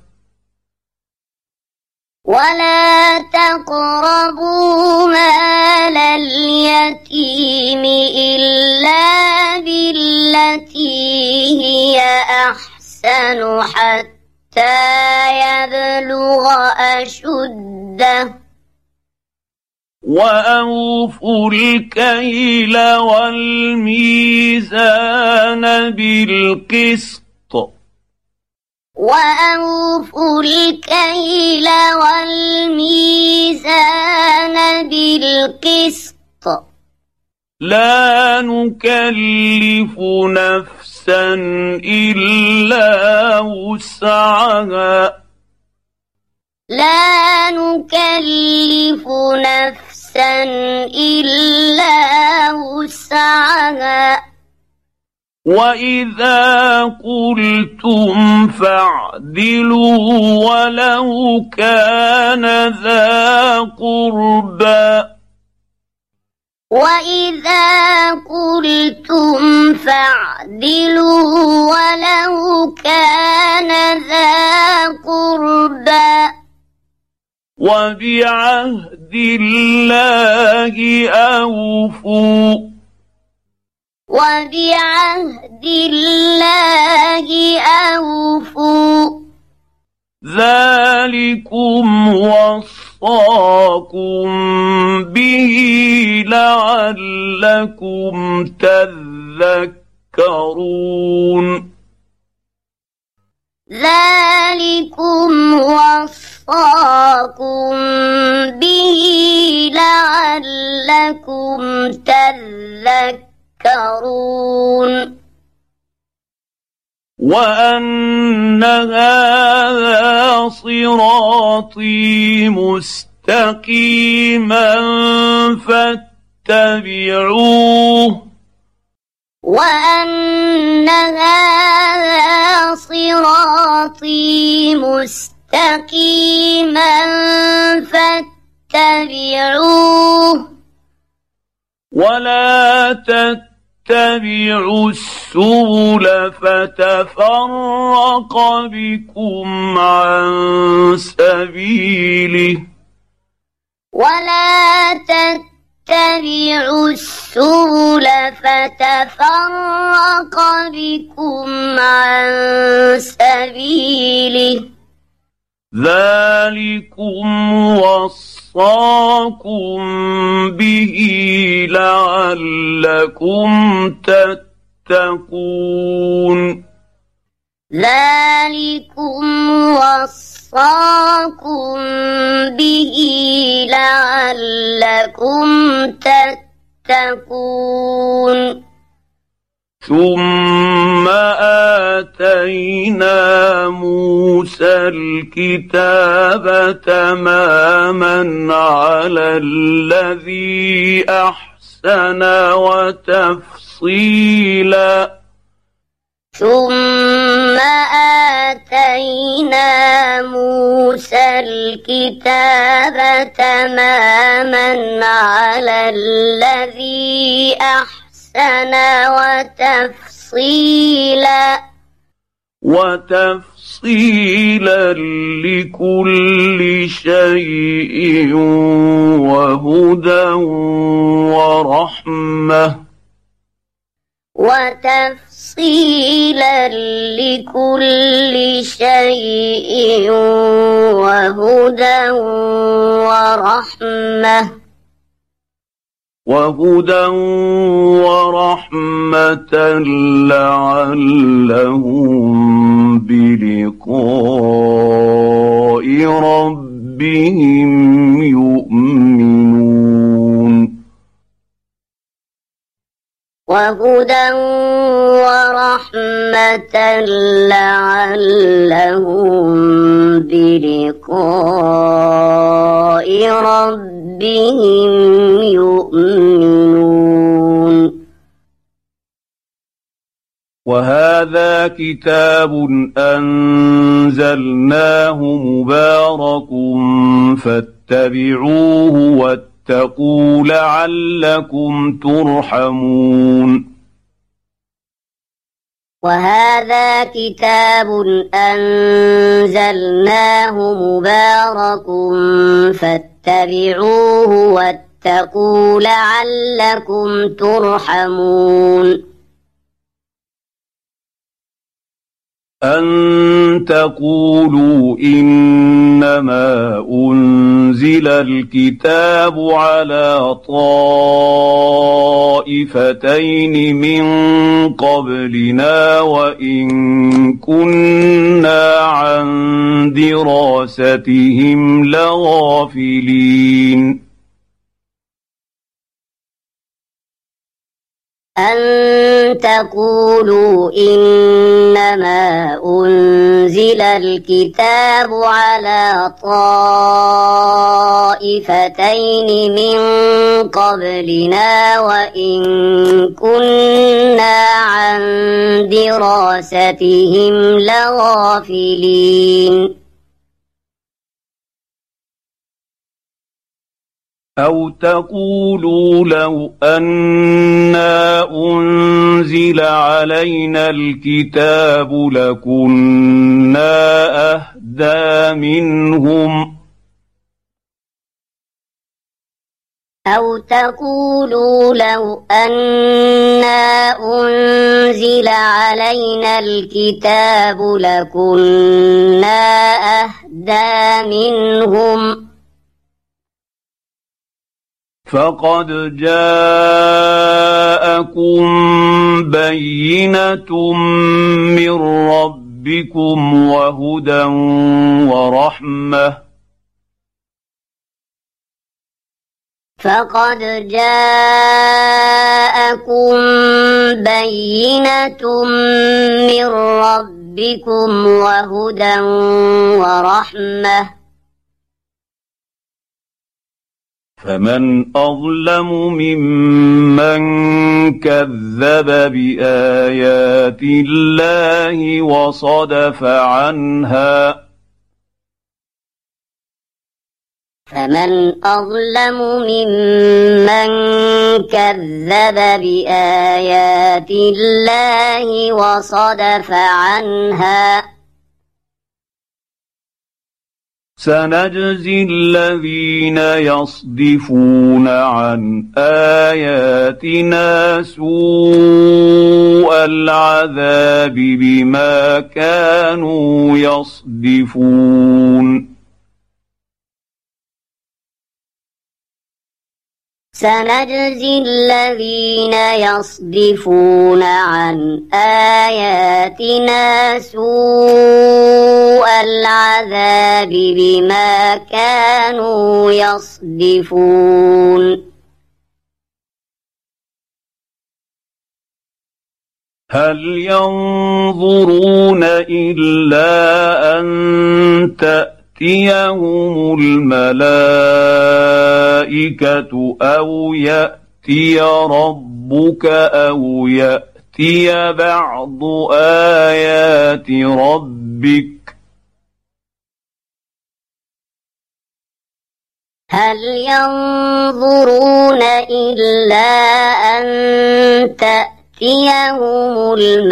ولا تقربوا مال اليتيم إلا بالتي هي أحسن حتى يبلغ أشده وأوفوا الكيل والميزان بالقسط وأوفوا الكيل والميزان بالقسط لا نكلف نفسا إلا وسعها لا نكلف نفسا إلا وسعها وإذا قلتم فاعدلوا ولو كان ذا قربى وإذا قلتم فاعدلوا ولو كان ذا قربى وبعهد الله أوفوا وبعهد الله أوفوا ذلكم وصاكم به لعلكم تذكرون ذلكم وصاكم به لعلكم تذكرون وأن هذا صراطي مستقيما فاتبعوه وأن هذا صراطي مستقيما فاتبعوه ولا تتبعوا السبل فتفرق بكم عن سبيله ولا تتبعوا السبل فتفرق بكم عن سبيله ذلكم وصاكم به لعلكم تتقون ذلكم وصاكم به لعلكم تتقون ثم آتينا موسى الكتاب تماما على الذي أحسن وتفصيلا ثم آتينا موسى الكتاب تماما على الذي أحسن وتفصيلا لكل شيء وهدى ورحمة لعلهم بلقاء ربهم يؤمنون وهدى ورحمة لعلهم بلقاء ربهم يؤمنون وهذا كتاب أنزلناه مبارك فاتبعوه واتقوا لعلكم ترحمون وهذا كتاب أنزلناه مبارك فاتبعوه واتقوا لعلكم ترحمون أن تقولوا إنما أنزل الكتاب على طائفتين من قبلنا وإن كنا عن دراستهم لغافلين أن تقولوا إنما أنزل الكتاب على طائفتين من قبلنا وإن كنا عن دراستهم لغافلين أو تقولوا لو أنا أنزل علينا الكتاب لكنا أهدى منهم أو تقولوا لو أنا أنزل علينا الكتاب لكنا أهدى منهم فقد جاءكم بينة من ربكم وهدى ورحمة فقد جاءكم بينة من ربكم وهدى ورحمة فمن أظلم ممن كذب بآيات الله وصدف عنها فمن أظلم ممن كذب بآيات الله وصدف عنها سنجزي الذين يصدفون عن آياتنا سوء العذاب بما كانوا يصدفون سنجزي الذين يصدفون عن آياتنا سوء العذاب بما كانوا يصدفون هل ينظرون إلا أن تأتيهم الملائكة أو يأتي ربك أو يأتي بعض آيات ربك هل ينظرون إلا أن تأتيهم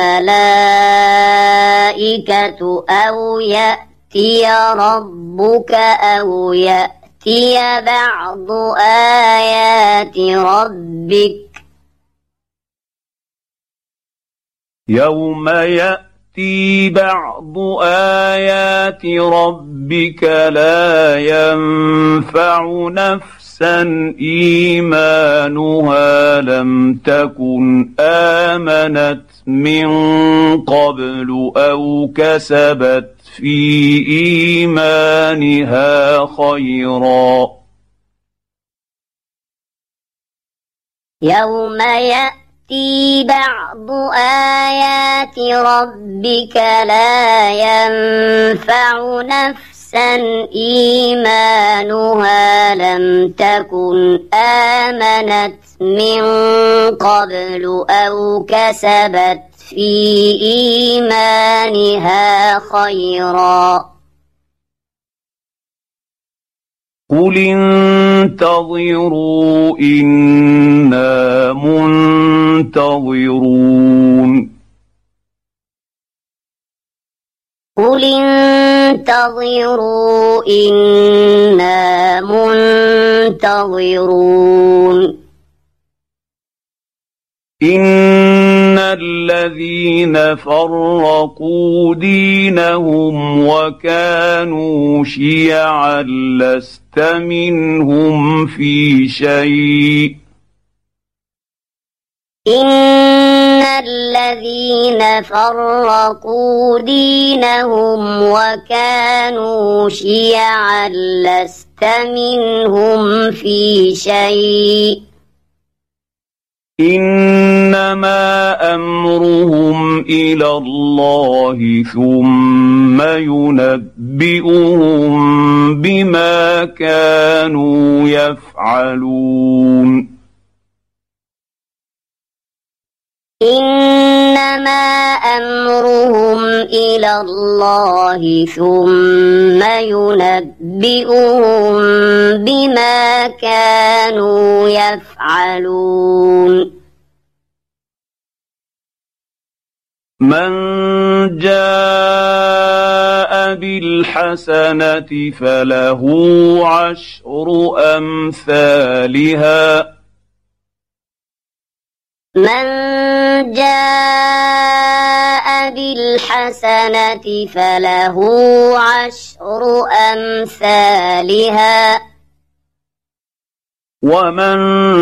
الملائكة أو يأتي ربك أو يأتي بعض آيات ربك يوم يأتي بعض آيات ربك لا ينفع نفسا إيمانها لم تكن آمنت من قبل أو كسبت في إيمانها خيرا يوم يأتي بعض آيات ربك لا ينفع نفسا إيمانها لم تكن آمنت من قبل أو كسبت في إيمانها خيرا قل انتظروا إنا منتظرون قل انتظروا إنا منتظرون إن الذين فرقوا دينهم وكانوا شيعا لست منهم في شيء إن الذين فرقوا دينهم وكانوا شيعا لست منهم في شيء إنما أمرهم إلى الله ثم ينبئهم بما كانوا يفعلون إنما أمرهم إلى الله ثم ينبئهم بما كانوا يفعلون من جاء بالحسنة فله عشر أمثالها من جاء بالحسنة فله عشر أمثالها ومن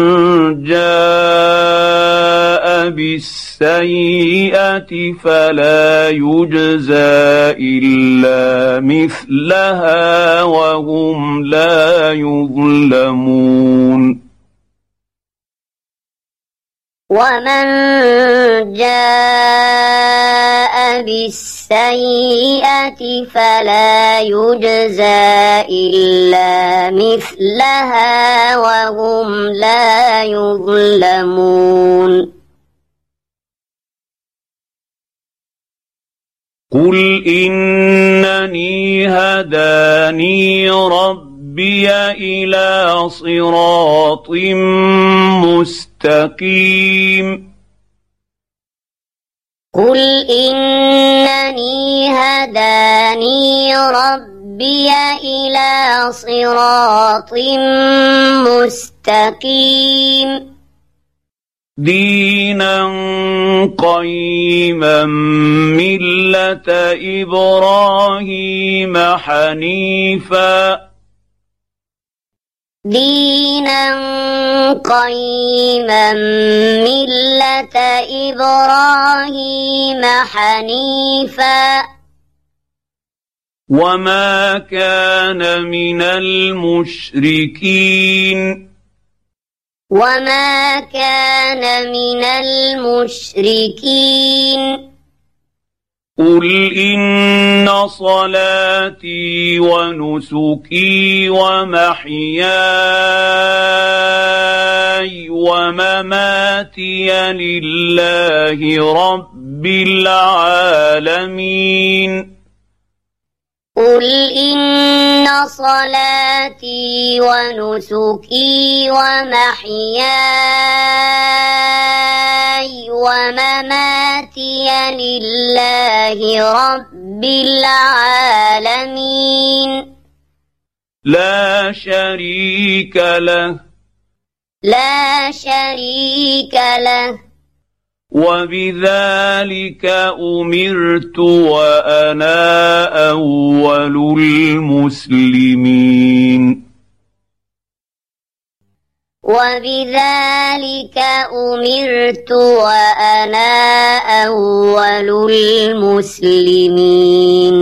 جاء بالسيئة فلا يجزى إلا مثلها وهم لا يظلمون ومن جاء بالسيئة فلا يجزى إلا مثلها وهم لا يظلمون قل إنني هداني ربي إلى صراط مستقيم قل إنني هداني ربي إلى صراط مستقيم دينا قيما ملة إبراهيم حنيفا دينا قيما ملة إبراهيم حنيفا وما كان من المشركين وما كان من المشركين قل إن صلاتي ونسكي ومحياي ومماتي لله رب العالمين قل إن صلاتي ونسكي ومحياي ومماتي لله رب العالمين لا شريك له لا شريك له وبذلك أمرت وأنا أول المسلمين وبذلك أمرت وأنا أول المسلمين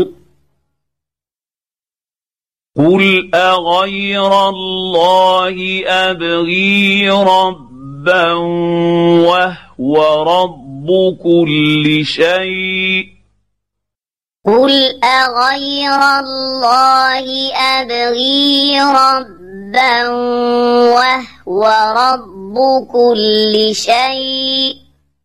قل أغير الله أبغي ربا وهو رب كل شيء قل أغير الله أبغي ربا وهو رب كل شيء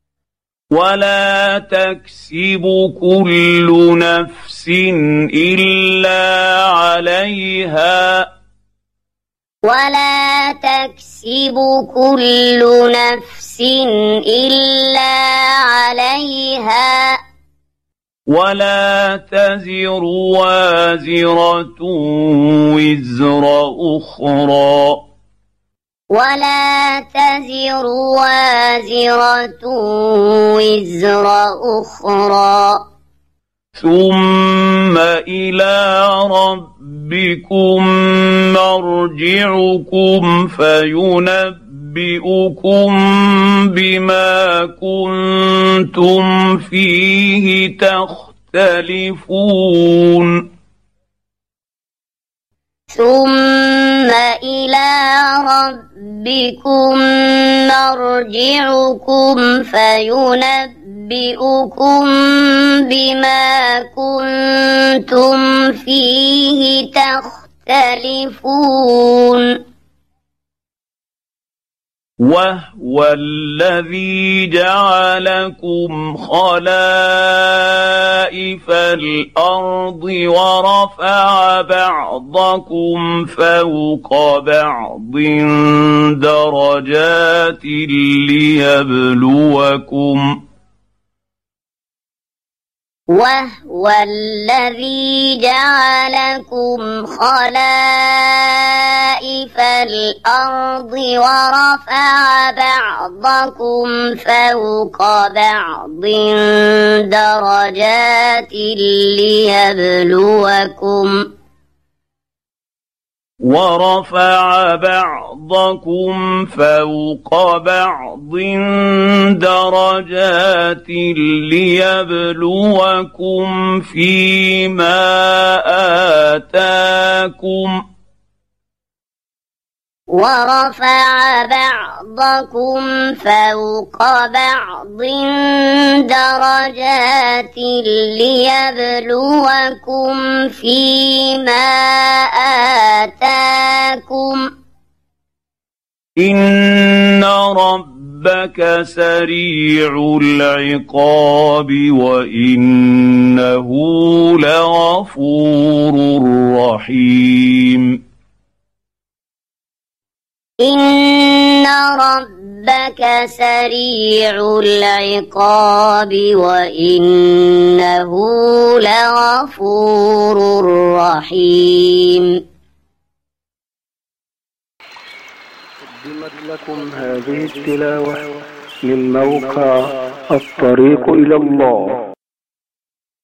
ولا تكسب كل نفس إلا عليها ولا تكسب كل نفس إلا عليها ولا تزر وازرة وزر أخرى ولا تزر وازرة وزر أخرى ثم إلى ربكم مرجعكم فينبئكم بما كنتم فيه تختلفون ثم إلى ربكم مرجعكم فينبئكم بما كنتم فيه تختلفون وهو الذي جعلكم خلائف الأرض ورفع بعضكم فوق بعض درجات ليبلوكم وهو الذي جعلكم خلائف الأرض ورفع بعضكم فوق بعض درجات ليبلوكم ورفع بعضكم فوق بعض درجات ليبلوكم فيما آتاكم ورفع بعضكم فوق بعض درجات ليبلوكم فيما آتاكم إن ربك سريع العقاب وإنه لغفور رحيم إن ربك سريع العقاب وإنه لغفور رحيم قدمت لكم هذه التلاوة من موقع الطريق إلى الله.